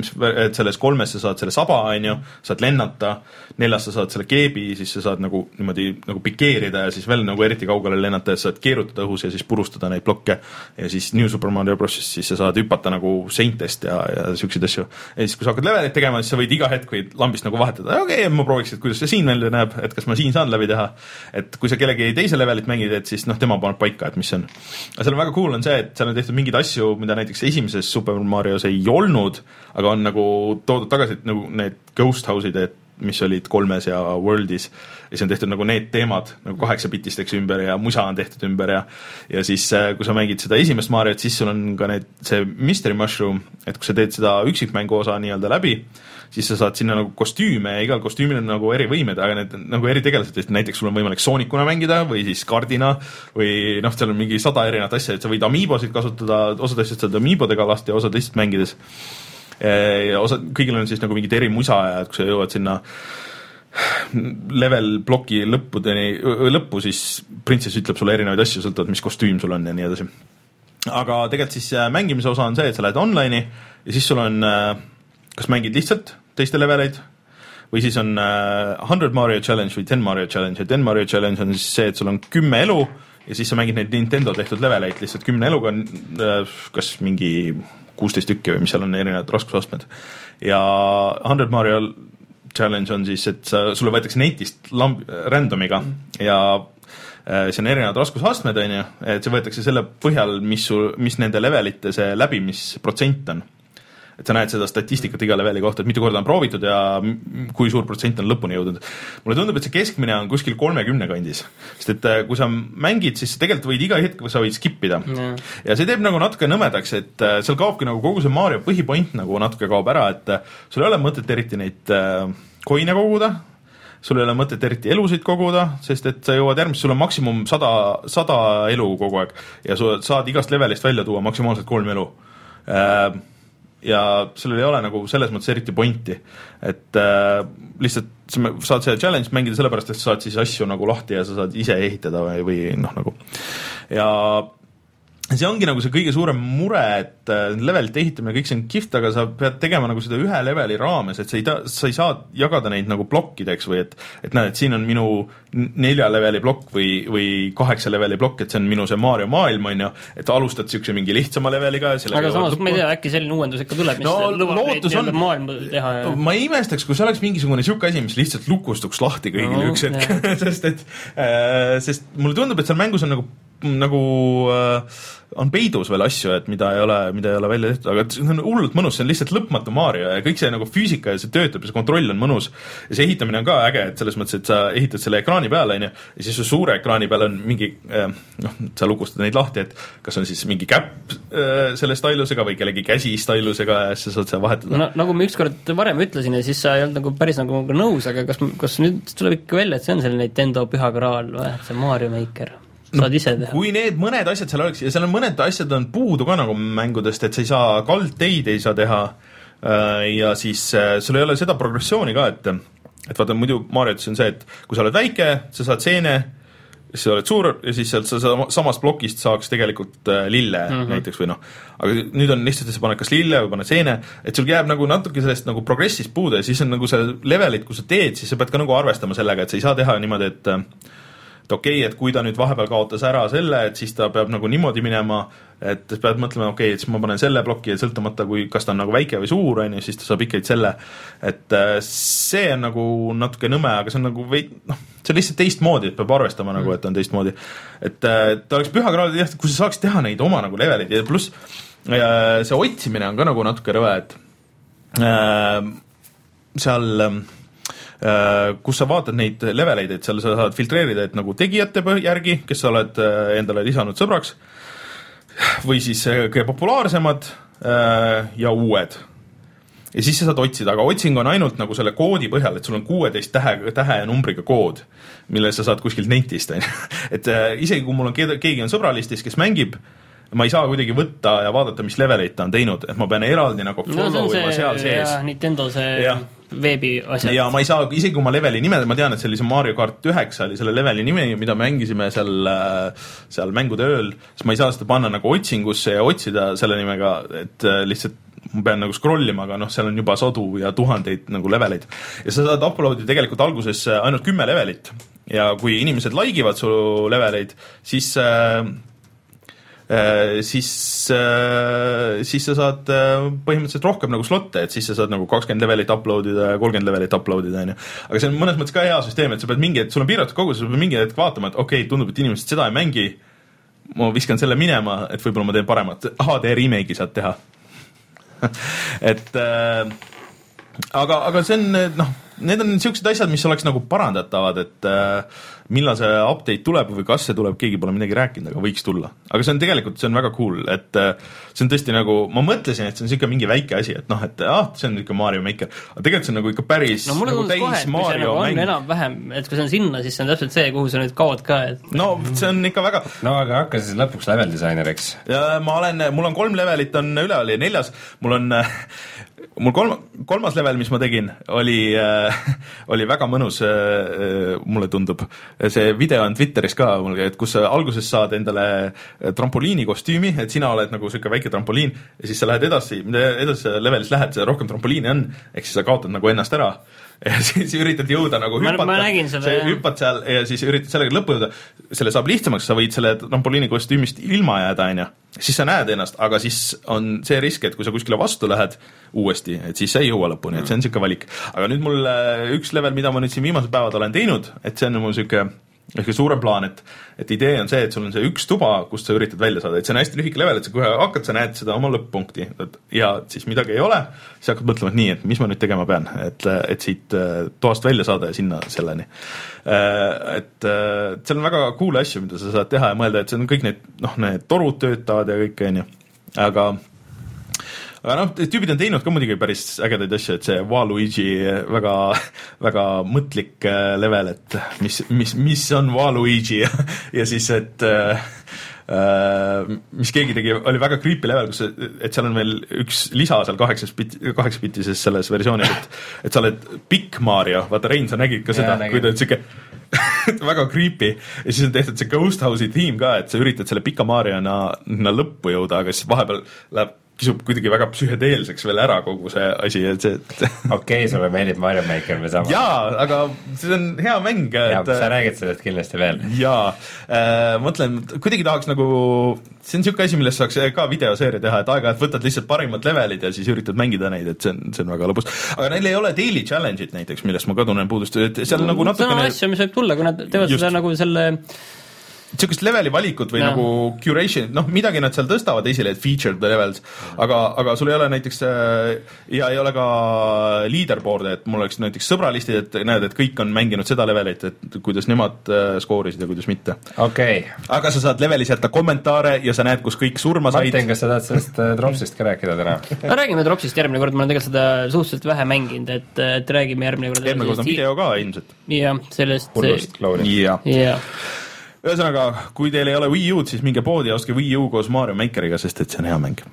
S1: et selles kolmes sa saad selle saba, on ju, saad lennata, neljas sa saad selle keebi, siis sa saad nagu niimoodi nagu pikeerida ja siis veel nagu eriti kaugele lennata, et saad keerutada õhus ja siis purustada neid blokke ja siis New Super Mario Bros. Siis sa saad hüpata nagu seintest ja, ja siukseid asju. Ja siis kui sa hakkad levelit tegema, siis sa võid iga hetk võid lambist nagu vahetada, okei okay,, ma prooviks, et kuidas see siin välja näeb, et kas ma siin saan läbi teha, et kui sa kellegi teise levelit mängid, et siis noh, tema paneb paika, et mis on. Aga seal on väga cool on see, et seal on tehtud mingeid asju, mida näiteks esimeses Super Marios ei olnud, aga on nagu toodud tagasi, et nagu need ghost house'id, et mis olid kolmes ja Worldis ja siis on tehtud nagu need teemad nagu kaheksapitisteks ümber ja musa on tehtud ümber ja ja siis kui sa mängid seda esimest Mariot, siis sul on ka need, see Mystery Mushroom, et kui sa teed seda üksikmängu osa nii-öelda läbi, siis sa saad sinna nagu kostüüme ja igal kostüümil on nagu eri võimed, aga need nagu eri tegelased, näiteks sul on võimalik Soonikuna mängida või siis kardina või noh, seal on mingi sada erinevat asja, et sa võid amiibosid kasutada, osad asjad saad amiibodega lasta ja osad lihtsalt mängides. Ja osad, kõigil on siis nagu mingid eri musa ja kui sa jõuad sinna level ploki lõppudeni, lõppu, siis printsess ütleb sulle erinevaid asju, sõltavad, mis kostüüm sul on ja nii edasi. Aga tegelikult siis mängimise osa on see, et sa lähed online'i ja siis sul on, kas mängid lihtsalt teiste leveleid või siis on sada Mario Challenge või kümme Mario Challenge ja kümme Mario Challenge on siis see, et sul on kümme elu ja siis sa mängid neid Nintendo tehtud leveleid lihtsalt kümne eluga, kas mingi kuusteist tükki või mis seal on erinevad raskusastmed ja sada Mario Challenge on siis, et sa, sulle võetakse netist lamb, randomiga ja see on erinevad raskusastmed, on ju, et see võetakse selle põhjal, mis, sul, mis nende levelite see läbimisprotsent on. Et sa näed seda statistikat iga leveli kohta, et mitu korda on proovitud ja kui suur protsent on lõpuni jõudnud. Mulle tundub, et see keskmine on kuskil kolmekümne kandis, sest et kui sa mängid, siis tegelikult võid iga hetk, sa võid skippida. Mm. Ja see teeb nagu natuke nõmedaks, et seal kaobki nagu kogu see Mario põhipoint nagu natuke kaob ära, et sul ei ole mõtet eriti neid koine koguda, sul ei ole mõtet eriti elusid koguda, sest et sa jõuad järgmist, sul on maksimum sada, sada elu kogu aeg ja sa saad igast levelist välja tuua maksimaalselt kolm elu. Ja sellel ei ole nagu selles mõttes eriti pointi, et äh, lihtsalt saad see challenge mängida sellepärast, et sa saad siis asju nagu lahti ja sa saad ise ehitada või, või noh nagu ja see ongi nagu see kõige suurem mure, et levelite ehitamine kõik see on kihvt, aga sa pead tegema nagu seda ühe leveli raames, et sa ei, ta, sa ei saa jagada neid nagu plokkideks või et, et näed, et siin on minu nelja leveli plokk või, või kaheksa leveli plokk, et see on minu see Mario maailm, on ju, et alustad siukse mingi lihtsama leveliga.
S2: Aga samas ma ei tea, äkki selline uuendus ikka tuleb, mis no, lubab neid on... maailma teha. Ja...
S1: ma ei imestaks, kui see oleks mingisugune siuke asi, mis lihtsalt lukustuks lahti kõigile no, üks hetk, sest et äh, sest mulle tundub, et seal mängus on nagu nagu äh, on peidus veel asju, et mida ei ole, mida ei ole välja tehtud, aga see on hullult mõnus, see on lihtsalt lõpmatu Mario ja kõik see nagu füüsika ja see töötab ja see kontroll on mõnus ja see ehitamine on ka äge, et selles mõttes, et sa ehitad selle ekraani peale, on ju, ja siis su suure ekraani peal on mingi äh, noh, sa lukustad neid lahti, et kas on siis mingi käpp äh, selle stylusega või kellegi käsi stylusega ja siis sa saad seda vahetada.
S2: No, nagu ma ükskord varem ütlesin ja siis sa ei olnud nagu päris nagu nõus, aga kas, kas nüüd tuleb ikka välja, et see on selle Nintendo püha graal või see Mario Maker?
S1: No, kui need mõned asjad seal oleks ja seal on mõned asjad on puudu ka nagu mängudest, et sa ei saa kaldteid ei saa teha ja siis sul ei ole seda progressiooni ka, et et vaata muidu Mariotis on see, et kui sa oled väike, sa saad seene, siis sa oled suur ja siis sealt sa samast plokist saaks tegelikult lille mm -hmm. näiteks või noh, aga nüüd on lihtsalt, et sa paned kas lille või paned seene, et sul jääb nagu natuke sellest nagu progressist puudu ja siis on nagu see levelit, kui sa teed, siis sa pead ka nagu arvestama sellega, et sa ei saa teha niimoodi, et et okei, okay, et kui ta nüüd vahepeal kaotas ära selle, et siis ta peab nagu niimoodi minema, et pead mõtlema, okei okay,, et siis ma panen selle ploki ja sõltumata, kui kas ta on nagu väike või suur, on ju, siis ta saab ikka selle, et see on nagu natuke nõme, aga see on nagu või, noh, see on lihtsalt teistmoodi, et peab arvestama nagu, et on teistmoodi, et ta oleks püha kraal, kui sa saaks teha neid oma nagu levelid ja pluss see otsimine on ka nagu natuke rõve, et äh, seal kus sa vaatad neid leveleid, et seal sa saad filtreerida, et nagu tegijate järgi, kes sa oled endale lisanud sõbraks, või siis kõige populaarsemad ja uued. Ja siis sa saad otsida, aga otsing on ainult nagu selle koodi põhjal, et sul on kuueteist tähe, tähe ja numbriga kood, mille sa saad kuskilt netist. Et isegi kui mul on keegi on sõbralistis, kes mängib, ma ei saa kuidagi võtta ja vaadata, mis leveleid ta on teinud, et ma pean eraldi nagu follow
S2: no,
S1: ima seal sees.
S2: Ja, Nintendo see ja. Veebi asjad.
S1: Ja ma ei saa, isegi kui ma leveli nime, ma tean, et see oli see Mario Kart üheksa oli selle leveli nime, mida mängisime seal, seal mängude ööl, siis ma ei saa seda panna nagu otsingusse ja otsida selle nimega, et lihtsalt ma pean nagu scrollima, aga noh, seal on juba sadu ja tuhandeid nagu leveleid. Ja sa saad uploadida tegelikult alguses ainult kümme levelit ja kui inimesed laigivad su leveleid, siis siis, siis sa saad põhimõtteliselt rohkem nagu slotte, et siis sa saad nagu kakskümmend levelit uploadida ja kolmkümmend levelit uploadida, on ju. Aga see on mõnes mõttes ka hea süsteem, et sa pead mingi, et sul on piiratud kogus, sa pead mingi hetk vaatama, et okei, okay, tundub, et inimesed seda ei mängi, ma viskan selle minema, et võib-olla ma teen paremat. H D remake'i saad teha. et äh, aga, aga see on, noh, need on niisugused asjad, mis oleks nagu parandatavad, et äh, millal see update tuleb või kas see tuleb, keegi pole midagi rääkinud, aga võiks tulla. Aga see on tegelikult, see on väga cool, et äh, see on tõesti nagu, ma mõtlesin, et see on siuke mingi väike asi, et noh, et ah, see on ikka Mario Maker, aga tegelikult see on nagu ikka päris
S2: no,
S1: nagu täis
S2: kohe,
S1: Mario
S2: nagu
S1: mäng.
S2: Enam-vähem, et kui see on sinna, siis see on täpselt see, kuhu sa nüüd kaod ka, et
S1: no see on ikka väga
S3: no aga hakka siis lõpuks level disaineriks.
S1: ja ma olen, mul on kolm levelit on üleval ja neljas, mul on mul kolm, kolmas level, mis ma tegin, oli äh, oli väga mõnus äh, mulle tundub. See video on Twitteris ka mul, et kus sa alguses saad endale trampoliini kostüümi, et sina oled nagu siuke väike trampoliin ja siis sa lähed edasi, mida edasi levelis lähed, seda rohkem trampoliini on, ehk siis sa kaotad nagu ennast ära ja siis üritad jõuda nagu hüpata,
S2: ma, ma seda,
S1: sa hüppad seal ja siis üritad sellega lõppu jõuda, selle saab lihtsamaks, sa võid selle trampoliini kostüümist ilma jääda, on ju, siis sa näed ennast, aga siis on see risk, et kui sa kuskile vastu lähed uuesti, et siis sa ei jõua lõpuni, et see on niisugune valik. Aga nüüd mul üks level, mida ma nüüd siin viimased päevad olen teinud, et see on mul niisugune ehk suurem plaan, et, et idee on see, et sul on see üks tuba, kust sa üritad välja saada, et see on hästi lühike level, et sa kohe hakkad, sa näed seda oma lõpp-punkti ja siis midagi ei ole, siis hakkad mõtlema, et nii, et mis ma nüüd tegema pean, et, et siit toast välja saada ja sinna selleni. Et seal on väga cool asju, mida sa saad teha ja mõelda, et see on kõik need, noh, need torud töötavad ja kõik, on ju, aga aga noh, tüübid on teinud ka muidugi päris ägedaid asju, et see Waluigi väga, väga mõtlik level, et mis, mis, mis on Waluigi ja, ja siis, et äh, mis keegi tegi, oli väga creepy level, kus, et seal on veel üks lisa seal kaheksapitises selles versioonis, et, et sa oled pikk Mario, vaata Rein, sa nägid ka seda, kui ta on siuke väga creepy ja siis on tehtud see Ghost House'i theme ka, et sa üritad selle pika Mariona lõppu jõuda, aga siis vahepeal läheb kisub kuidagi väga psühhedeelseks veel ära kogu see asi, et see et...
S3: okei okay,, sulle meeldib Mario Maker või sama?
S1: jaa, aga see on hea mäng.
S3: jaa, sa räägid sellest kindlasti veel.
S1: jaa, äh, mõtlen, kuidagi tahaks nagu, see on niisugune asi, millest saaks ka videoseeria teha, et aeg-ajalt võtad lihtsalt parimad levelid ja siis üritad mängida neid, et see on, see on väga lõbus. Aga neil ei ole daily challenge'id näiteks, millest ma ka tunnen puudust, et seal nagu natukene...
S2: see on asju, mis võib tulla, kui nad teevad Just. seda nagu selle...
S1: niisugust leveli valikut või no. nagu curation, noh, midagi nad seal tõstavad esile, et featured levels, aga, aga sul ei ole näiteks ja ei ole ka leaderboard'e, et mul oleks näiteks sõbralistid, et näed, et kõik on mänginud seda levelit, et kuidas nemad skoorisid ja kuidas mitte.
S3: Okay.
S1: Aga sa saad levelis jätta kommentaare ja sa näed, kus kõik surma said.
S3: Martin, kas sa tahad sellest Dropsist ka rääkida täna?
S2: no räägime Dropsist järgmine kord, ma olen tegelikult seda suhteliselt vähe mänginud, et, et räägime järgmine kord.
S1: Järgmine kord on video ka ilmselt.
S2: jah, sellest
S3: Hullust, Lauri.
S1: jah
S2: ja.
S1: Ühesõnaga, kui teil ei ole Wii U'd, siis minge poodi ja ostke Wii U koos Mario Makeriga, sest et see on hea mäng.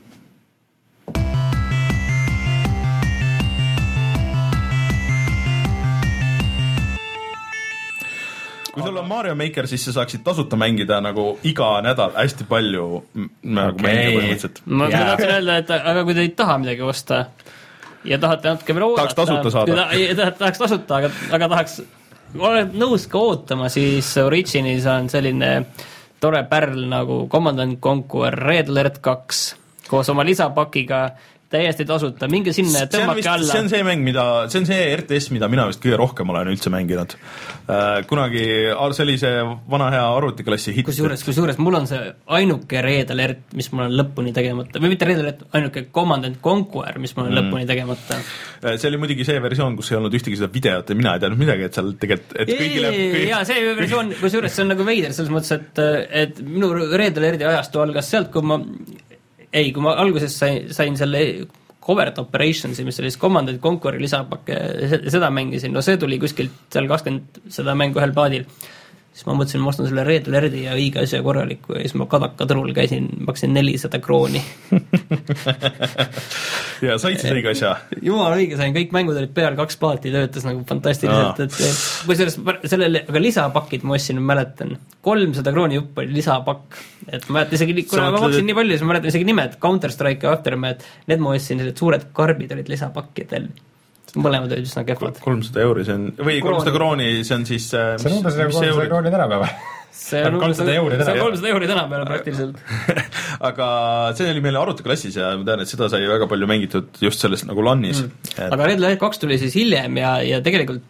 S1: Kui sul on Mario Maker, siis sa saaksid tasuta mängida nagu iga nädal hästi palju nagu okay. mänge põhimõtteliselt.
S2: Ma yeah. tahtsin öelda, et aga kui te ei taha midagi osta ja tahate natuke veel oodata,
S1: tahaks tasuta saada.
S2: Ta, tahaks tasuta, aga, aga tahaks olen nõus ka ootama, siis Originis on selline tore pärl nagu Command and Conquer Red Alert kaks koos oma lisapakiga täiesti tasuta, minge sinna ja tõmmake alla.
S1: See on see mäng, mida, see on see R T S, mida mina vist kõige rohkem olen üldse mänginud. Kunagi see oli see vana hea arvutiklassi hit.
S2: Kusjuures, kusjuures mul on see ainuke Red Alert, mis mul on lõpuni tegemata, või mitte Red Alert, ainuke Command and Conquer, mis mul on mm. lõpuni tegemata.
S1: See oli muidugi see versioon, kus ei olnud ühtegi seda videot ja mina ei teadnud midagi, et seal tegelikult, et kõigile...
S2: Kõigi... jaa, see versioon, kusjuures see on nagu veider, selles mõttes, et, et minu Red Alerti ajastu algas sealt, kui ma ei, kui ma alguses sain, sain selle Covert Operationsi, mis oli siis Command and Conqueri lisapakke, seda mängisin, no see tuli kuskilt seal kakskümmend seda mängu ühel paadil. Siis ma mõtlesin, ma ostan selle Red Alerti ja õige asja korraliku ja siis ma Kadaka-turul käisin, maksin nelisada krooni.
S1: ja said siis õige asja?
S2: Jumal õige, sain, kõik mängud olid peal, kaks paati töötas nagu fantastiliselt, et kui selles, sellele, aga lisapakid ma ostsin, mäletan, kolmsada krooni jupp oli lisapakk, et ma mäletan isegi, kuna ma maksin nii palju, siis ma mäletan isegi nimed, Counter-Strike ja Aftermath, need ma ostsin, sellised suured karbid olid lisapakkidel. Mõlemad olid üsna kehvad.
S1: kolmsada euri, see on, või kolmsada krooni, see on siis...
S3: See on umbes nagu kolmsada krooni tänapäeva.
S2: See on kolmsada euri tänapäeva praktiliselt.
S1: Aga see oli meil arvutiklassis ja ma tean, et seda sai väga palju mängitud just sellest nagu LANis.
S2: Mm. Et... aga Red Alert kaks tuli siis hiljem ja, ja tegelikult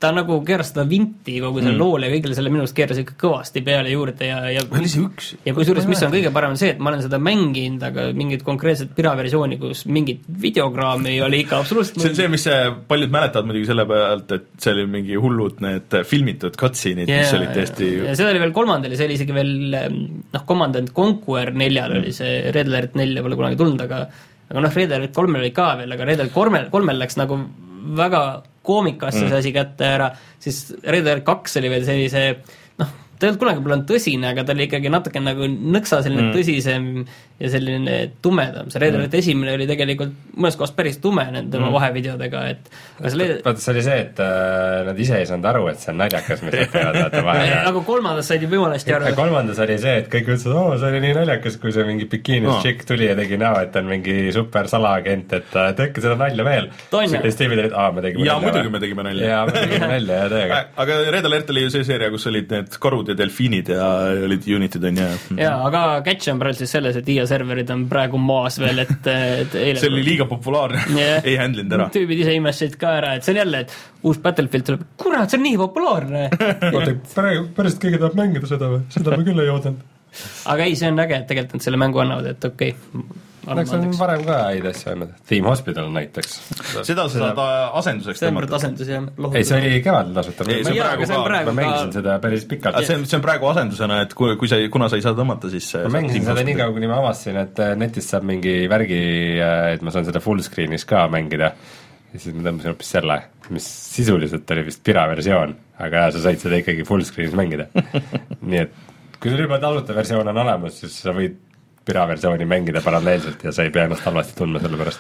S2: ta nagu keeras seda vinti kogu selle mm. loole ja kõigile selle minu arust keeras ikka kõvasti peale juurde ja, ja
S1: oli see üks?
S2: Ja kusjuures, mis on kõige parem see, et ma olen seda mänginud, aga mingit konkreetset piraversiooni, kus mingit videograami oli ikka absoluutselt
S1: see on see, mis see, paljud mäletavad muidugi selle pealt, et see oli mingi hullud need filmitud cutscene'id, yeah, mis olid tõesti
S2: ja seda oli veel kolmandal ja see oli isegi veel noh, Command and Conquer neljal mm. oli see Red Alert nelja pole kunagi tulnud, aga aga noh, Red Alert kolmel oli ka veel, aga Red Alert kolmel, kolmel läks nagu väga koomikasse mm. see asi kätte ära, siis Red Alert kaks oli veel sellise noh, ta ei olnud kunagi pole tõsine, aga ta oli ikkagi natuke nagu nõksa selline mm. tõsisem ja selline tumedam. See Red Alert mm. esimene oli tegelikult mõnes kohas päris tume nende mm. vahevideodega, et
S3: see, vaata, see oli see, et äh, nad ise ei saanud aru, et see on naljakas, mis nad teevad, vaata vahe.
S2: Aga kolmandas said juba jumalasti aru.
S3: Kolmandas oli see, et kõik ütlesid, oo, see oli nii naljakas, kui see mingi bikiinis no. tšikk tuli ja tegi näo, et on mingi super salaagent, et tehke seda nalja veel. Ja Steve olid, aa, me tegime
S1: ja, nalja. Ja muidugi me tegime nalja.
S3: Ja me tegime nalja ja täiega.
S1: Aga Red Alert oli ju see seeria, kus olid need korud ja delfiinid ja olid Unitid on ja
S2: jaa, aga catch on praegu siis selles, et I A serverid on praegu maas veel, et, et eile
S1: see oli liiga populaarne yeah. ei handlinud ära
S2: tüübid ise imestasid ka ära, et see on jälle, et uus Battlefield tuleb, kurat, see on nii populaarne
S3: oota, pärast keegi tahab mängida seda või? Seda me küll ei oodanud
S2: aga ei, see on äge, et tegelikult nad selle mängu annavad, et okei okay.
S3: Annaks on varem ka häid asja olnud. Theme Hospital näiteks.
S1: Seda sa saad asenduseks
S2: tõmmata. Asendus, jah.
S3: Ei, see oli kevadel tasuta.
S1: Ei, see
S3: praegu
S1: ka.
S3: Ma mängisin ka... seda päris pikalt.
S1: See on, see on praegu asendusena, et kui, kui sa, kuna sa ei saa tõmmata, siis
S3: ma mängisin seda nii kaua, kuni ma avastasin, et netist saab mingi värgi, et ma saan seda full screen'is ka mängida. Ja siis ma tõmbasin hoopis selle, mis sisuliselt oli vist piraversioon, aga sa said seda ikkagi full screen'is mängida. Nii et kui sul juba tasuta versioon on olemas, siis sa võid piraversiooni mängida paralleelselt ja sa ei pea ennast halvasti tundma selle pärast.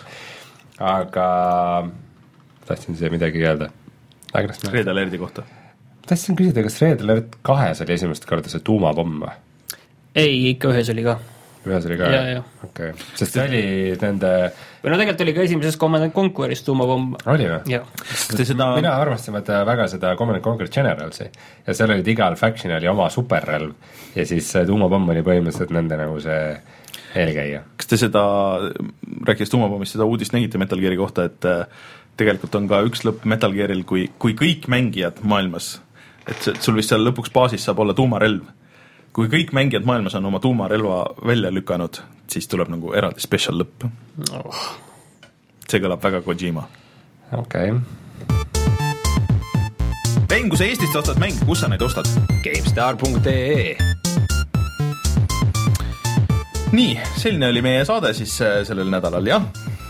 S3: Aga tahtsin siia midagi öelda.
S1: Red Alerti kohta.
S3: Tahtsin küsida, kas Red Alert kahes oli esimest korda see tuumapomm?
S2: Ei, ikka ühes oli ka.
S3: Ühes oli ka?
S2: Ja, ja.
S3: Okay. Sest see oli nende...
S2: Või no tegelikult oli ka esimeses Command and Conqueris tuumapomm.
S3: Oli või?
S2: Seda...
S3: Mina arvasin väga seda Command and Conquer Generalsi ja seal oli igal faction oli oma superrelv ja siis tuumapomm oli põhimõtteliselt nende nagu see eelkäija.
S1: Kas te seda, rääkides tuumapommist, seda uudist nägite Metal Geari kohta, et tegelikult on ka üks lõpp Metal Gearil, kui, kui kõik mängijad maailmas, et sul vist seal lõpuks baasis saab olla tuumarelv. Kui kõik mängijad maailmas on oma tuumarelva välja lükanud, siis tuleb nagu eraldi special lõpp. Oh. See kõlab väga Kojima.
S3: Okei. Okay.
S1: Rein, kui sa Eestist ostad mänge, kus sa neid ostad?
S4: GameStar punkt ee
S1: Nii, selline oli meie saade siis sellel nädalal, jah.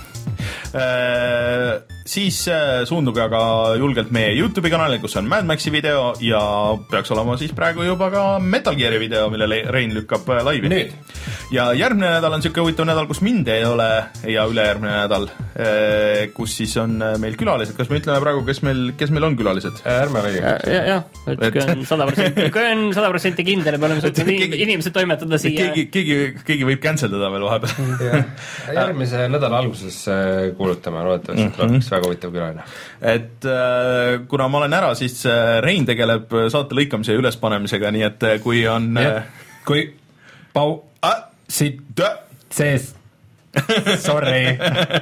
S1: Äh, siis suunduge aga julgelt meie YouTube'i kanalile, kus on Mad Maxi video ja peaks olema siis praegu juba ka Metal Geari video, mille Rein lükkab laivi.
S3: Nüüd.
S1: Ja järgmine nädal on siuke huvitav nädal, kus mind ei ole ja ülejärgmine nädal, kus siis on meil külalised. Kas me ütleme praegu, kes meil, kes meil on külalised?
S3: Ärme või?
S2: Ja, ja, et kui on sada protsenti, kui on sada protsenti kindel, et me oleme suutnud inimesed toimetada siia.
S1: Keegi, keegi, keegi võib canceldada veel vahepeal.
S3: Järgmise nädala alguses kuulutama, loodetavasti mm -hmm. väga huvitav külaline.
S1: Et äh, kuna ma olen ära, siis äh, Rein tegeleb saate lõikamise ja ülespanemisega, nii et äh, kui on äh,
S3: kui Pau ah, siit sees sorry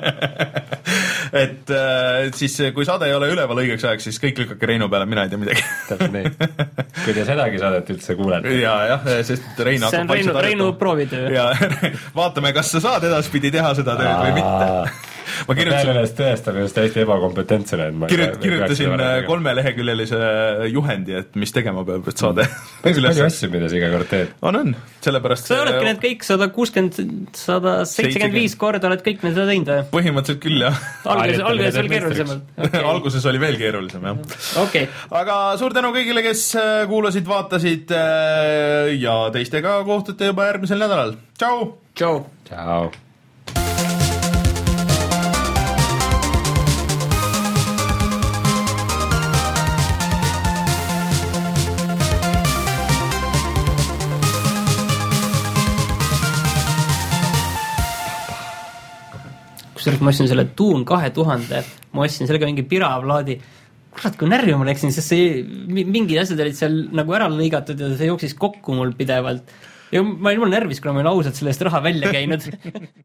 S1: et äh, siis kui saade ei ole üleval õigeks ajaks, siis kõik lükkake Reinu peale, mina ei tea midagi.
S3: Täpselt nii. Kui te sedagi saadet üldse kuulete.
S1: Ja, jah, sest Rein
S2: see on Reinu, Reinu proovitöö.
S1: Ja vaatame, kas sa saad edaspidi teha seda tööd või mitte. Ma
S3: kirjutasin, peale ennast tõestab just hästi ebakompetentsena.
S1: Kirjut, kirjutasin kolmeleheküljelise juhendi, et mis tegema peab, et saade.
S3: Palju asju, mida sa iga kord teed?
S1: On, on. Sellepärast
S2: sa oledki need kõik sada kuuskümmend, sada seitsekümmend viis korda oled kõik need teinud või?
S1: Põhimõtteliselt küll, jah.
S2: Alguses, alguses veel keerulisemalt.
S1: Okay. Alguses oli veel keerulisem, jah.
S2: Okay.
S1: Aga suur tänu kõigile, kes kuulasid, vaatasid ja teistega kohtute juba järgmisel nädalal. Tšau!
S2: Tšau!
S3: Tšau!
S2: kusjuures ma ostsin selle Tuun kahe tuhande, ma ostsin sellega mingi piraplaadi. Kurat, kui närvi ma läksin, sest see, mingid asjad olid seal nagu ära lõigatud ja see jooksis kokku mul pidevalt. Ja ma olin mul närvis, kuna ma olin ausalt sellest raha välja käinud.